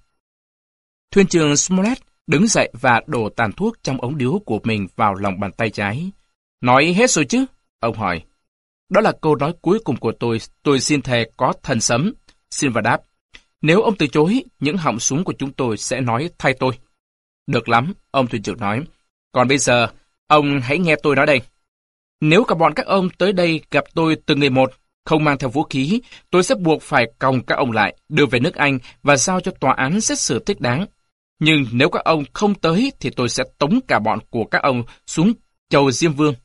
Thuyền trưởng Smollett đứng dậy và đổ tàn thuốc trong ống điếu của mình vào lòng bàn tay trái. Nói hết rồi chứ? Ông hỏi. Đó là câu nói cuối cùng của tôi, tôi xin thề có thần sấm. Silver đáp. Nếu ông từ chối, những họng súng của chúng tôi sẽ nói thay tôi. Được lắm, ông thuyền trưởng nói. Còn bây giờ, ông hãy nghe tôi nói đây. Nếu cả bọn các ông tới đây gặp tôi từng người một, không mang theo vũ khí, tôi sẽ buộc phải còng các ông lại, đưa về nước Anh và giao cho tòa án xét xử thích đáng. Nhưng nếu các ông không tới thì tôi sẽ tống cả bọn của các ông xuống chầu Diêm Vương.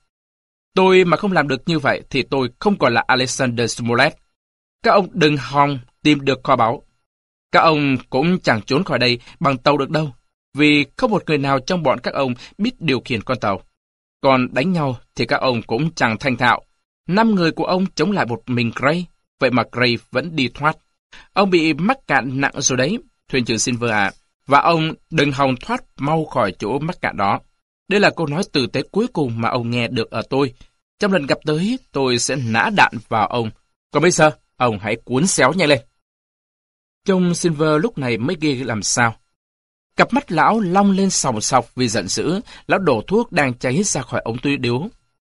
Tôi mà không làm được như vậy thì tôi không còn là Alexander Smollett. Các ông đừng hòng tìm được kho báu. Các ông cũng chẳng trốn khỏi đây bằng tàu được đâu, vì không một người nào trong bọn các ông biết điều khiển con tàu. Còn đánh nhau thì các ông cũng chẳng thành thạo. Năm người của ông chống lại một mình Gray, vậy mà Gray vẫn đi thoát. Ông bị mắc cạn nặng rồi đấy, thuyền trưởng Silver ạ, và ông đừng hòng thoát mau khỏi chỗ mắc cạn đó. Đây là câu nói tử tế cuối cùng mà ông nghe được ở tôi. Trong lần gặp tới, tôi sẽ nã đạn vào ông. Còn bây giờ, ông hãy cuốn xéo nhanh lên. Trông Silver lúc này mới ghê làm sao. Cặp mắt lão long lên sòng sọc vì giận dữ, lão đổ thuốc đang cháy ra khỏi ống tuy điếu.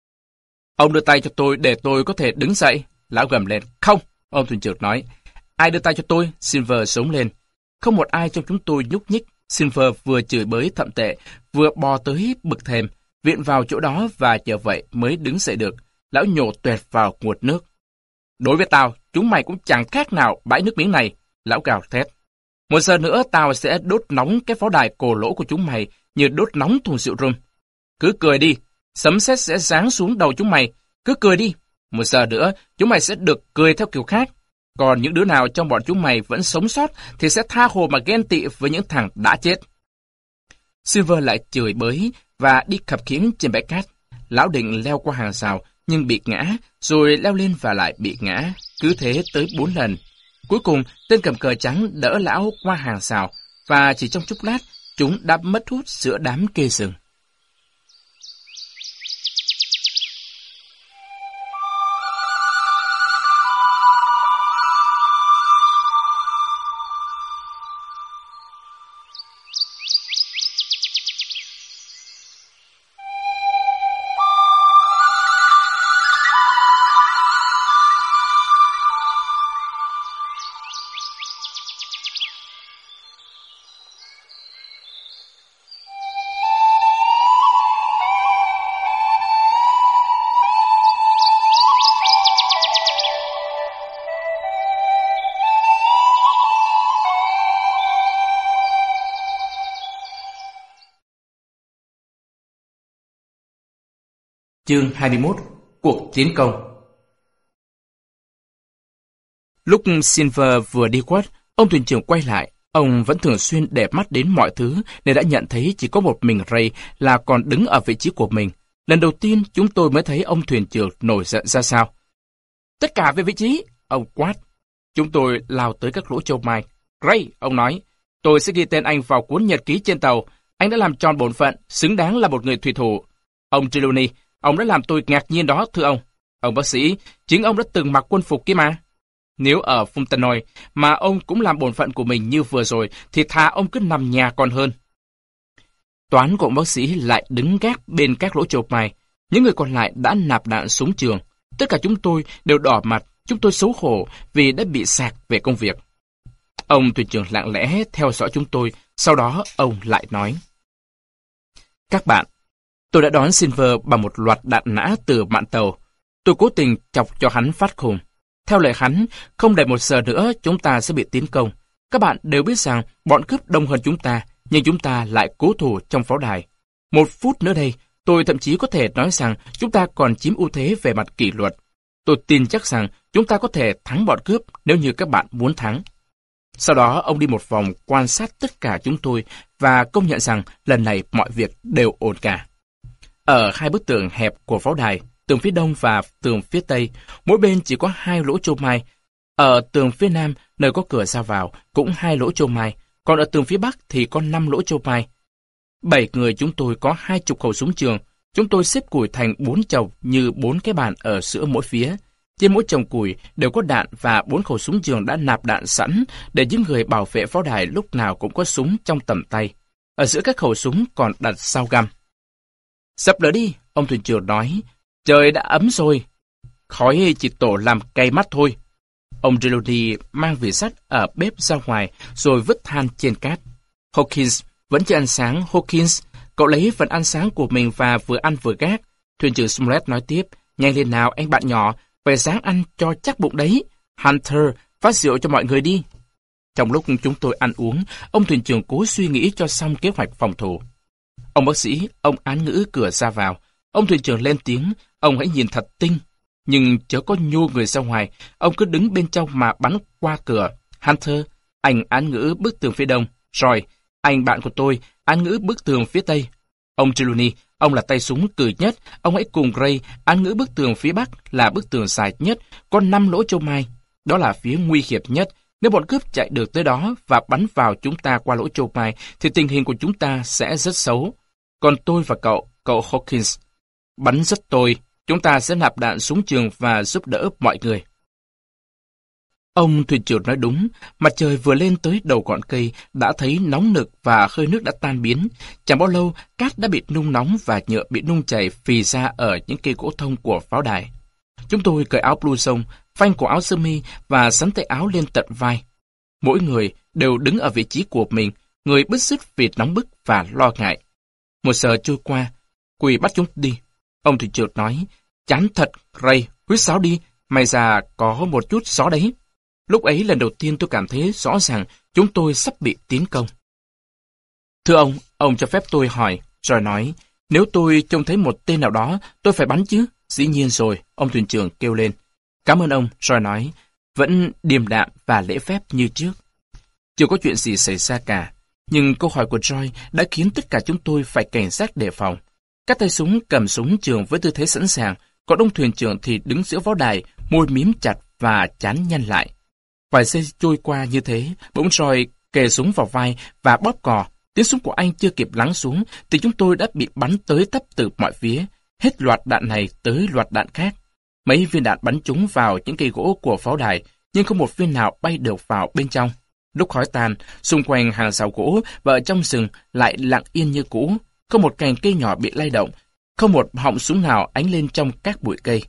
Ông đưa tay cho tôi để tôi có thể đứng dậy. Lão gầm lên. Không, ông thuyền trưởng nói. Ai đưa tay cho tôi? Silver sống lên. Không một ai trong chúng tôi nhúc nhích. Silver vừa chửi bới thậm tệ, vừa bò tới bực thềm, viện vào chỗ đó và nhờ vậy mới đứng dậy được. Lão nhổ tuẹt vào nguồn nước. Đối với tao, chúng mày cũng chẳng khác nào bãi nước miếng này. Lão gào thét. Một giờ nữa tao sẽ đốt nóng cái pháo đài cổ lỗ của chúng mày như đốt nóng thùng rượu rum. Cứ cười đi, sấm sét sẽ giáng xuống đầu chúng mày. Cứ cười đi, một giờ nữa chúng mày sẽ được cười theo kiểu khác. Còn những đứa nào trong bọn chúng mày vẫn sống sót thì sẽ tha hồ mà ghen tị với những thằng đã chết. Silver lại chửi bới và đi khập khiễng trên bãi cát. Lão định leo qua hàng rào nhưng bị ngã, rồi leo lên và lại bị ngã. Cứ thế tới bốn lần. Cuối cùng, tên cầm cờ trắng đỡ lão qua hàng rào và chỉ trong chốc lát, chúng đã mất hút giữa đám kê rừng. Chương hai mươi mốt. Cuộc chiến công. Lúc Silver vừa đi khuất, ông thuyền trưởng quay lại. Ông vẫn thường xuyên để mắt đến mọi thứ nên đã nhận thấy chỉ có một mình Ray là còn đứng ở vị trí của mình. Lần đầu tiên chúng tôi mới thấy ông thuyền trưởng nổi giận ra sao. Tất cả về vị trí, ông quát. Chúng tôi lao tới các lỗ châu mai. Ray, ông nói, tôi sẽ ghi tên anh vào cuốn nhật ký trên tàu. Anh đã làm tròn bổn phận, xứng đáng là một người thủy thủ. Ông Trelawney, ông đã làm tôi ngạc nhiên đó, thưa ông. Ông bác sĩ, chính ông đã từng mặc quân phục kia mà. Nếu ở Fontenoy mà ông cũng làm bổn phận của mình như vừa rồi, thì thà ông cứ nằm nhà còn hơn. Toán của ông bác sĩ lại đứng gác bên các lỗ chộp mài. Những người còn lại đã nạp đạn súng trường. Tất cả chúng tôi đều đỏ mặt, chúng tôi xấu hổ vì đã bị sạc về công việc. Ông thuyền trưởng lặng lẽ theo dõi chúng tôi, sau đó ông lại nói. Các bạn, tôi đã đón Silver bằng một loạt đạn nã từ mạn tàu. Tôi cố tình chọc cho hắn phát khùng. Theo lời hắn, không đầy một giờ nữa chúng ta sẽ bị tiến công. Các bạn đều biết rằng bọn cướp đông hơn chúng ta, nhưng chúng ta lại cố thủ trong pháo đài. Một phút nữa đây, tôi thậm chí có thể nói rằng chúng ta còn chiếm ưu thế về mặt kỷ luật. Tôi tin chắc rằng chúng ta có thể thắng bọn cướp nếu như các bạn muốn thắng. Sau đó ông đi một vòng quan sát tất cả chúng tôi và công nhận rằng lần này mọi việc đều ổn cả. Ở hai bức tường hẹp của pháo đài, tường phía đông và tường phía tây, mỗi bên chỉ có hai lỗ chô mai. Ở tường phía nam, nơi có cửa ra vào, cũng hai lỗ chô mai, còn ở tường phía bắc thì có năm lỗ chô mai. Bảy người chúng tôi có hai chục khẩu súng trường. Chúng tôi xếp củi thành bốn chồng như bốn cái bàn ở giữa mỗi phía. Trên mỗi chồng củi đều có đạn và bốn khẩu súng trường đã nạp đạn sẵn để những người bảo vệ pháo đài lúc nào cũng có súng trong tầm tay. Ở giữa các khẩu súng còn đặt sao găm. Sập lửa đi, ông thuyền trưởng nói. Trời đã ấm rồi. Khói chỉ tổ làm cay mắt thôi. Ông Trelawney mang vỉ sắt ở bếp ra ngoài rồi vứt than trên cát. Hawkins vẫn chưa ăn sáng. Hawkins, cậu lấy phần ăn sáng của mình và vừa ăn vừa gác. Thuyền trưởng Smollett nói tiếp. Nhanh lên nào anh bạn nhỏ, phải sáng ăn cho chắc bụng đấy. Hunter, phát rượu cho mọi người đi. Trong lúc chúng tôi ăn uống, ông thuyền trưởng cố suy nghĩ cho xong kế hoạch phòng thủ. Ông bác sĩ, ông án ngữ cửa ra vào. Ông thuyền trưởng lên tiếng, ông hãy nhìn thật tinh. Nhưng chớ có nhô người ra ngoài, ông cứ đứng bên trong mà bắn qua cửa. Hunter, anh án ngữ bức tường phía đông. Rồi, anh bạn của tôi, án ngữ bức tường phía tây. Ông Trelawney, ông là tay súng cừ nhất, ông hãy cùng Gray án ngữ bức tường phía bắc là bức tường dài nhất, có năm lỗ châu mai. Đó là phía nguy hiểm nhất. Nếu bọn cướp chạy được tới đó và bắn vào chúng ta qua lỗ châu mai, thì tình hình của chúng ta sẽ rất xấu. Còn tôi và cậu, cậu Hawkins, bắn rất tồi. Chúng ta sẽ nạp đạn súng trường và giúp đỡ mọi người. Ông thuyền trưởng nói đúng, mặt trời vừa lên tới đầu ngọn cây đã thấy nóng nực và hơi nước đã tan biến. Chẳng bao lâu, cát đã bị nung nóng và nhựa bị nung chảy phì ra ở những cây gỗ thông của pháo đài. Chúng tôi cởi áo blouson, phanh cổ áo sơ mi và sắn tay áo lên tận vai. Mỗi người đều đứng ở vị trí của mình, người bứt rứt vì nóng bức và lo ngại. Một giờ trôi qua, Quỳ bắt chúng đi. Ông thuyền trưởng nói, chán thật, Ray, huýt sáo đi, may ra có một chút gió đấy. Lúc ấy lần đầu tiên tôi cảm thấy rõ ràng chúng tôi sắp bị tiến công. Thưa ông, ông cho phép tôi hỏi, rồi nói, nếu tôi trông thấy một tên nào đó, tôi phải bắn chứ? Dĩ nhiên rồi, ông thuyền trưởng kêu lên. Cảm ơn ông, rồi nói, vẫn điềm đạm và lễ phép như trước. Chưa có chuyện gì xảy ra cả, nhưng câu hỏi của Joy đã khiến tất cả chúng tôi phải cảnh giác đề phòng. Các tay súng cầm súng trường với tư thế sẵn sàng, còn ông thuyền trưởng thì đứng giữa pháo đài, môi mím chặt và trán nhăn lại. Vài giây trôi qua như thế, bỗng Joy kề súng vào vai và bóp cò. Tiếng súng của anh chưa kịp lắng xuống, thì chúng tôi đã bị bắn tới tấp từ mọi phía, hết loạt đạn này tới loạt đạn khác. Mấy viên đạn bắn trúng vào những cây gỗ của pháo đài, nhưng không một viên nào bay được vào bên trong. Lúc khói tàn, xung quanh hàng rào gỗ và ở trong rừng lại lặng yên như cũ, không một cành cây nhỏ bị lay động, không một họng súng nào ánh lên trong các bụi cây.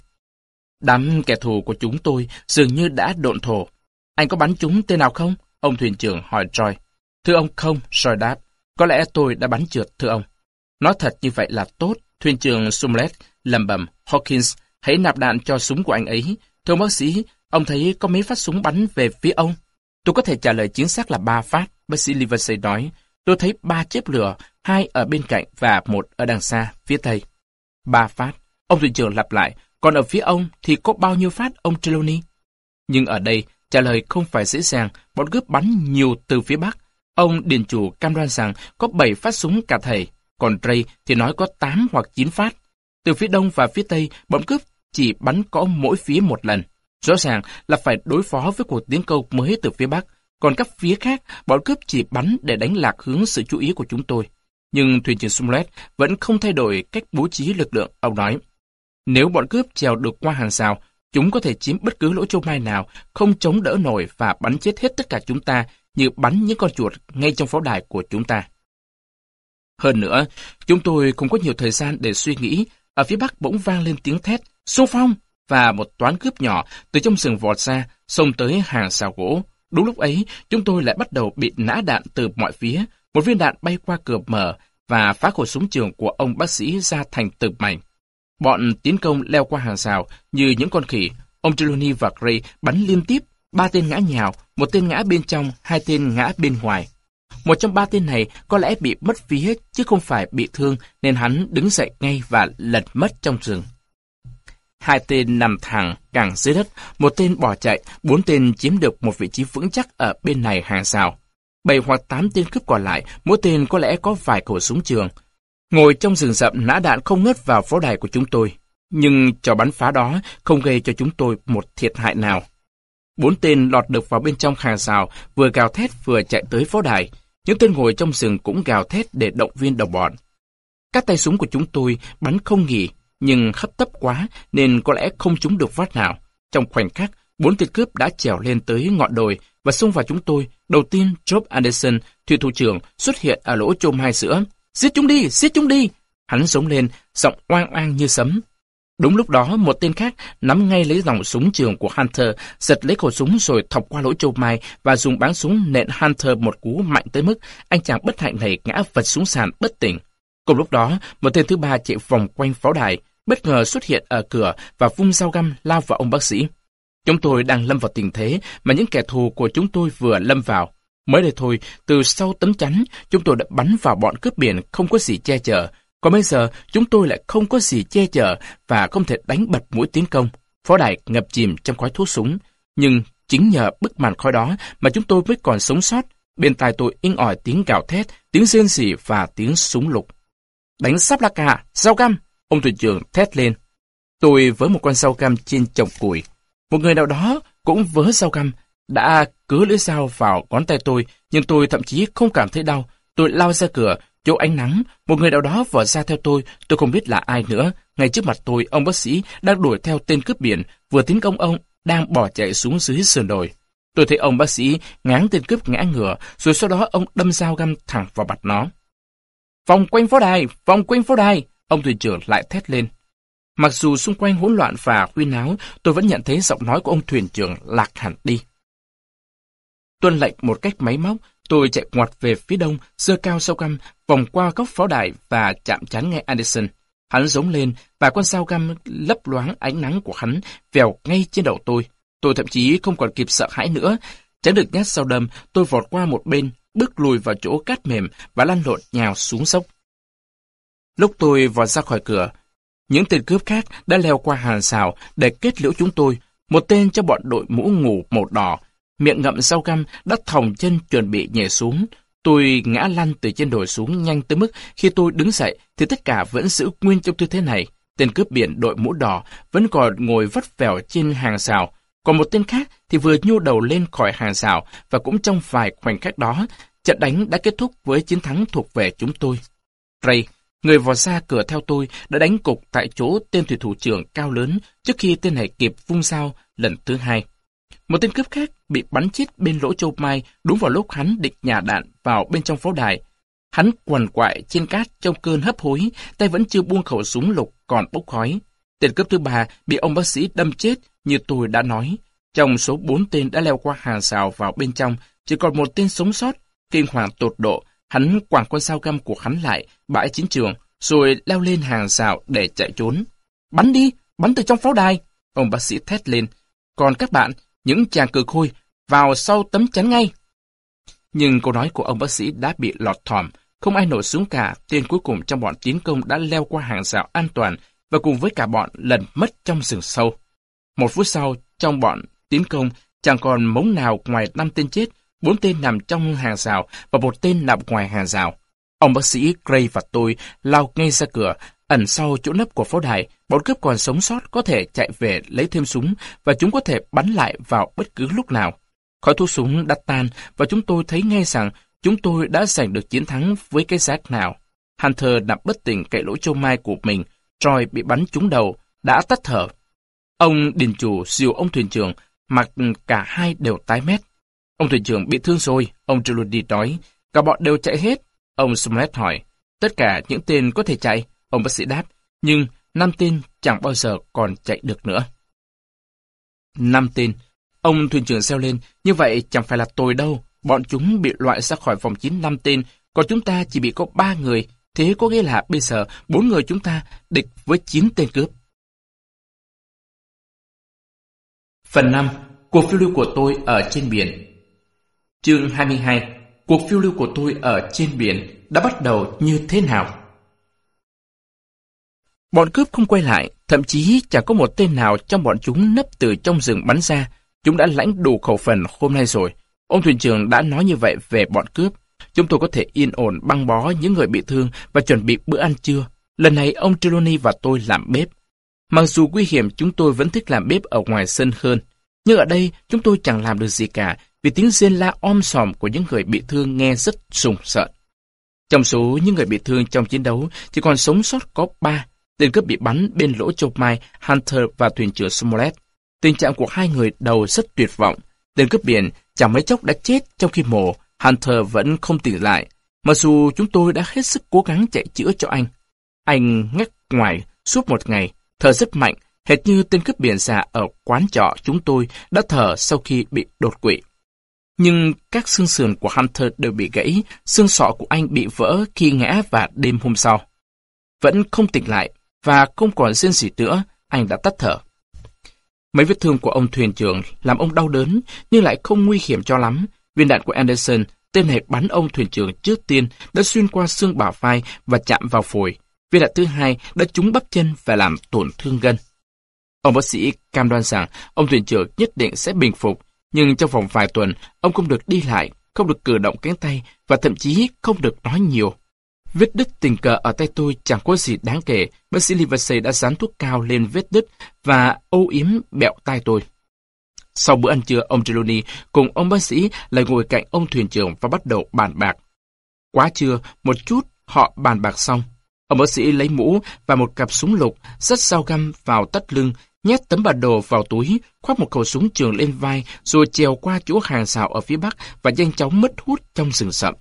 Đám kẻ thù của chúng tôi dường như đã độn thổ. Anh có bắn trúng tên nào không? Ông thuyền trưởng hỏi Joy. Thưa ông không, Joy đáp. Có lẽ tôi đã bắn trượt, thưa ông. Nói thật như vậy là tốt. Thuyền trưởng Smollett lẩm bẩm. Hawkins, hãy nạp đạn cho súng của anh ấy. Thưa ông bác sĩ, ông thấy có mấy phát súng bắn về phía ông? Tôi có thể trả lời chính xác là ba phát, bác sĩ Livesey nói. Tôi thấy ba chếp lửa, hai ở bên cạnh và một ở đằng xa, phía tây. Ba phát. Ông thuyền trưởng lặp lại. Còn ở phía ông thì có bao nhiêu phát, ông Trelawney? Nhưng ở đây, trả lời không phải dễ dàng, bọn cướp bắn nhiều từ phía bắc. Ông điền chủ cam đoan rằng có bảy phát súng cả thảy, còn Ray thì nói có tám hoặc chín phát. Từ phía đông và phía tây, bọn cướp chỉ bắn có mỗi phía một lần. Rõ ràng là phải đối phó với cuộc tiến công mới từ phía bắc, còn các phía khác, bọn cướp chỉ bắn để đánh lạc hướng sự chú ý của chúng tôi. Nhưng thuyền trưởng Smollett vẫn không thay đổi cách bố trí lực lượng, ông nói. Nếu bọn cướp trèo được qua hàng rào, chúng có thể chiếm bất cứ lỗ châu mai nào, không chống đỡ nổi và bắn chết hết tất cả chúng ta như bắn những con chuột ngay trong pháo đài của chúng ta. Hơn nữa, chúng tôi không có nhiều thời gian để suy nghĩ. Ở phía bắc bỗng vang lên tiếng thét, xung phong, và một toán cướp nhỏ từ trong rừng vọt ra, xông tới hàng rào gỗ. Đúng lúc ấy, chúng tôi lại bắt đầu bị nã đạn từ mọi phía. Một viên đạn bay qua cửa mở và phá khẩu súng trường của ông bác sĩ ra thành từng mảnh. Bọn tiến công leo qua hàng rào như những con khỉ. Ông Trelawney và Gray bắn liên tiếp, ba tên ngã nhào, một tên ngã bên trong, hai tên ngã bên ngoài. Một trong ba tên này có lẽ bị mất phía chứ không phải bị thương, nên hắn đứng dậy ngay và lật mất trong rừng. Hai tên nằm thẳng cẳng dưới đất, một tên bỏ chạy, bốn tên chiếm được một vị trí vững chắc ở bên này hàng rào. Bảy hoặc tám tên cướp còn lại, mỗi tên có lẽ có vài khẩu súng trường. Ngồi trong rừng rậm nã đạn không ngớt vào pháo đài của chúng tôi, nhưng trò bắn phá đó không gây cho chúng tôi một thiệt hại nào. Bốn tên lọt được vào bên trong hàng rào, vừa gào thét vừa chạy tới pháo đài. Những tên ngồi trong rừng cũng gào thét để động viên đồng bọn. Các tay súng của chúng tôi bắn không nghỉ, nhưng hấp tấp quá nên có lẽ không trúng được phát nào. Trong khoảnh khắc, bốn tên cướp đã trèo lên tới ngọn đồi và xông vào chúng tôi. Đầu tiên, Job Anderson, thủy thủ trưởng, xuất hiện ở lỗ chôm hai giữa. Giết chúng đi, giết chúng đi! Hắn giống lên, giọng oang oang như sấm. Đúng lúc đó, một tên khác nắm ngay lấy dòng súng trường của Hunter, giật lấy khẩu súng rồi thọc qua lỗ châu mai và dùng báng súng nện Hunter một cú mạnh tới mức anh chàng bất hạnh này ngã vật xuống sàn bất tỉnh. Cùng lúc đó, một tên thứ ba chạy vòng quanh pháo đài, bất ngờ xuất hiện ở cửa và vung dao găm lao vào ông bác sĩ. Chúng tôi đang lâm vào tình thế mà những kẻ thù của chúng tôi vừa lâm vào. Mới đây thôi, từ sau tấm chắn, chúng tôi đã bắn vào bọn cướp biển không có gì che chở. Còn bây giờ, chúng tôi lại không có gì che chở và không thể đánh bật mũi tiến công. Pháo đài ngập chìm trong khói thuốc súng. Nhưng chính nhờ bức màn khói đó mà chúng tôi mới còn sống sót. Bên tai tôi inh ỏi tiếng gào thét, tiếng rên rỉ và tiếng súng lục. Đánh sắp là cả, dao găm! Ông thuyền trưởng thét lên. Tôi với một con dao găm trên chồng củi. Một người nào đó cũng vớ dao găm, đã cứa lưỡi dao vào ngón tay tôi, nhưng tôi thậm chí không cảm thấy đau. Tôi lao ra cửa, chỗ ánh nắng, một người nào đó vọt ra theo tôi, tôi không biết là ai nữa. Ngay trước mặt tôi, ông bác sĩ đang đuổi theo tên cướp biển, vừa tiến công ông, đang bỏ chạy xuống dưới sườn đồi. Tôi thấy ông bác sĩ ngáng tên cướp ngã ngửa, rồi sau đó ông đâm dao găm thẳng vào mặt nó. Vòng quanh pháo đài, vòng quanh pháo đài, ông thuyền trưởng lại thét lên. Mặc dù xung quanh hỗn loạn và huyên náo, tôi vẫn nhận thấy giọng nói của ông thuyền trưởng lạc hẳn đi. Tuân lệnh một cách máy móc, tôi chạy ngoặt về phía đông, giơ cao dao găm, vòng qua góc pháo đài và chạm trán ngay Anderson. Hắn giống lên và con dao găm lấp loáng ánh nắng của hắn vèo ngay trên đầu tôi. Tôi thậm chí không còn kịp sợ hãi nữa. Tránh được nhát dao đâm, tôi vọt qua một bên, bước lùi vào chỗ cát mềm và lăn lộn nhào xuống dốc. Lúc tôi vọt ra khỏi cửa, những tên cướp khác đã leo qua hàng rào để kết liễu chúng tôi. Một tên trong bọn đội mũ ngủ màu đỏ, miệng ngậm dao găm, đã thòng chân chuẩn bị nhảy xuống. Tôi ngã lăn từ trên đồi xuống nhanh tới mức khi tôi đứng dậy thì tất cả vẫn giữ nguyên trong tư thế này. Tên cướp biển đội mũ đỏ vẫn còn ngồi vắt vẻo trên hàng rào, còn một tên khác thì vừa nhô đầu lên khỏi hàng rào, và cũng trong vài khoảnh khắc đó, trận đánh đã kết thúc với chiến thắng thuộc về chúng tôi. Ray, người vọt ra cửa theo tôi, đã đánh cục tại chỗ tên thủy thủ trưởng cao lớn trước khi tên này kịp vung dao lần thứ hai. Một tên cướp khác bị bắn chết bên lỗ châu mai đúng vào lúc hắn định nhả đạn vào bên trong pháo đài. Hắn quằn quại trên cát trong cơn hấp hối, tay vẫn chưa buông khẩu súng lục còn bốc khói. Tên cướp thứ ba bị ông bác sĩ đâm chết như tôi đã nói. Trong số bốn tên đã leo qua hàng rào vào bên trong, chỉ còn một tên sống sót. Kinh hoàng tột độ, hắn quàng con dao găm của hắn lại bãi chiến trường, rồi leo lên hàng rào để chạy trốn. Bắn đi, bắn từ trong pháo đài! Ông bác sĩ thét lên. Còn các bạn, những chàng cừ khôi, vào sau tấm chắn ngay! Nhưng câu nói của ông bác sĩ đã bị lọt thỏm, không ai nổ súng cả. Tên cuối cùng trong bọn tiến công đã leo qua hàng rào an toàn và cùng với cả bọn lần mất trong rừng sâu. Một phút sau, trong bọn tiến công chẳng còn mống nào ngoài năm tên chết, bốn tên nằm trong hàng rào và một tên nằm ngoài hàng rào. Ông bác sĩ Gray và tôi lao ngay ra cửa, ẩn sau chỗ nấp của pháo đài. Bọn cướp còn sống sót có thể chạy về lấy thêm súng và chúng có thể bắn lại vào bất cứ lúc nào. Khói thuốc súng đã tan và chúng tôi thấy ngay rằng chúng tôi đã giành được chiến thắng với cái giá nào. Hunter nằm bất tỉnh cạnh lỗ châu mai của mình. Troy bị bắn trúng đầu. đã tắt thở. Ông điền chủ dìu ông thuyền trưởng, mặt cả hai đều tái mét. Ông thuyền trưởng bị thương rồi, ông Trelawney nói. Cả bọn đều chạy hết. Ông Smollett hỏi. Tất cả những tên có thể chạy, ông bác sĩ đáp. Nhưng năm tên chẳng bao giờ còn chạy được nữa. Năm tên. Ông thuyền trưởng reo lên. Như vậy chẳng phải là tồi đâu. Bọn chúng bị loại ra khỏi vòng chín năm tên, còn chúng ta chỉ bị có ba người. Thế có nghĩa là bây giờ bốn người chúng ta địch với chín tên cướp. Phần năm. Cuộc phiêu lưu của tôi ở trên biển. Chương hai mươi hai. Cuộc phiêu lưu của tôi ở trên biển đã bắt đầu như thế nào? Bọn cướp không quay lại, thậm chí chẳng có một tên nào trong bọn chúng nấp từ trong rừng bắn ra. Chúng đã lãnh đủ khẩu phần hôm nay rồi. Ông thuyền trưởng đã nói như vậy về bọn cướp. Chúng tôi có thể yên ổn băng bó những người bị thương và chuẩn bị bữa ăn trưa. Lần này ông Trelawney và tôi làm bếp. Mặc dù nguy hiểm, chúng tôi vẫn thích làm bếp ở ngoài sân hơn. Nhưng ở đây chúng tôi chẳng làm được gì cả, vì tiếng rên la om sòm của những người bị thương nghe rất sùng sợn. Trong số những người bị thương trong chiến đấu, chỉ còn sống sót có ba. Tên cướp bị bắn bên lỗ châu mai, Hunter và thuyền trưởng Smollett. Tình trạng của hai người đầu rất tuyệt vọng. Tên cướp biển chẳng mấy chốc đã chết trong khi mổ. Hunter vẫn không tỉnh lại, mặc dù chúng tôi đã hết sức cố gắng chạy chữa cho anh. Anh ngắt ngoài suốt một ngày, thở rất mạnh, hệt như tên cướp biển già ở quán trọ chúng tôi đã thở sau khi bị đột quỵ. Nhưng các xương sườn của Hunter đều bị gãy, xương sọ của anh bị vỡ khi ngã và đêm hôm sau. Vẫn không tỉnh lại, và không còn rên rỉ nữa, anh đã tắt thở. Mấy vết thương của ông thuyền trưởng làm ông đau đớn, nhưng lại không nguy hiểm cho lắm. Viên đạn của Anderson, tên này bắn ông thuyền trưởng trước tiên, đã xuyên qua xương bả vai và chạm vào phổi. Viên đạn thứ hai đã trúng bắp chân và làm tổn thương gân. Ông bác sĩ cam đoan rằng ông thuyền trưởng nhất định sẽ bình phục, nhưng trong vòng vài tuần, ông không được đi lại, không được cử động cánh tay và thậm chí không được nói nhiều. Vết đứt tình cờ ở tay tôi chẳng có gì đáng kể. Bác sĩ Livesey đã dán thuốc cao lên vết đứt và âu yếm bẹo tay tôi. Sau bữa ăn trưa, ông Trelawney cùng ông bác sĩ lại ngồi cạnh ông thuyền trưởng và bắt đầu bàn bạc. Quá trưa, một chút họ bàn bạc xong. Ông bác sĩ lấy mũ và một cặp súng lục, dắt dao găm vào tắt lưng, nhét tấm bản đồ vào túi, khoác một khẩu súng trường lên vai, rồi trèo qua chỗ hàng rào ở phía bắc và nhanh chóng mất hút trong rừng rậm.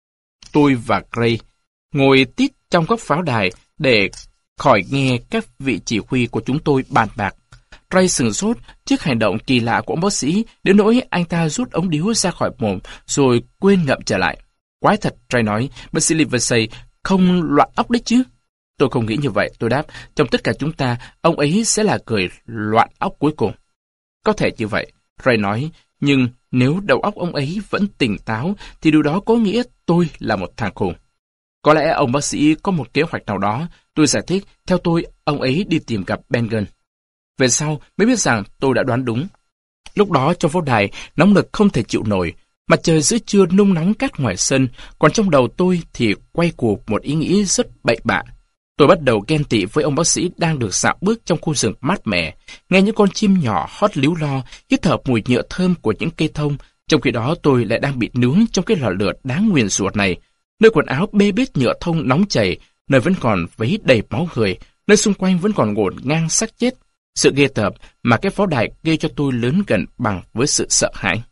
Tôi và Gray ngồi tít trong góc pháo đài để khỏi nghe các vị chỉ huy của chúng tôi bàn bạc. Ray sửng sốt trước hành động kỳ lạ của ông bác sĩ, đến nỗi anh ta rút ống điếu ra khỏi mồm rồi quên ngậm trở lại. Quái thật, Ray nói, bác sĩ Livesey không loạn óc đấy chứ. Tôi không nghĩ như vậy, tôi đáp, trong tất cả chúng ta, ông ấy sẽ là người loạn óc cuối cùng. Có thể như vậy, Ray nói, nhưng nếu đầu óc ông ấy vẫn tỉnh táo, thì điều đó có nghĩa tôi là một thằng khùng. Có lẽ ông bác sĩ có một kế hoạch nào đó. Tôi giải thích, theo tôi, ông ấy đi tìm gặp Ben Gunn. Về sau mới biết rằng tôi đã đoán đúng. Lúc đó trong pháo đài, nóng nực không thể chịu nổi. Mặt trời giữa trưa nung nóng cát ngoài sân, còn trong đầu tôi thì quay cuồng một ý nghĩ rất bậy bạ. Tôi bắt đầu ghen tị với ông bác sĩ đang được dạo bước trong khu rừng mát mẻ, nghe những con chim nhỏ hót líu lo, hít thở mùi nhựa thơm của những cây thông. Trong khi đó tôi lại đang bị nướng trong cái lò lửa đáng nguyền rủa này, nơi quần áo bê bết nhựa thông nóng chảy, nơi vẫn còn vấy đầy máu người, nơi xung quanh vẫn còn ngổn ngang xác chết. Sự ghê tởm mà cái pháo đài gây cho tôi lớn gần bằng với sự sợ hãi.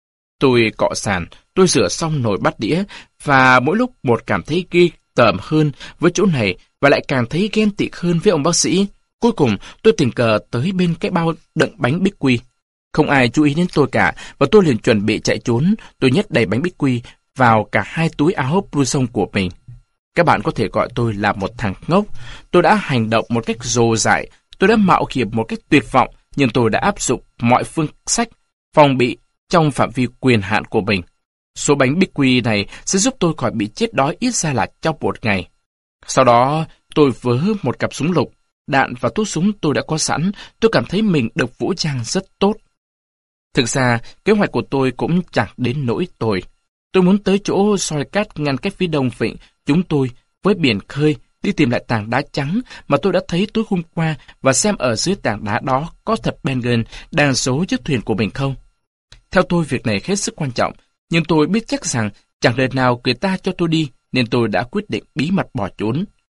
Tôi cọ sàn, tôi rửa xong nồi bát đĩa, và mỗi lúc một cảm thấy ghê tởm hơn với chỗ này, và lại càng thấy ghen tị hơn với ông bác sĩ. Cuối cùng, tôi tình cờ tới bên cái bao đựng bánh bích quy. Không ai chú ý đến tôi cả, và tôi liền chuẩn bị chạy trốn. Tôi nhét đầy bánh bích quy vào cả hai túi áo blouson của mình. Các bạn có thể gọi tôi là một thằng ngốc. Tôi đã hành động một cách rồ dại, tôi đã mạo hiểm một cách tuyệt vọng, nhưng tôi đã áp dụng mọi phương sách phòng bị trong phạm vi quyền hạn của mình. Số bánh bích quy này sẽ giúp tôi khỏi bị chết đói ít ra là trong một ngày. Sau đó, tôi vớ một cặp súng lục, đạn và thuốc súng tôi đã có sẵn. Tôi cảm thấy mình được vũ trang rất tốt. Thực ra, kế hoạch của tôi cũng chẳng đến nỗi tồi. Tôi muốn tới chỗ soi cát ngăn cách phía đông vịnh chúng tôi với biển khơi, đi tìm lại tảng đá trắng mà tôi đã thấy tối hôm qua và xem ở dưới tảng đá đó có thật Ben Gunn đang giấu chiếc thuyền của mình không. Theo tôi, việc này hết sức quan trọng, nhưng tôi biết chắc rằng chẳng đời nào người ta cho tôi đi, nên tôi đã quyết định bí mật bỏ trốn.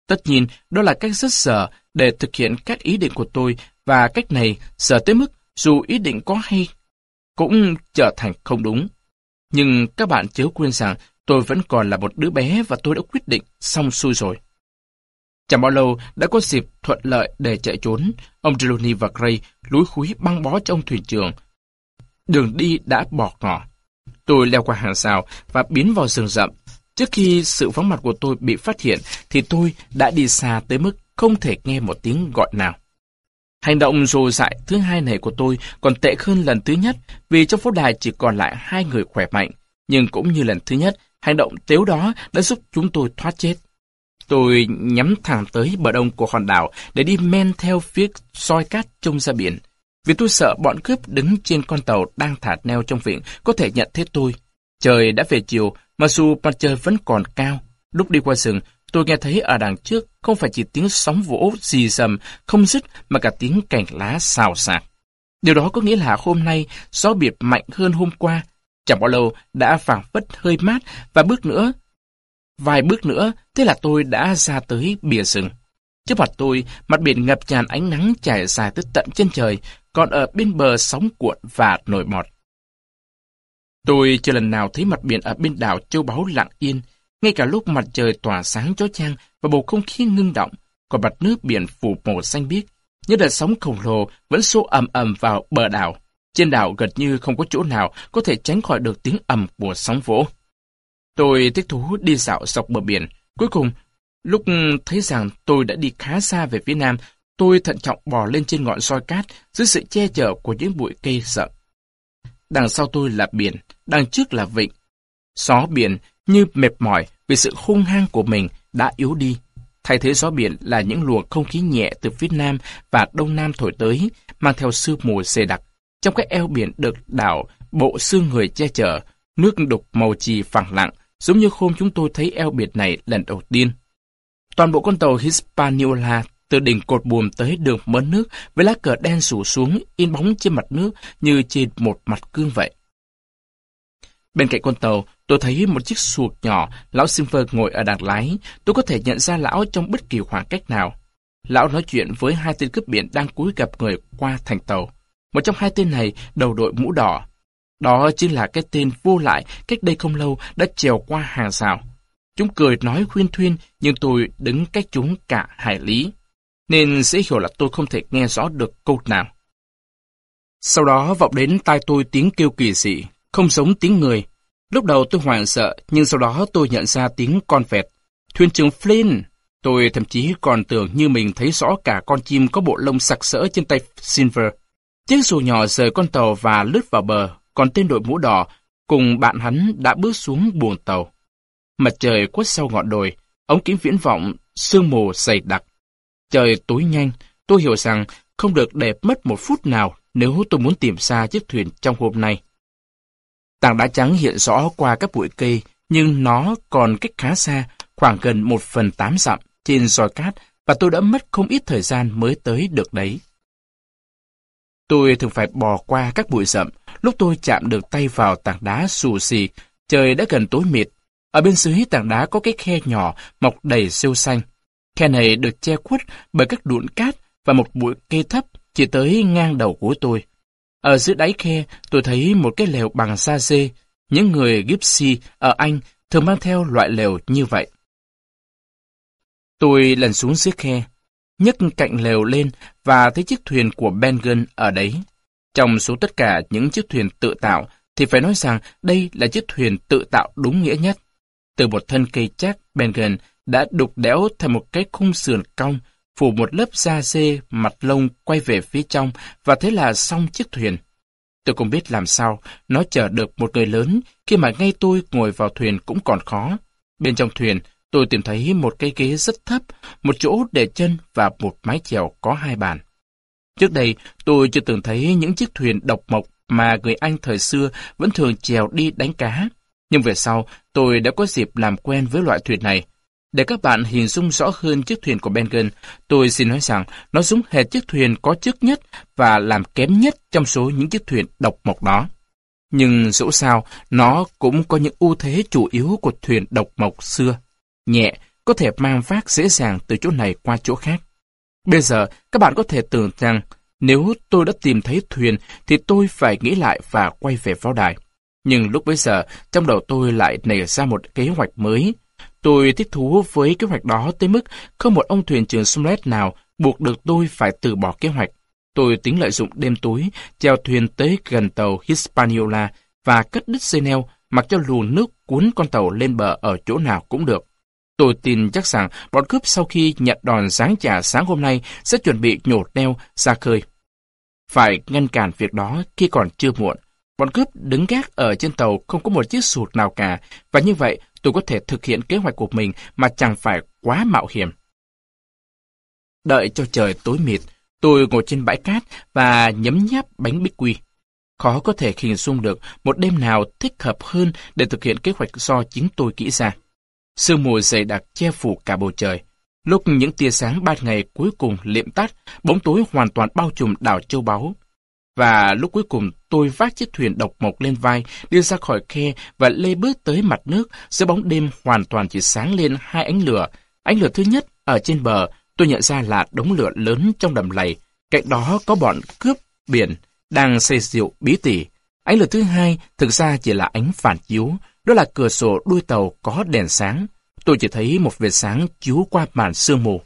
Tất nhiên, đó là cách rất dở để thực hiện các ý định của tôi, và cách này dở tới mức dù ý định có hay cũng trở thành không đúng. Nhưng các bạn chớ quên rằng tôi vẫn còn là một đứa bé và tôi đã quyết định xong xuôi rồi. Chẳng bao lâu đã có dịp thuận lợi để chạy trốn. Ông Trelawney và Gray lúi húi băng bó cho ông thuyền trưởng. Đường đi đã bỏ ngỏ. Tôi leo qua hàng rào và biến vào rừng rậm. Trước khi sự vắng mặt của tôi bị phát hiện thì tôi đã đi xa tới mức không thể nghe một tiếng gọi nào. Hành động rồ dại thứ hai này của tôi còn tệ hơn lần thứ nhất vì trong pháo đài chỉ còn lại hai người khỏe mạnh. Nhưng cũng như lần thứ nhất, hành động tếu đó đã giúp chúng tôi thoát chết. Tôi nhắm thẳng tới bờ đông của hòn đảo để đi men theo phía soi cát trông ra biển. Vì tôi sợ bọn cướp đứng trên con tàu đang thả neo trong vịnh có thể nhận thấy tôi. Trời đã về chiều, mặc dù mặt trời vẫn còn cao. Lúc đi qua rừng, tôi nghe thấy ở đằng trước không phải chỉ tiếng sóng vỗ rì rầm không dứt mà cả tiếng cành lá xào xạc. Điều đó có nghĩa là hôm nay gió biển mạnh hơn hôm qua. Chẳng bao lâu đã phảng phất hơi mát và bước nữa, vài bước nữa, thế là tôi đã ra tới bìa rừng. Trước mặt tôi, mặt biển ngập tràn ánh nắng trải dài tới tận chân trời, còn ở bên bờ sóng cuộn và nổi bọt. Tôi chưa lần nào thấy mặt biển ở bên đảo Châu Báu lặng yên, ngay cả lúc mặt trời tỏa sáng chói chang và bầu không khí ngưng động, còn mặt nước biển phủ màu xanh biếc, những đợt sóng khổng lồ vẫn xô ầm ầm vào bờ đảo. Trên đảo gần như không có chỗ nào có thể tránh khỏi được tiếng ầm của sóng vỗ. Tôi thích thú đi dạo dọc bờ biển. Cuối cùng, lúc thấy rằng tôi đã đi khá xa về phía nam, tôi thận trọng bò lên trên ngọn soi cát dưới sự che chở của những bụi cây rậm. Đằng sau tôi là biển, đằng trước là vịnh. Gió biển như mệt mỏi vì sự hung hăng của mình đã yếu đi. Thay thế gió biển là những luồng không khí nhẹ từ phía nam và đông nam thổi tới, mang theo sương mù dày đặc. Trong cái eo biển được đảo bộ xương người che chở, nước đục màu chì phẳng lặng, giống như hôm chúng tôi thấy eo biển này lần đầu tiên. Toàn bộ con tàu Hispaniola từ đỉnh cột buồm tới đường mớn nước với lá cờ đen rủ xuống in bóng trên mặt nước như trên một mặt gương vậy. Bên cạnh con tàu, tôi thấy một chiếc xuồng nhỏ, lão Silver ngồi ở đằng lái. Tôi có thể nhận ra lão trong bất kỳ khoảng cách nào. Lão nói chuyện với hai tên cướp biển đang cúi gặp người qua thành tàu. Một trong hai tên này đầu đội mũ đỏ. Đó chính là cái tên vô lại cách đây không lâu đã trèo qua hàng rào. Chúng cười nói khuyên thuyên, nhưng tôi đứng cách chúng cả hải lý, nên dễ hiểu là tôi không thể nghe rõ được câu nào. Sau đó vọng đến tai tôi tiếng kêu kỳ dị, không giống tiếng người. Lúc đầu tôi hoảng sợ, nhưng sau đó tôi nhận ra tiếng con vẹt. Thuyền trưởng Flynn! Tôi thậm chí còn tưởng như mình thấy rõ cả con chim có bộ lông sặc sỡ trên tay Silver. Chiếc xuồng nhỏ rời con tàu và lướt vào bờ, còn tên đội mũ đỏ cùng bạn hắn đã bước xuống buồng tàu. Mặt trời khuất sau ngọn đồi, ống kính viễn vọng, sương mù dày đặc. Trời tối nhanh, tôi hiểu rằng không được để mất một phút nào nếu tôi muốn tìm ra chiếc thuyền trong hôm nay. Tảng đá trắng hiện rõ qua các bụi cây, nhưng nó còn cách khá xa, khoảng gần một phần tám dặm trên soi cát, và tôi đã mất không ít thời gian mới tới được đấy. Tôi thường phải bò qua các bụi rậm. Lúc tôi chạm được tay vào tảng đá xù xì, trời đã gần tối mịt. Ở bên dưới tảng đá có cái khe nhỏ mọc đầy rêu xanh. Khe này được che khuất bởi các đụn cát và một bụi cây thấp chỉ tới ngang đầu của tôi. Ở dưới đáy khe, tôi thấy một cái lều bằng da dê. Những người Gypsy ở Anh thường mang theo loại lều như vậy. Tôi lần xuống dưới khe, nhấc cạnh lều lên và thấy chiếc thuyền của Ben Gunn ở đấy. Trong số tất cả những chiếc thuyền tự tạo, thì phải nói rằng đây là chiếc thuyền tự tạo đúng nghĩa nhất. Từ một thân cây chắc, Ben Gunn đã đục đẽo thành một cái khung sườn cong, phủ một lớp da dê mặt lông quay về phía trong, và thế là xong chiếc thuyền. Tôi không biết làm sao nó chở được một người lớn khi mà ngay tôi ngồi vào thuyền cũng còn khó. Bên trong thuyền, tôi tìm thấy một cái ghế rất thấp, một chỗ để chân và một mái chèo có hai bàn. Trước đây, tôi chưa từng thấy những chiếc thuyền độc mộc mà người Anh thời xưa vẫn thường chèo đi đánh cá. Nhưng về sau, tôi đã có dịp làm quen với loại thuyền này. Để các bạn hình dung rõ hơn chiếc thuyền của Ben Gunn, tôi xin nói rằng nó giống hệt chiếc thuyền có chức nhất và làm kém nhất trong số những chiếc thuyền độc mộc đó. Nhưng dẫu sao, nó cũng có những ưu thế chủ yếu của thuyền độc mộc xưa. Nhẹ, có thể mang vác dễ dàng từ chỗ này qua chỗ khác. Bây giờ, các bạn có thể tưởng rằng, nếu tôi đã tìm thấy thuyền, thì tôi phải nghĩ lại và quay về pháo đài. Nhưng lúc bấy giờ, trong đầu tôi lại nảy ra một kế hoạch mới. Tôi thích thú với kế hoạch đó tới mức không một ông thuyền trưởng Smith nào buộc được tôi phải từ bỏ kế hoạch. Tôi tính lợi dụng đêm tối, chèo thuyền tới gần tàu Hispaniola và cắt đứt dây neo, mặc cho luồng nước cuốn con tàu lên bờ ở chỗ nào cũng được. Tôi tin chắc rằng bọn cướp sau khi nhận đòn giáng trả sáng hôm nay sẽ chuẩn bị nhổ neo ra khơi. Phải ngăn cản việc đó khi còn chưa muộn. Bọn cướp đứng gác ở trên tàu không có một chiếc xuồng nào cả, và như vậy tôi có thể thực hiện kế hoạch của mình mà chẳng phải quá mạo hiểm. Đợi cho trời tối mịt, tôi ngồi trên bãi cát và nhấm nháp bánh bích quy. Khó có thể hình dung được một đêm nào thích hợp hơn để thực hiện kế hoạch do chính tôi nghĩ ra. Sương mù dày đặc che phủ cả bầu trời. Lúc những tia sáng ban ngày cuối cùng liệm tắt, bóng tối hoàn toàn bao trùm đảo Châu Báu. Và lúc cuối cùng tôi vác chiếc thuyền độc mộc lên vai, đi ra khỏi khe và lê bước tới mặt nước, giữa bóng đêm hoàn toàn chỉ sáng lên hai ánh lửa. Ánh lửa thứ nhất ở trên bờ, tôi nhận ra là đống lửa lớn trong đầm lầy. Cạnh đó có bọn cướp biển đang say rượu bí tỉ. Ánh lửa thứ hai thực ra chỉ là ánh phản chiếu, đó là cửa sổ đuôi tàu có đèn sáng. Tôi chỉ thấy một vệt sáng chiếu qua màn sương mù.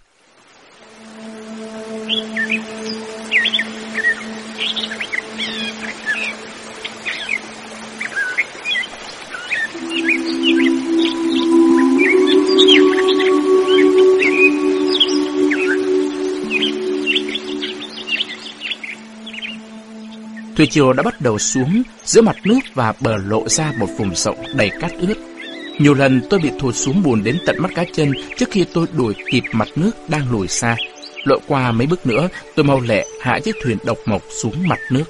Thủy triều đã bắt đầu xuống, giữa mặt nước và bờ lộ ra một vùng rộng đầy cát ướt. Nhiều lần tôi bị thụt xuống bùn đến tận mắt cá chân trước khi tôi đuổi kịp mặt nước đang lùi xa. Lội qua mấy bước nữa, tôi mau lẹ hạ chiếc thuyền độc mộc xuống mặt nước.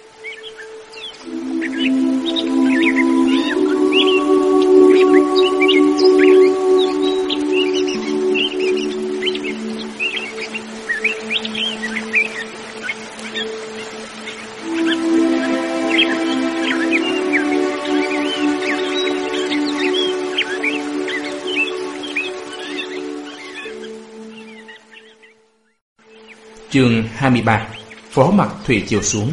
Chương hai mươi ba. Phó mặc thủy triều xuống.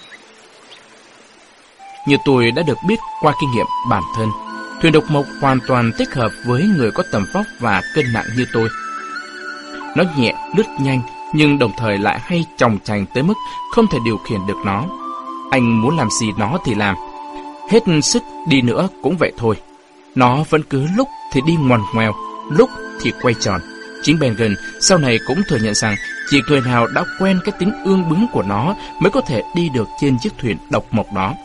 Như tôi đã được biết qua kinh nghiệm bản thân, thuyền độc mộc hoàn toàn thích hợp với người có tầm vóc và cân nặng như tôi. Nó nhẹ, lướt nhanh, nhưng đồng thời lại hay chòng chành tới mức không thể điều khiển được nó. Anh muốn làm gì nó thì làm. Hết sức đi nữa cũng vậy thôi. Nó vẫn cứ lúc thì đi ngoằn ngoèo, lúc thì quay tròn. Chính Bengen sau này cũng thừa nhận rằng chỉ người nào đã quen cái tính ương bướng của nó mới có thể đi được trên chiếc thuyền độc mộc đó.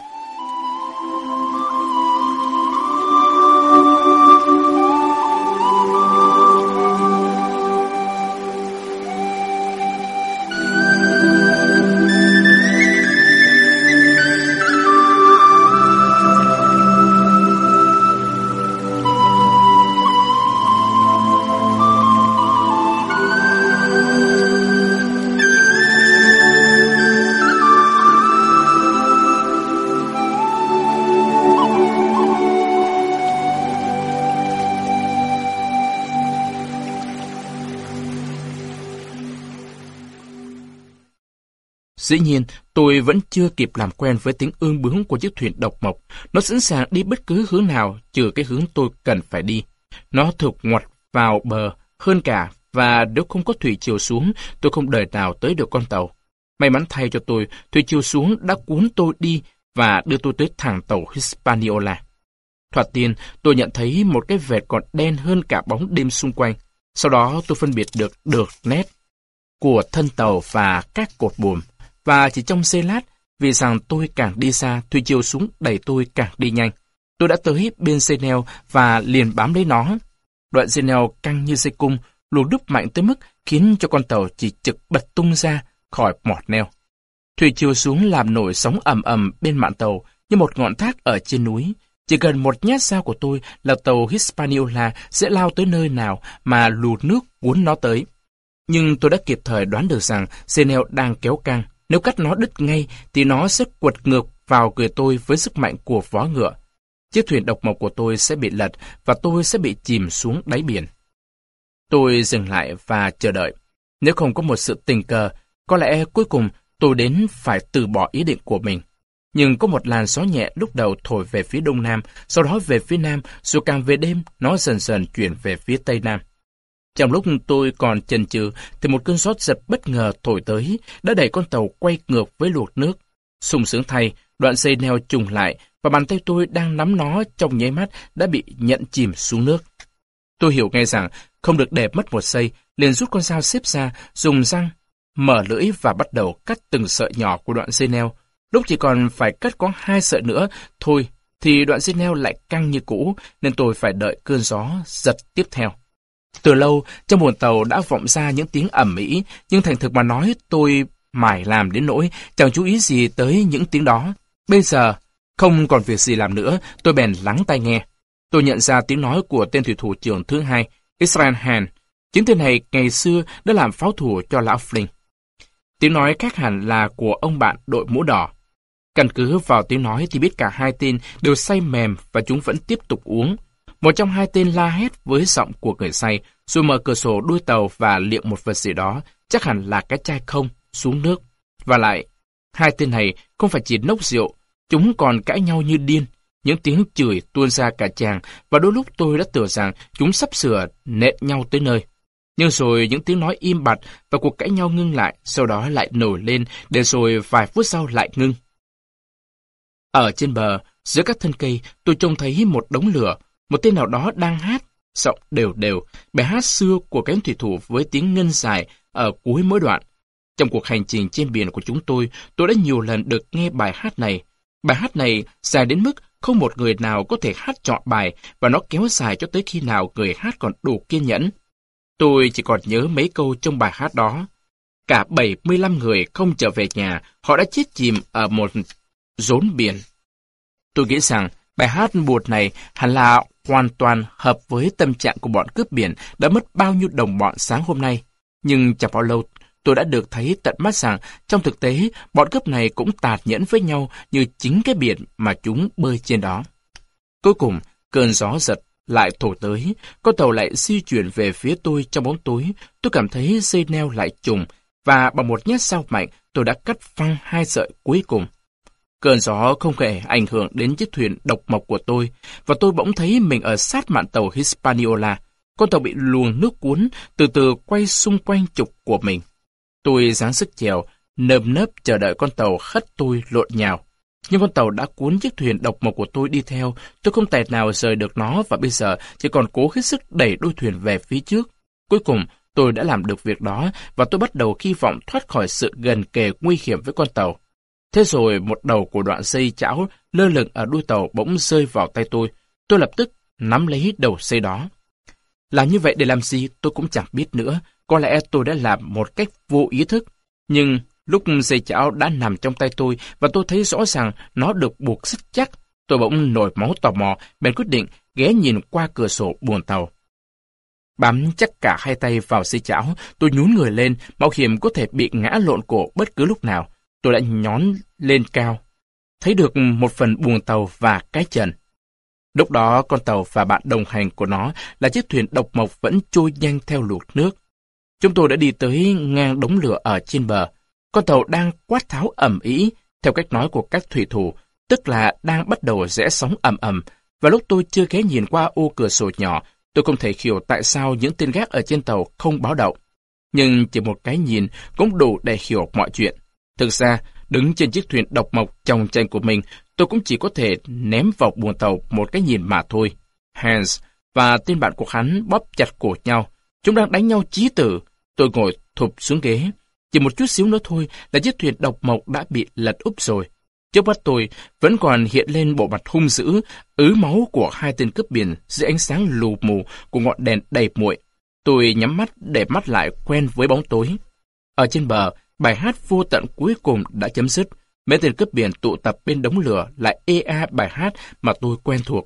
Dĩ nhiên, tôi vẫn chưa kịp làm quen với tính ương bướng của chiếc thuyền độc mộc. Nó sẵn sàng đi bất cứ hướng nào, trừ cái hướng tôi cần phải đi. Nó thụt ngoặt vào bờ hơn cả, và nếu không có thủy triều xuống, tôi không đời nào tới được con tàu. May mắn thay cho tôi, thủy triều xuống đã cuốn tôi đi và đưa tôi tới thẳng tàu Hispaniola. Thoạt tiên, tôi nhận thấy một cái vệt còn đen hơn cả bóng đêm xung quanh. Sau đó tôi phân biệt được được nét của thân tàu và các cột buồm. Và chỉ trong giây lát, vì rằng tôi càng đi xa, thủy triều xuống đẩy tôi càng đi nhanh. Tôi đã tới bên dây neo và liền bám lấy nó. Đoạn dây neo căng như dây cung, luồng đúp mạnh tới mức khiến cho con tàu chỉ trực bật tung ra khỏi mọt neo. Thủy triều xuống làm nổi sóng ầm ầm bên mạn tàu như một ngọn thác ở trên núi. Chỉ cần một nhát dao của tôi là tàu Hispaniola sẽ lao tới nơi nào mà lụt nước cuốn nó tới. Nhưng tôi đã kịp thời đoán được rằng dây neo đang kéo căng. Nếu cắt nó đứt ngay thì nó sẽ quật ngược vào người tôi với sức mạnh của vó ngựa. Chiếc thuyền độc mộc của tôi sẽ bị lật và tôi sẽ bị chìm xuống đáy biển. Tôi dừng lại và chờ đợi. Nếu không có một sự tình cờ, có lẽ cuối cùng tôi đến phải từ bỏ ý định của mình. Nhưng có một làn gió nhẹ lúc đầu thổi về phía đông nam, sau đó về phía nam, rồi càng về đêm, nó dần dần chuyển về phía tây nam. Trong lúc tôi còn chần chừ, thì một cơn gió giật bất ngờ thổi tới, đã đẩy con tàu quay ngược với luồng nước. Sung sướng thay, đoạn dây neo trùng lại, và bàn tay tôi đang nắm nó trong nháy mắt đã bị nhận chìm xuống nước. Tôi hiểu ngay rằng không được để mất một giây, liền rút con dao xếp ra, dùng răng, mở lưỡi và bắt đầu cắt từng sợi nhỏ của đoạn dây neo. Lúc chỉ còn phải cắt có hai sợi nữa thôi, thì đoạn dây neo lại căng như cũ, nên tôi phải đợi cơn gió giật tiếp theo. Từ lâu, trong buồng tàu đã vọng ra những tiếng ầm ĩ, nhưng thành thực mà nói, tôi mải làm đến nỗi chẳng chú ý gì tới những tiếng đó. Bây giờ, không còn việc gì làm nữa, tôi bèn lắng tai nghe. Tôi nhận ra tiếng nói của tên thủy thủ trưởng thứ hai, Israel Hand. Chính tên này ngày xưa đã làm pháo thủ cho lão Flynn. Tiếng nói khác hẳn là của ông bạn đội mũ đỏ. Căn cứ vào tiếng nói thì biết cả hai tên đều say mềm và chúng vẫn tiếp tục uống. Một trong hai tên la hét với giọng của người say, rồi mở cửa sổ đuôi tàu và liệng một vật gì đó, chắc hẳn là cái chai không, xuống nước. Và lại, hai tên này không phải chỉ nốc rượu, chúng còn cãi nhau như điên. Những tiếng chửi tuôn ra cả tràng, và đôi lúc tôi đã tưởng rằng chúng sắp sửa nện nhau tới nơi. Nhưng rồi những tiếng nói im bặt và cuộc cãi nhau ngưng lại, sau đó lại nổi lên, để rồi vài phút sau lại ngưng. Ở trên bờ, giữa các thân cây, tôi trông thấy một đống lửa, một tên nào đó đang hát, giọng đều đều, bài hát xưa của cánh thủy thủ với tiếng ngân dài ở cuối mỗi đoạn. Trong cuộc hành trình trên biển của chúng tôi, tôi đã nhiều lần được nghe bài hát này. Bài hát này dài đến mức không một người nào có thể hát trọn bài, và nó kéo dài cho tới khi nào người hát còn đủ kiên nhẫn. Tôi chỉ còn nhớ mấy câu trong bài hát đó. Cả bảy mươi lăm người không trở về nhà, họ đã chết chìm ở một rốn biển. Tôi nghĩ rằng bài hát buồn này hẳn là hoàn toàn hợp với tâm trạng của bọn cướp biển đã mất bao nhiêu đồng bọn sáng hôm nay. Nhưng chẳng bao lâu, tôi đã được thấy tận mắt rằng trong thực tế, bọn cướp này cũng tàn nhẫn với nhau như chính cái biển mà chúng bơi trên đó. Cuối cùng, cơn gió giật lại thổi tới, con tàu lại di chuyển về phía tôi trong bóng tối. Tôi cảm thấy dây neo lại trùng, và bằng một nhát dao mạnh, tôi đã cắt phăng hai sợi cuối cùng. Cơn gió không hề ảnh hưởng đến chiếc thuyền độc mộc của tôi, và tôi bỗng thấy mình ở sát mạn tàu Hispaniola. Con tàu bị luồng nước cuốn, từ từ quay xung quanh trục của mình. Tôi giáng sức chèo, nơm nớp chờ đợi con tàu hất tôi lộn nhào. Nhưng con tàu đã cuốn chiếc thuyền độc mộc của tôi đi theo, tôi không tài nào rời được nó, và bây giờ chỉ còn cố hết sức đẩy đuôi thuyền về phía trước. Cuối cùng, tôi đã làm được việc đó, và tôi bắt đầu hy vọng thoát khỏi sự gần kề nguy hiểm với con tàu. Thế rồi một đầu của đoạn dây chảo lơ lửng ở đuôi tàu bỗng rơi vào tay tôi. Tôi lập tức nắm lấy đầu dây đó. Làm như vậy để làm gì tôi cũng chẳng biết nữa. Có lẽ tôi đã làm một cách vô ý thức. Nhưng lúc dây chảo đã nằm trong tay tôi và tôi thấy rõ ràng nó được buộc rất chắc, tôi bỗng nổi máu tò mò, bèn quyết định ghé nhìn qua cửa sổ buồng tàu. Bám chắc cả hai tay vào dây chảo, tôi nhún người lên, mạo hiểm có thể bị ngã lộn cổ bất cứ lúc nào. Tôi đã nhón lên cao, thấy được một phần buồng tàu và cái trần. Lúc đó con tàu và bạn đồng hành của nó là chiếc thuyền độc mộc vẫn trôi nhanh theo luồng nước. Chúng tôi đã đi tới ngang đống lửa ở trên bờ. Con tàu đang quát tháo ầm ĩ, theo cách nói của các thủy thủ, tức là đang bắt đầu rẽ sóng ầm ầm. Và lúc tôi chưa ghé nhìn qua ô cửa sổ nhỏ, tôi không thể hiểu tại sao những tên gác ở trên tàu không báo động. Nhưng chỉ một cái nhìn cũng đủ để hiểu mọi chuyện. Thực ra, đứng trên chiếc thuyền độc mộc chồng tranh của mình, tôi cũng chỉ có thể ném vào buồng tàu một cái nhìn mà thôi. Hans và tên bạn của hắn bóp chặt cổ nhau. Chúng đang đánh nhau chí tử. Tôi ngồi thụp xuống ghế. Chỉ một chút xíu nữa thôi là chiếc thuyền độc mộc đã bị lật úp rồi. Trước mắt tôi vẫn còn hiện lên bộ mặt hung dữ, ứ máu của hai tên cướp biển dưới ánh sáng lù mù của ngọn đèn đầy muội. Tôi nhắm mắt để mắt lại quen với bóng tối. Ở trên bờ, bài hát vô tận cuối cùng đã chấm dứt. Mấy tên cướp biển tụ tập bên đống lửa lại ê a bài hát mà tôi quen thuộc.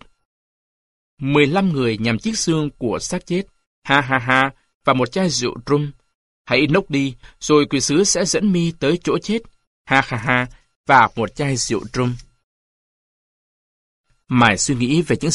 Mười lăm người nhằm chiếc xương của xác chết. Ha ha ha, và một chai rượu rum. Hãy nốc đi, rồi quỷ sứ sẽ dẫn mi tới chỗ chết. Ha ha ha, và một chai rượu rum. Mải suy nghĩ về những gì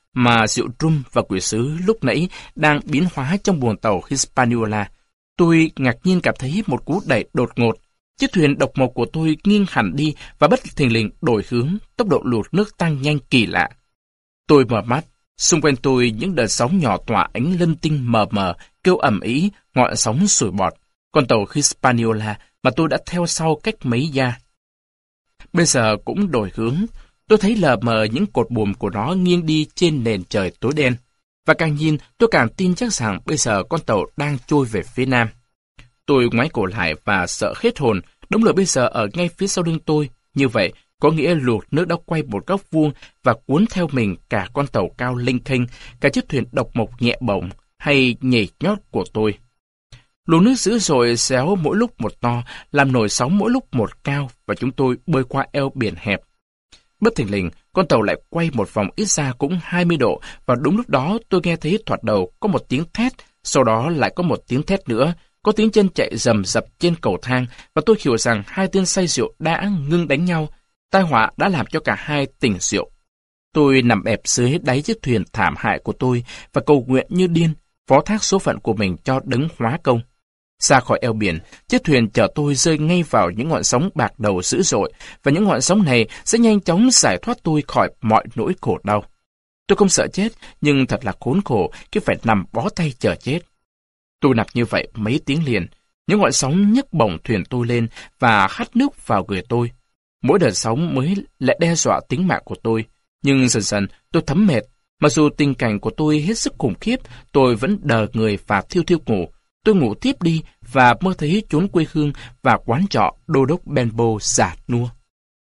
mà rượu rum và quỷ sứ lúc nãy đang biến hóa trong buồng tàu Hispaniola. Tôi ngạc nhiên cảm thấy một cú đẩy đột ngột. Chiếc thuyền độc mộc của tôi nghiêng hẳn đi và bất thình lình đổi hướng, tốc độ lụt nước tăng nhanh kỳ lạ. Tôi mở mắt, xung quanh tôi những đợt sóng nhỏ tỏa ánh linh tinh mờ mờ, kêu ầm ĩ, ngọn sóng sủi bọt. Con tàu Hispaniola mà tôi đã theo sau cách mấy gia bây giờ cũng đổi hướng. Tôi thấy lờ mờ những cột buồm của nó nghiêng đi trên nền trời tối đen. Và càng nhìn, tôi càng tin chắc rằng bây giờ con tàu đang trôi về phía nam. Tôi ngoái cổ lại và sợ hết hồn. Đống lửa bây giờ ở ngay phía sau lưng tôi. Như vậy, có nghĩa luồng nước đã quay một góc vuông và cuốn theo mình cả con tàu cao lênh khênh, cả chiếc thuyền độc mộc nhẹ bổng hay nhảy nhót của tôi. Luồng nước dữ dội xéo mỗi lúc một to, làm nổi sóng mỗi lúc một cao và chúng tôi bơi qua eo biển hẹp. Bất thình lình, con tàu lại quay một vòng ít ra cũng hai mươi độ và đúng lúc đó tôi nghe thấy thoạt đầu có một tiếng thét, sau đó lại có một tiếng thét nữa, có tiếng chân chạy rầm rập trên cầu thang và tôi hiểu rằng hai tên say rượu đã ngưng đánh nhau. Tai họa đã làm cho cả hai tỉnh rượu. Tôi nằm bẹp dưới đáy chiếc thuyền thảm hại của tôi và cầu nguyện như điên, phó thác số phận của mình cho đấng hóa công. Xa khỏi eo biển, chiếc thuyền chở tôi rơi ngay vào những ngọn sóng bạc đầu dữ dội, và những ngọn sóng này sẽ nhanh chóng giải thoát tôi khỏi mọi nỗi khổ đau. Tôi không sợ chết, nhưng thật là khốn khổ khi phải nằm bó tay chờ chết. Tôi nằm như vậy mấy tiếng liền, những ngọn sóng nhấc bổng thuyền tôi lên và hắt nước vào người tôi. Mỗi đợt sóng mới lại đe dọa tính mạng của tôi, nhưng dần dần tôi thấm mệt. Mặc dù tình cảnh của tôi hết sức khủng khiếp, tôi vẫn đờ người và thiêu thiêu ngủ. Tôi ngủ tiếp đi và mơ thấy chốn quê hương và quán trọ đô đốc Benbow già nua.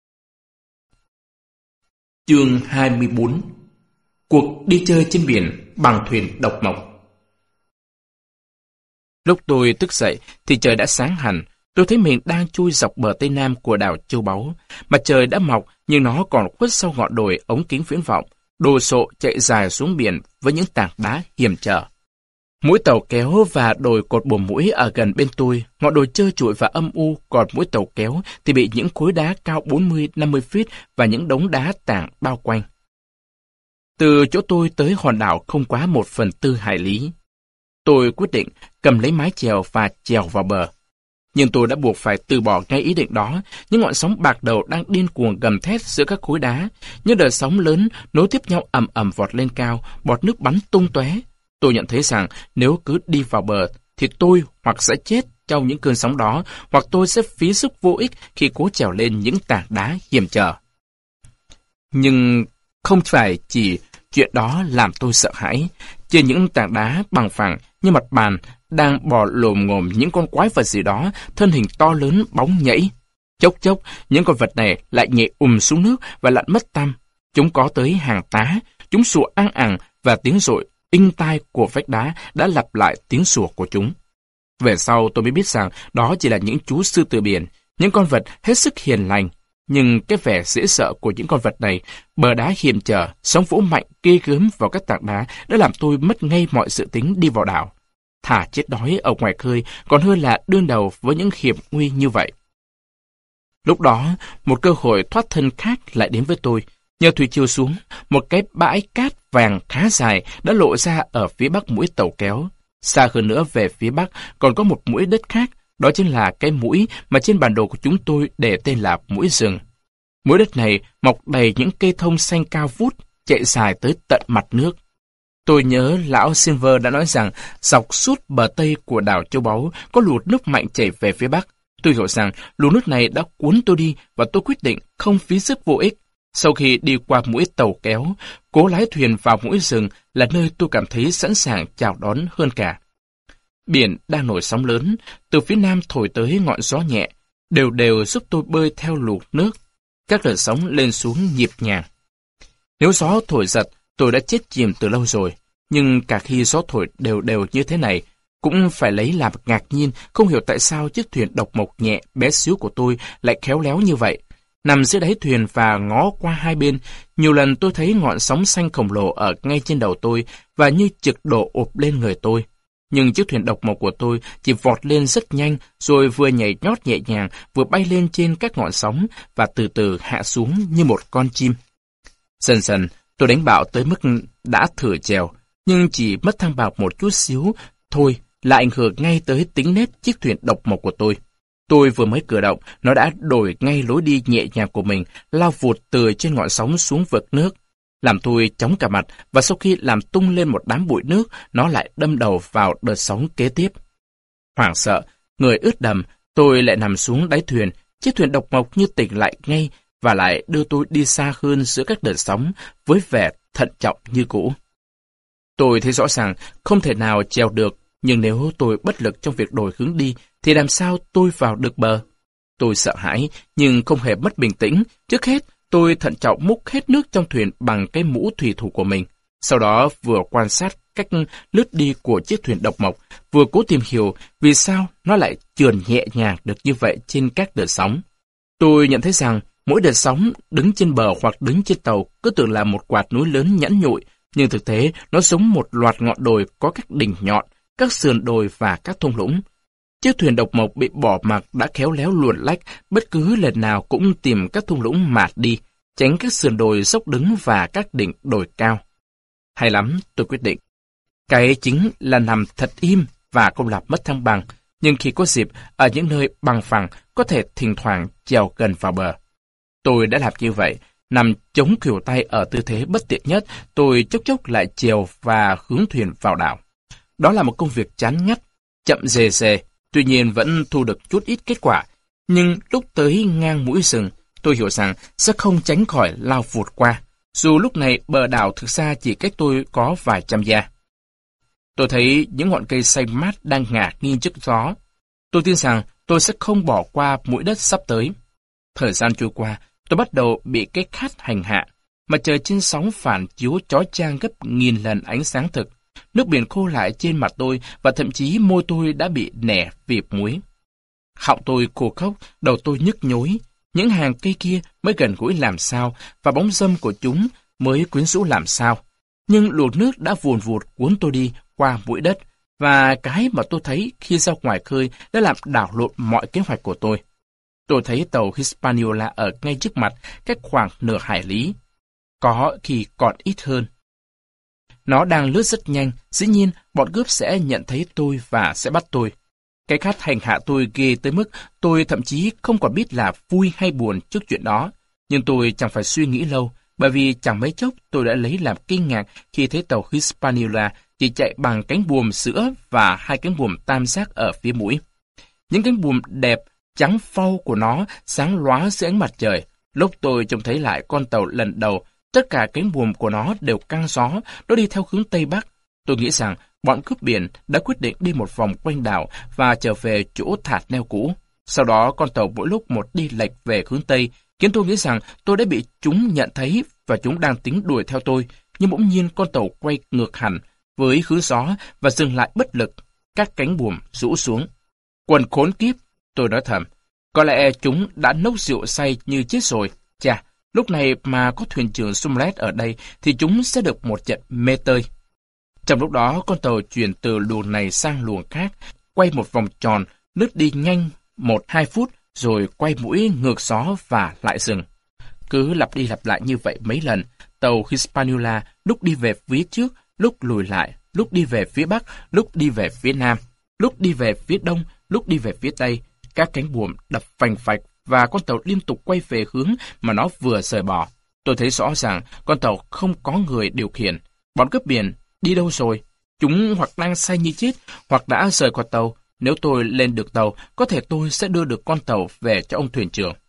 Chương hai mươi bốn. Cuộc đi chơi trên biển bằng thuyền độc mộc. Lúc tôi thức dậy thì trời đã sáng hẳn. Tôi thấy mình đang chui dọc bờ tây nam của đảo Châu Báu. Mặt trời đã mọc nhưng nó còn khuất sau ngọn đồi ống kính viễn vọng, đồ sộ chạy dài xuống biển với những tảng đá hiểm trở. Mũi tàu kéo và đồi cột buồm mũi ở gần bên tôi, ngọn đồi trơ trụi và âm u, còn mũi tàu kéo thì bị những khối đá cao bốn mươi năm mươi feet và những đống đá tảng bao quanh. Từ chỗ tôi tới hòn đảo không quá một phần tư hải lý. Tôi quyết định cầm lấy mái chèo và chèo vào bờ. Nhưng tôi đã buộc phải từ bỏ ngay ý định đó. Những ngọn sóng bạc đầu đang điên cuồng gầm thét giữa các khối đá. Những đợt sóng lớn nối tiếp nhau ầm ầm vọt lên cao, bọt nước bắn tung tóe. Tôi nhận thấy rằng nếu cứ đi vào bờ thì tôi hoặc sẽ chết trong những cơn sóng đó, hoặc tôi sẽ phí sức vô ích khi cố trèo lên những tảng đá hiểm trở. Nhưng không phải chỉ chuyện đó làm tôi sợ hãi. Trên những tảng đá bằng phẳng như mặt bàn đang bò lồm ngồm những con quái vật gì đó, thân hình to lớn bóng nhảy. Chốc chốc, những con vật này lại nhảy ùm xuống nước và lặn mất tăm. Chúng có tới hàng tá, chúng sủa ăng ẳng và tiếng rội inh tai của vách đá đã lặp lại tiếng sủa của chúng. Về sau tôi mới biết rằng đó chỉ là những chú sư tử biển, những con vật hết sức hiền lành. Nhưng cái vẻ dễ sợ của những con vật này, bờ đá hiểm trở, sóng vỗ mạnh ghê gớm vào các tảng đá đã làm tôi mất ngay mọi dự tính đi vào đảo. Thà chết đói ở ngoài khơi còn hơn là đương đầu với những hiểm nguy như vậy. Lúc đó, một cơ hội thoát thân khác lại đến với tôi. Nhờ thủy chiều xuống, một cái bãi cát vàng khá dài đã lộ ra ở phía bắc mũi tàu kéo. Xa hơn nữa về phía bắc còn có một mũi đất khác, đó chính là cái mũi mà trên bản đồ của chúng tôi để tên là mũi rừng. Mũi đất này mọc đầy những cây thông xanh cao vút, chạy dài tới tận mặt nước. Tôi nhớ lão Silver đã nói rằng dọc suốt bờ tây của đảo Châu Báu có luồng nước mạnh chảy về phía bắc. Tôi hiểu rằng luồng nước này đã cuốn tôi đi và tôi quyết định không phí sức vô ích. Sau khi đi qua mũi tàu kéo, cố lái thuyền vào mũi rừng là nơi tôi cảm thấy sẵn sàng chào đón hơn cả. Biển đang nổi sóng lớn, từ phía nam thổi tới ngọn gió nhẹ, đều đều giúp tôi bơi theo luồng nước. Các đợt sóng lên xuống nhịp nhàng. Nếu gió thổi giật, tôi đã chết chìm từ lâu rồi. Nhưng cả khi gió thổi đều đều như thế này, cũng phải lấy làm ngạc nhiên, không hiểu tại sao chiếc thuyền độc mộc nhẹ bé xíu của tôi lại khéo léo như vậy. Nằm dưới đáy thuyền và ngó qua hai bên, nhiều lần tôi thấy ngọn sóng xanh khổng lồ ở ngay trên đầu tôi và như trực đổ ụp lên người tôi. Nhưng chiếc thuyền độc mộc của tôi chỉ vọt lên rất nhanh, rồi vừa nhảy nhót nhẹ nhàng, vừa bay lên trên các ngọn sóng và từ từ hạ xuống như một con chim. Dần dần, Tôi đánh bạo tới mức đã thử chèo, nhưng chỉ mất thăng bằng một chút xíu thôi là ảnh hưởng ngay tới tính nết chiếc thuyền độc mộc của tôi. Tôi vừa mới cử động, nó đã đổi ngay lối đi nhẹ nhàng của mình, lao vụt từ trên ngọn sóng xuống vực nước. Làm tôi chóng cả mặt, và sau khi làm tung lên một đám bụi nước, nó lại đâm đầu vào đợt sóng kế tiếp. Hoảng sợ, người ướt đầm, tôi lại nằm xuống đáy thuyền. Chiếc thuyền độc mộc như tỉnh lại ngay và lại đưa tôi đi xa hơn giữa các đợt sóng với vẻ thận trọng như cũ. Tôi thấy rõ ràng không thể nào chèo được, nhưng nếu tôi bất lực trong việc đổi hướng đi, thì làm sao tôi vào được bờ? Tôi sợ hãi, nhưng không hề mất bình tĩnh. Trước hết, tôi thận trọng múc hết nước trong thuyền bằng cái mũ thủy thủ của mình. Sau đó vừa quan sát cách lướt đi của chiếc thuyền độc mộc, vừa cố tìm hiểu vì sao nó lại trườn nhẹ nhàng được như vậy trên các đợt sóng. Tôi nhận thấy rằng mỗi đợt sóng đứng trên bờ hoặc đứng trên tàu cứ tưởng là một quạt núi lớn nhẵn nhụi, nhưng thực tế nó giống một loạt ngọn đồi có các đỉnh nhọn, các sườn đồi và các thung lũng. Chiếc thuyền độc mộc bị bỏ mặc đã khéo léo luồn lách, bất cứ lần nào cũng tìm các thung lũng mạt đi, tránh các sườn đồi dốc đứng và các đỉnh đồi cao. Hay lắm, tôi quyết định. Cái chính là nằm thật im và không làm mất thăng bằng, nhưng khi có dịp, ở những nơi bằng phẳng, có thể thỉnh thoảng chèo gần vào bờ. Tôi đã làm như vậy, nằm chống khuỷu tay ở tư thế bất tiện nhất, tôi chốc chốc lại chèo và hướng thuyền vào đảo. Đó là một công việc chán ngắt, chậm rề rề, tuy nhiên vẫn thu được chút ít kết quả. Nhưng lúc tới ngang mũi rừng, tôi hiểu rằng sẽ không tránh khỏi lao vụt qua, dù lúc này bờ đảo thực ra chỉ cách tôi có vài trăm gia. Tôi thấy những ngọn cây xanh mát đang ngả nghiêng trước gió. Tôi tin rằng tôi sẽ không bỏ qua mũi đất sắp tới. Thời gian trôi qua, tôi bắt đầu bị cái khát hành hạ. Mặt trời trên sóng phản chiếu chói chang gấp nghìn lần ánh sáng thực. Nước biển khô lại trên mặt tôi và thậm chí môi tôi đã bị nẻ vì muối. Họng tôi khô khốc, đầu tôi nhức nhối. Những hàng cây kia mới gần gũi làm sao và bóng râm của chúng mới quyến rũ làm sao. Nhưng luồng nước đã vùn vụt cuốn tôi đi qua mũi đất, và cái mà tôi thấy khi ra ngoài khơi đã làm đảo lộn mọi kế hoạch của tôi. Tôi thấy tàu Hispaniola ở ngay trước mặt, cách khoảng nửa hải lý. Có khi còn ít hơn. Nó đang lướt rất nhanh, dĩ nhiên bọn cướp sẽ nhận thấy tôi và sẽ bắt tôi. Cái khát hành hạ tôi ghê tới mức tôi thậm chí không còn biết là vui hay buồn trước chuyện đó. Nhưng tôi chẳng phải suy nghĩ lâu, bởi vì chẳng mấy chốc tôi đã lấy làm kinh ngạc khi thấy tàu Hispaniola chỉ chạy bằng cánh buồm sữa và hai cánh buồm tam giác ở phía mũi. Những cánh buồm đẹp, trắng phau của nó sáng lóa dưới ánh mặt trời. Lúc tôi trông thấy lại con tàu lần đầu, tất cả cánh buồm của nó đều căng gió, nó đi theo hướng Tây Bắc. Tôi nghĩ rằng bọn cướp biển đã quyết định đi một vòng quanh đảo và trở về chỗ thạt neo cũ. Sau đó con tàu mỗi lúc một đi lệch về hướng Tây, khiến tôi nghĩ rằng tôi đã bị chúng nhận thấy và chúng đang tính đuổi theo tôi. Nhưng bỗng nhiên con tàu quay ngược hẳn với hướng gió và dừng lại bất lực, các cánh buồm rũ xuống. Quần khốn kiếp, tôi nói thầm. Có lẽ chúng đã nốc rượu say như chết rồi. Chà, lúc này mà có thuyền trưởng Sumlet ở đây thì chúng sẽ được một trận mê tơi. Trong lúc đó, con tàu chuyển từ luồng này sang luồng khác, quay một vòng tròn, lướt đi nhanh một hai phút, rồi quay mũi ngược gió và lại dừng. Cứ lặp đi lặp lại như vậy mấy lần, tàu Hispaniola lúc đi về phía trước, lúc lùi lại, lúc đi về phía bắc, lúc đi về phía nam, lúc đi về phía đông, lúc đi về phía tây. Các cánh buồm đập phành phạch và con tàu liên tục quay về hướng mà nó vừa rời bỏ. Tôi thấy rõ ràng con tàu không có người điều khiển. Bọn cướp biển đi đâu rồi? Chúng hoặc đang say như chết, hoặc đã rời khỏi tàu. Nếu tôi lên được tàu, có thể tôi sẽ đưa được con tàu về cho ông thuyền trưởng.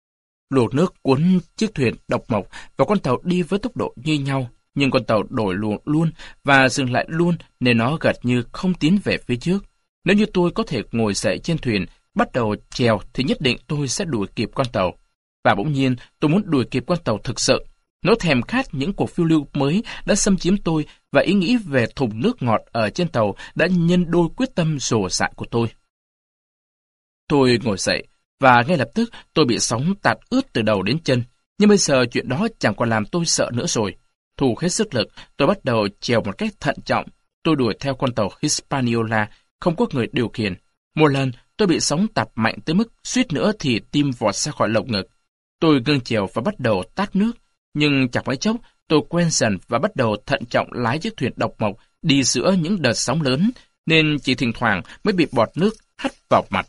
Luồng nước cuốn chiếc thuyền độc mộc và con tàu đi với tốc độ như nhau, nhưng con tàu đổi luồng luôn và dừng lại luôn nên nó gật như không tiến về phía trước. Nếu như tôi có thể ngồi dậy trên thuyền, bắt đầu chèo thì nhất định tôi sẽ đuổi kịp con tàu. Và bỗng nhiên tôi muốn đuổi kịp con tàu thực sự. Nó thèm khát những cuộc phiêu lưu mới đã xâm chiếm tôi và ý nghĩ về thùng nước ngọt ở trên tàu đã nhân đôi quyết tâm rồ dại của tôi. Tôi ngồi dậy và ngay lập tức tôi bị sóng tạt ướt từ đầu đến chân. Nhưng bây giờ chuyện đó chẳng còn làm tôi sợ nữa rồi. Thu hết sức lực, tôi bắt đầu chèo một cách thận trọng. Tôi đuổi theo con tàu Hispaniola, không có người điều khiển. Một lần tôi bị sóng tạt mạnh tới mức suýt nữa thì tim vọt ra khỏi lồng ngực. Tôi gương chèo và bắt đầu tát nước. Nhưng chẳng mấy chốc, tôi tôi quen dần và bắt đầu thận trọng lái chiếc thuyền độc mộc đi giữa những đợt sóng lớn, nên chỉ thỉnh thoảng mới bị bọt nước hắt vào mặt.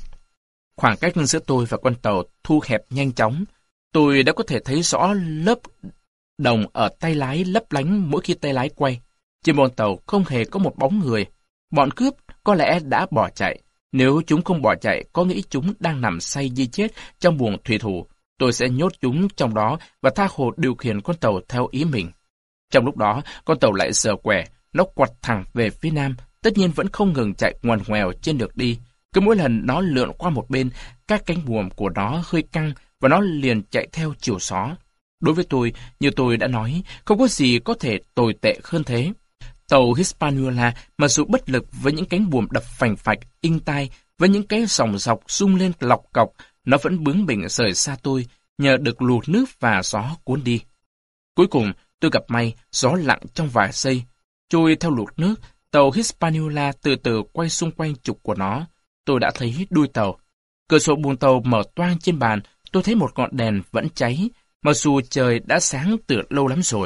Khoảng cách giữa tôi và con tàu thu hẹp nhanh chóng. Tôi đã có thể thấy rõ lớp đồng ở tay lái lấp lánh mỗi khi tay lái quay. Trên bong tàu không hề có một bóng người. Bọn cướp có lẽ đã bỏ chạy. Nếu chúng không bỏ chạy, có nghĩ chúng đang nằm say như chết trong buồng thủy thủ. Tôi sẽ nhốt chúng trong đó và tha hồ điều khiển con tàu theo ý mình. Trong lúc đó, con tàu lại giở quẻ, nó quặt thẳng về phía nam, tất nhiên vẫn không ngừng chạy ngoằn ngoèo trên đường đi. Cứ mỗi lần nó lượn qua một bên, các cánh buồm của nó hơi căng và nó liền chạy theo chiều gió. Đối với tôi, như tôi đã nói, không có gì có thể tồi tệ hơn thế. Tàu Hispaniola, mặc dù bất lực với những cánh buồm đập phành phạch, inh tai, với những cái sòng dọc rung lên lọc cọc, nó vẫn bướng bỉnh rời xa tôi, nhờ được lùa nước và gió cuốn đi. Cuối cùng, tôi gặp may, gió lặng trong vài giây. Trôi theo lụt nước, tàu Hispaniola từ từ quay xung quanh trục của nó. Tôi đã thấy đuôi tàu. Cửa sổ buồng tàu mở toang trên bàn, tôi thấy một ngọn đèn vẫn cháy, mặc dù trời đã sáng từ lâu lắm rồi.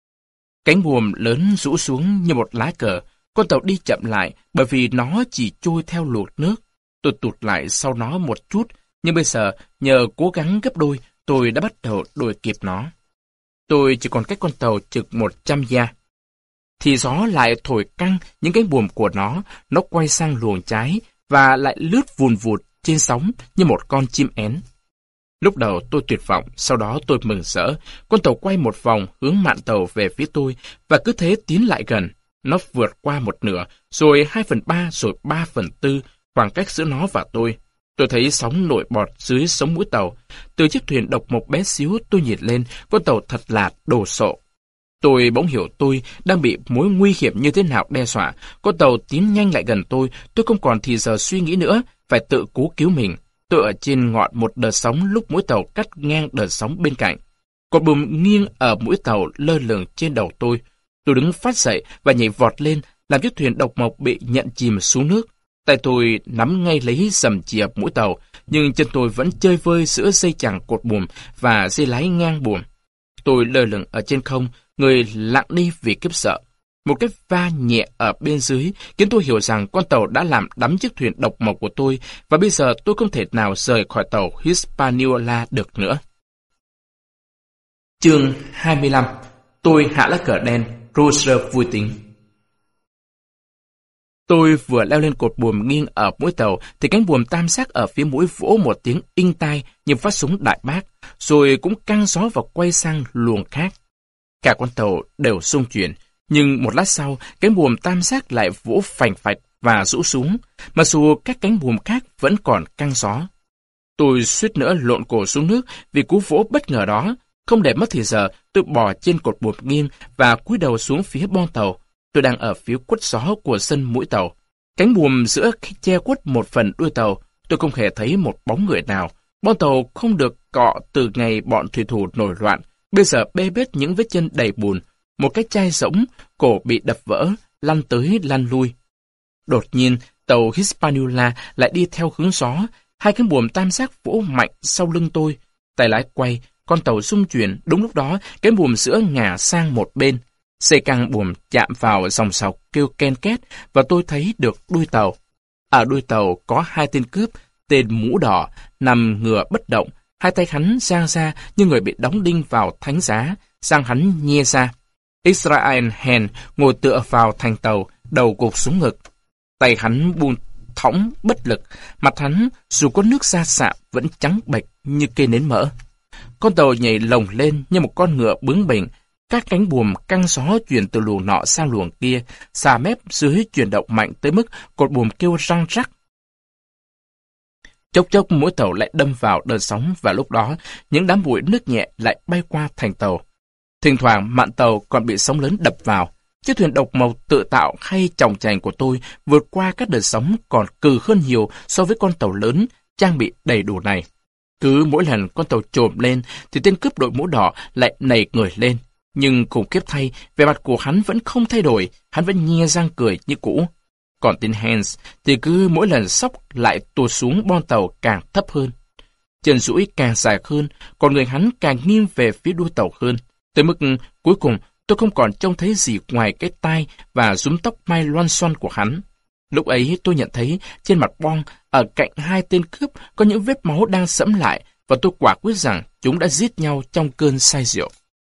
Cánh buồm lớn rũ xuống như một lá cờ, con tàu đi chậm lại bởi vì nó chỉ trôi theo luộc nước. Tôi tụt lại sau nó một chút, nhưng bây giờ nhờ cố gắng gấp đôi, tôi đã bắt đầu đuổi kịp nó. Tôi chỉ còn cách con tàu chừng một trăm gia. Thì gió lại thổi căng những cánh buồm của nó, nó quay sang luồng trái và lại lướt vùn vụt trên sóng như một con chim én. Lúc đầu tôi tuyệt vọng, sau đó tôi mừng rỡ. Con tàu quay một vòng hướng mạn tàu về phía tôi và cứ thế tiến lại gần. Nó vượt qua một nửa, rồi hai phần ba, rồi ba phần tư, khoảng cách giữa nó và tôi. Tôi thấy sóng nổi bọt dưới sống mũi tàu. Từ chiếc thuyền độc mộc bé xíu tôi nhìn lên, con tàu thật là đồ sộ. Tôi bỗng hiểu tôi đang bị mối nguy hiểm như thế nào đe dọa. Con tàu tiến nhanh lại gần tôi, tôi không còn thì giờ suy nghĩ nữa, phải tự cứu cứu mình. Tôi ở trên ngọn một đợt sóng lúc mũi tàu cắt ngang đợt sóng bên cạnh. Cột buồm nghiêng ở mũi tàu lơ lửng trên đầu tôi. Tôi đứng phát dậy và nhảy vọt lên, làm chiếc thuyền độc mộc bị nhận chìm xuống nước. Tay tôi nắm ngay lấy sầm chìa mũi tàu, nhưng chân tôi vẫn chơi vơi giữa dây chằng cột buồm và dây lái ngang buồm. Tôi lơ lửng ở trên không, người lặng đi vì kiếp sợ. Một cái va nhẹ ở bên dưới khiến tôi hiểu rằng con tàu đã làm đắm chiếc thuyền độc mộc của tôi và bây giờ tôi không thể nào rời khỏi tàu Hispaniola được nữa. Chương hai mươi lăm. Tôi hạ lá cờ đen, Roger vui tính. Tôi vừa leo lên cột buồm nghiêng ở mũi tàu thì cánh buồm tam giác ở phía mũi vỗ một tiếng inh tai như phát súng đại bác, rồi cũng căng gió và quay sang luồng khác. Cả con tàu đều xung chuyển, nhưng một lát sau, cánh buồm tam giác lại vỗ phành phạch và rũ xuống, mặc dù các cánh buồm khác vẫn còn căng gió. Tôi suýt nữa lộn cổ xuống nước vì cú vỗ bất ngờ đó. Không để mất thì giờ, tôi bò trên cột buồm nghiêng và cúi đầu xuống phía bon tàu. Tôi đang ở phía quất gió của sân mũi tàu. Cánh buồm giữa che khuất một phần đuôi tàu, tôi không hề thấy một bóng người nào. Bon tàu không được cọ từ ngày bọn thủy thủ nổi loạn, bây giờ bê bết những vết chân đầy bùn. Một cái chai rỗng, cổ bị đập vỡ, lăn tới lăn lui. Đột nhiên, tàu Hispaniola lại đi theo hướng gió. Hai cánh buồm tam giác vỗ mạnh sau lưng tôi. Tay lái quay, con tàu xung chuyển. Đúng lúc đó, cánh buồm giữa ngả sang một bên. Dây căng buồm chạm vào dòng sọc kêu ken két và tôi thấy được đuôi tàu. Ở đuôi tàu có hai tên cướp, tên mũ đỏ, nằm ngửa bất động. Hai tay hắn giang ra như người bị đóng đinh vào thánh giá, sang hắn nhe ra. Israel Hen ngồi tựa vào thành tàu, đầu gục xuống ngực. Tay hắn buông thõng bất lực, mặt hắn dù có nước da sạm vẫn trắng bệch như cây nến mỡ. Con tàu nhảy lồng lên như một con ngựa bướng bỉnh. Các cánh buồm căng gió chuyển từ luồng nọ sang luồng kia, xà mép dưới chuyển động mạnh tới mức cột buồm kêu răng rắc. Chốc chốc mũi tàu lại đâm vào đợt sóng và lúc đó những đám bụi nước nhẹ lại bay qua thành tàu. Thỉnh thoảng mạn tàu còn bị sóng lớn đập vào. Chiếc thuyền độc mộc tự tạo hay chòng chành của tôi vượt qua các đợt sóng còn cừ hơn nhiều so với con tàu lớn trang bị đầy đủ này. Cứ mỗi lần con tàu chồm lên thì tên cướp đội mũ đỏ lại nảy người lên. Nhưng khủng khiếp thay, vẻ mặt của hắn vẫn không thay đổi, hắn vẫn nhe răng cười như cũ. Còn tên Hans thì cứ mỗi lần sóc lại tuột xuống bon tàu càng thấp hơn. Chân duỗi càng dài hơn, còn người hắn càng nghiêng về phía đuôi tàu hơn, tới mức Cuối cùng, tôi không còn trông thấy gì ngoài cái tai và rúm tóc mai loăn xoăn của hắn. Lúc ấy tôi nhận thấy trên mặt Bong, ở cạnh hai tên cướp, có những vết máu đang sẫm lại, và tôi quả quyết rằng chúng đã giết nhau trong cơn say rượu.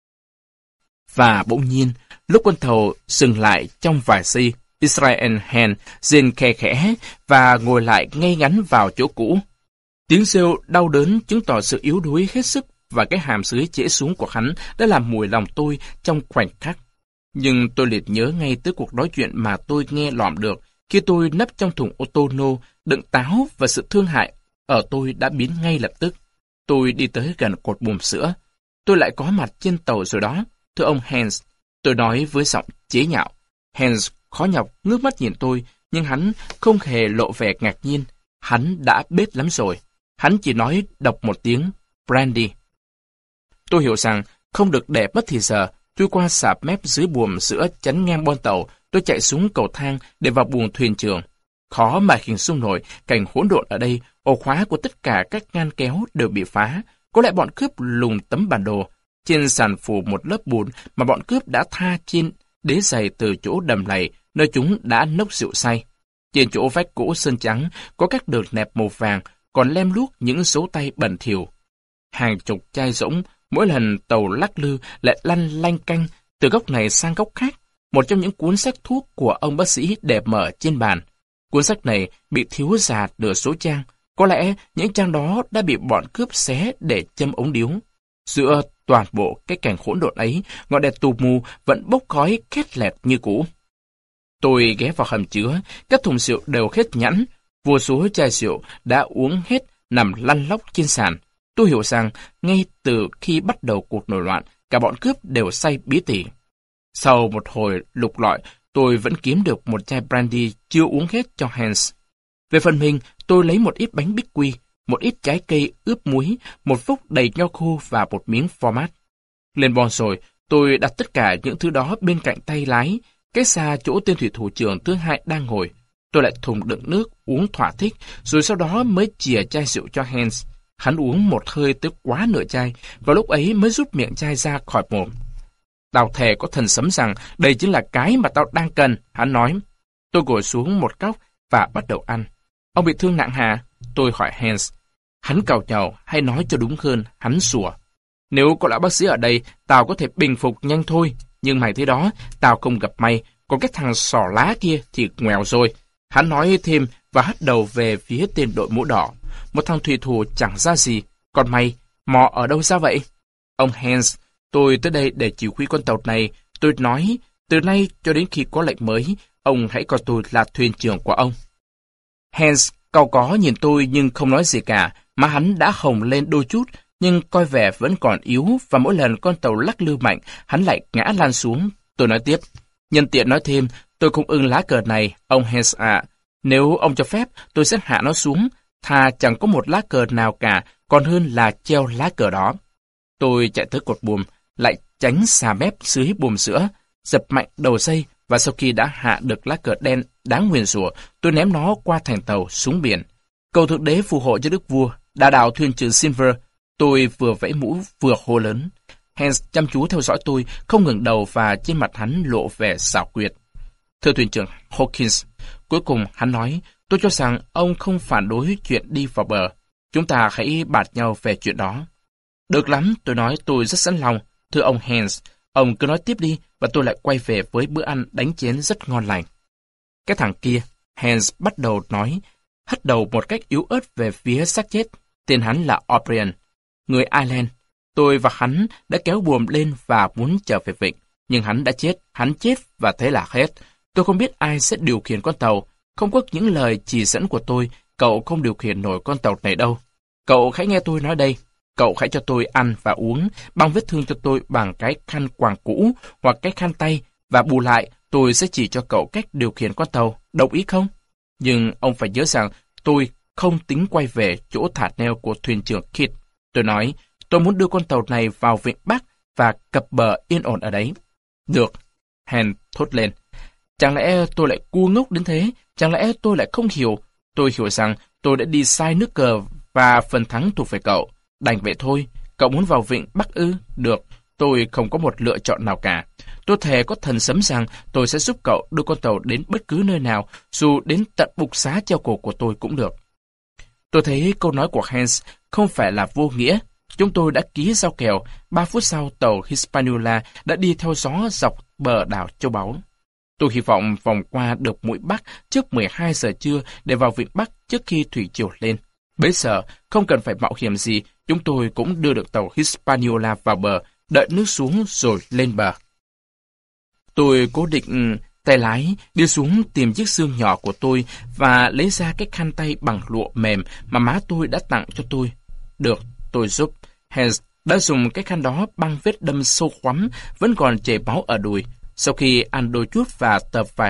Và bỗng nhiên, lúc con tàu dừng lại trong vài giây, Israel Hand rên khe khẽ và ngồi lại ngay ngắn vào chỗ cũ. Tiếng rêu đau đớn chứng tỏ sự yếu đuối hết sức, và cái hàm dưới trễ xuống của hắn đã làm mùi lòng tôi trong khoảnh khắc. Nhưng tôi liệt nhớ ngay tới cuộc nói chuyện mà tôi nghe lọm được khi tôi nấp trong thùng ô tô nô đựng táo, và sự thương hại ở tôi đã biến ngay lập tức. Tôi đi tới gần cột buồm sữa. Tôi lại có mặt trên tàu rồi đó, thưa ông Hans. Tôi nói với giọng chế nhạo. Hans khó nhọc ngước mắt nhìn tôi, nhưng hắn không hề lộ vẻ ngạc nhiên. Hắn đã bết lắm rồi. Hắn chỉ nói đọc một tiếng, brandy. Tôi hiểu rằng không được để mất thì giờ. Tôi qua sạp mép dưới buồm sữa chắn ngang bon tàu, tôi chạy xuống cầu thang để vào buồng thuyền trưởng. Khó mà hình dung nổi cảnh hỗn độn ở đây, ổ khóa của tất cả các ngăn kéo đều bị phá. Có lẽ bọn cướp lùng tấm bản đồ. Trên sàn phủ một lớp bùn mà bọn cướp đã tha trên đế giày từ chỗ đầm lầy, nơi chúng đã nốc rượu say. Trên chỗ vách gỗ sơn trắng có các đường nẹp màu vàng, còn lem luốc những dấu tay bẩn thỉu. Hàng chục chai rỗng, mỗi lần tàu lắc lư lại lăn lanh canh từ góc này sang góc khác. Một trong những cuốn sách thuốc của ông bác sĩ để mở trên bàn. Cuốn sách này bị thiếu già nửa số trang. Có lẽ những trang đó đã bị bọn cướp xé để châm ống điếu. Giữa toàn bộ cái cảnh hỗn độn ấy, ngọn đèn tù mù vẫn bốc khói khét lẹt như cũ. Tôi ghé vào hầm chứa, các thùng rượu đều hết nhẵn. Vô số chai rượu đã uống hết nằm lăn lóc trên sàn. Tôi hiểu rằng ngay từ khi bắt đầu cuộc nổi loạn, cả bọn cướp đều say bí tỉ. Sau một hồi lục lọi, tôi vẫn kiếm được một chai brandy chưa uống hết cho Hans. Về phần mình, tôi lấy một ít bánh bích quy, một ít trái cây ướp muối, một phốc đầy nho khô và một miếng format. Lên bon rồi, tôi đặt tất cả những thứ đó bên cạnh tay lái, cách xa chỗ tên thủy thủ trưởng thứ hai đang ngồi. Tôi lại thùng đựng nước uống thỏa thích, rồi sau đó mới chìa chai rượu cho Hans. Hắn uống một hơi tới quá nửa chai, và lúc ấy mới rút miệng chai ra khỏi mồm. Tao thề có thần sấm rằng đây chính là cái mà tao đang cần, hắn nói. Tôi ngồi xuống một góc và bắt đầu ăn. Ông bị thương nặng hả? Tôi hỏi Hans. Hắn càu nhàu, hay nói cho đúng hơn, hắn sủa. Nếu có lão bác sĩ ở đây, tao có thể bình phục nhanh thôi. Nhưng mày thế đó, tao không gặp may. Còn cái thằng sỏ lá kia thì ngoèo rồi. Hắn nói thêm và hất đầu về phía tên đội mũ đỏ. Một thằng thủy thủ chẳng ra gì. Còn mày, mò ở đâu ra vậy? Ông Hans, tôi tới đây để chỉ huy con tàu này. Tôi nói, từ nay cho đến khi có lệnh mới, ông hãy coi tôi là thuyền trưởng của ông. Hans cau có nhìn tôi nhưng không nói gì cả. Má hắn đã hồng lên đôi chút, nhưng coi vẻ vẫn còn yếu, và mỗi lần con tàu lắc lư mạnh, hắn lại ngã lăn xuống. Tôi nói tiếp, nhân tiện nói thêm, tôi không ưng lá cờ này, ông Hans ạ. Nếu ông cho phép, tôi sẽ hạ nó xuống. Thà chẳng có một lá cờ nào cả, còn hơn là treo lá cờ đó. Tôi chạy tới cột buồm, lại tránh xà mép dưới buồm sữa, dập mạnh đầu dây, và sau khi đã hạ được lá cờ đen đáng nguyền rủa, tôi ném nó qua thành tàu xuống biển. Cầu thượng đế phù hộ cho đức vua, đà đạo thuyền trưởng Silver. Tôi vừa vẫy mũ vừa hô lớn. Hans chăm chú theo dõi tôi, không ngừng đầu, và trên mặt hắn lộ vẻ xảo quyệt. Thưa thuyền trưởng Hawkins, cuối cùng hắn nói, tôi cho rằng ông không phản đối chuyện đi vào bờ. Chúng ta hãy bạt nhau về chuyện đó. Được lắm, tôi nói, tôi rất sẵn lòng. Thưa ông Hans, ông cứ nói tiếp đi, và tôi lại quay về với bữa ăn đánh chén rất ngon lành. Cái thằng kia, Hans bắt đầu nói, hất đầu một cách yếu ớt về phía xác chết. Tên hắn là O'Brien, người Ireland. Tôi và hắn đã kéo buồm lên và muốn trở về vịnh. Nhưng hắn đã chết, hắn chết và thế là hết. Tôi không biết ai sẽ điều khiển con tàu. Không có những lời chỉ dẫn của tôi, cậu không điều khiển nổi con tàu này đâu. Cậu hãy nghe tôi nói đây. Cậu hãy cho tôi ăn và uống, băng vết thương cho tôi bằng cái khăn quàng cũ hoặc cái khăn tay, và bù lại tôi sẽ chỉ cho cậu cách điều khiển con tàu. Đồng ý không? Nhưng ông phải nhớ rằng tôi không tính quay về chỗ thả neo của thuyền trưởng Kidd. Tôi nói, tôi muốn đưa con tàu này vào vịnh Bắc và cập bờ yên ổn ở đấy. Được, Hans thốt lên. Chẳng lẽ tôi lại ngu ngốc đến thế? Chẳng lẽ tôi lại không hiểu? Tôi hiểu rằng tôi đã đi sai nước cờ và phần thắng thuộc về cậu. Đành vậy thôi. Cậu muốn vào vịnh Bắc ư? Được. Tôi không có một lựa chọn nào cả. Tôi thề có thần sấm rằng tôi sẽ giúp cậu đưa con tàu đến bất cứ nơi nào, dù đến tận bục xá treo cổ của tôi cũng được. Tôi thấy câu nói của Hans không phải là vô nghĩa. Chúng tôi đã ký giao kèo, ba phút sau tàu Hispaniola đã đi theo gió dọc bờ đảo Châu Báu. Tôi hy vọng vòng qua được mũi Bắc trước mười hai giờ trưa để vào vịnh Bắc trước khi thủy triều lên. Bấy giờ, không cần phải mạo hiểm gì, chúng tôi cũng đưa được tàu Hispaniola vào bờ, đợi nước xuống rồi lên bờ. Tôi cố định tay lái, đi xuống tìm chiếc xương nhỏ của tôi và lấy ra cái khăn tay bằng lụa mềm mà má tôi đã tặng cho tôi. Được, tôi giúp. Hans đã dùng cái khăn đó băng vết đâm sâu hoắm, vẫn còn chảy máu ở đùi. Sau khi ăn đôi chút và tập vài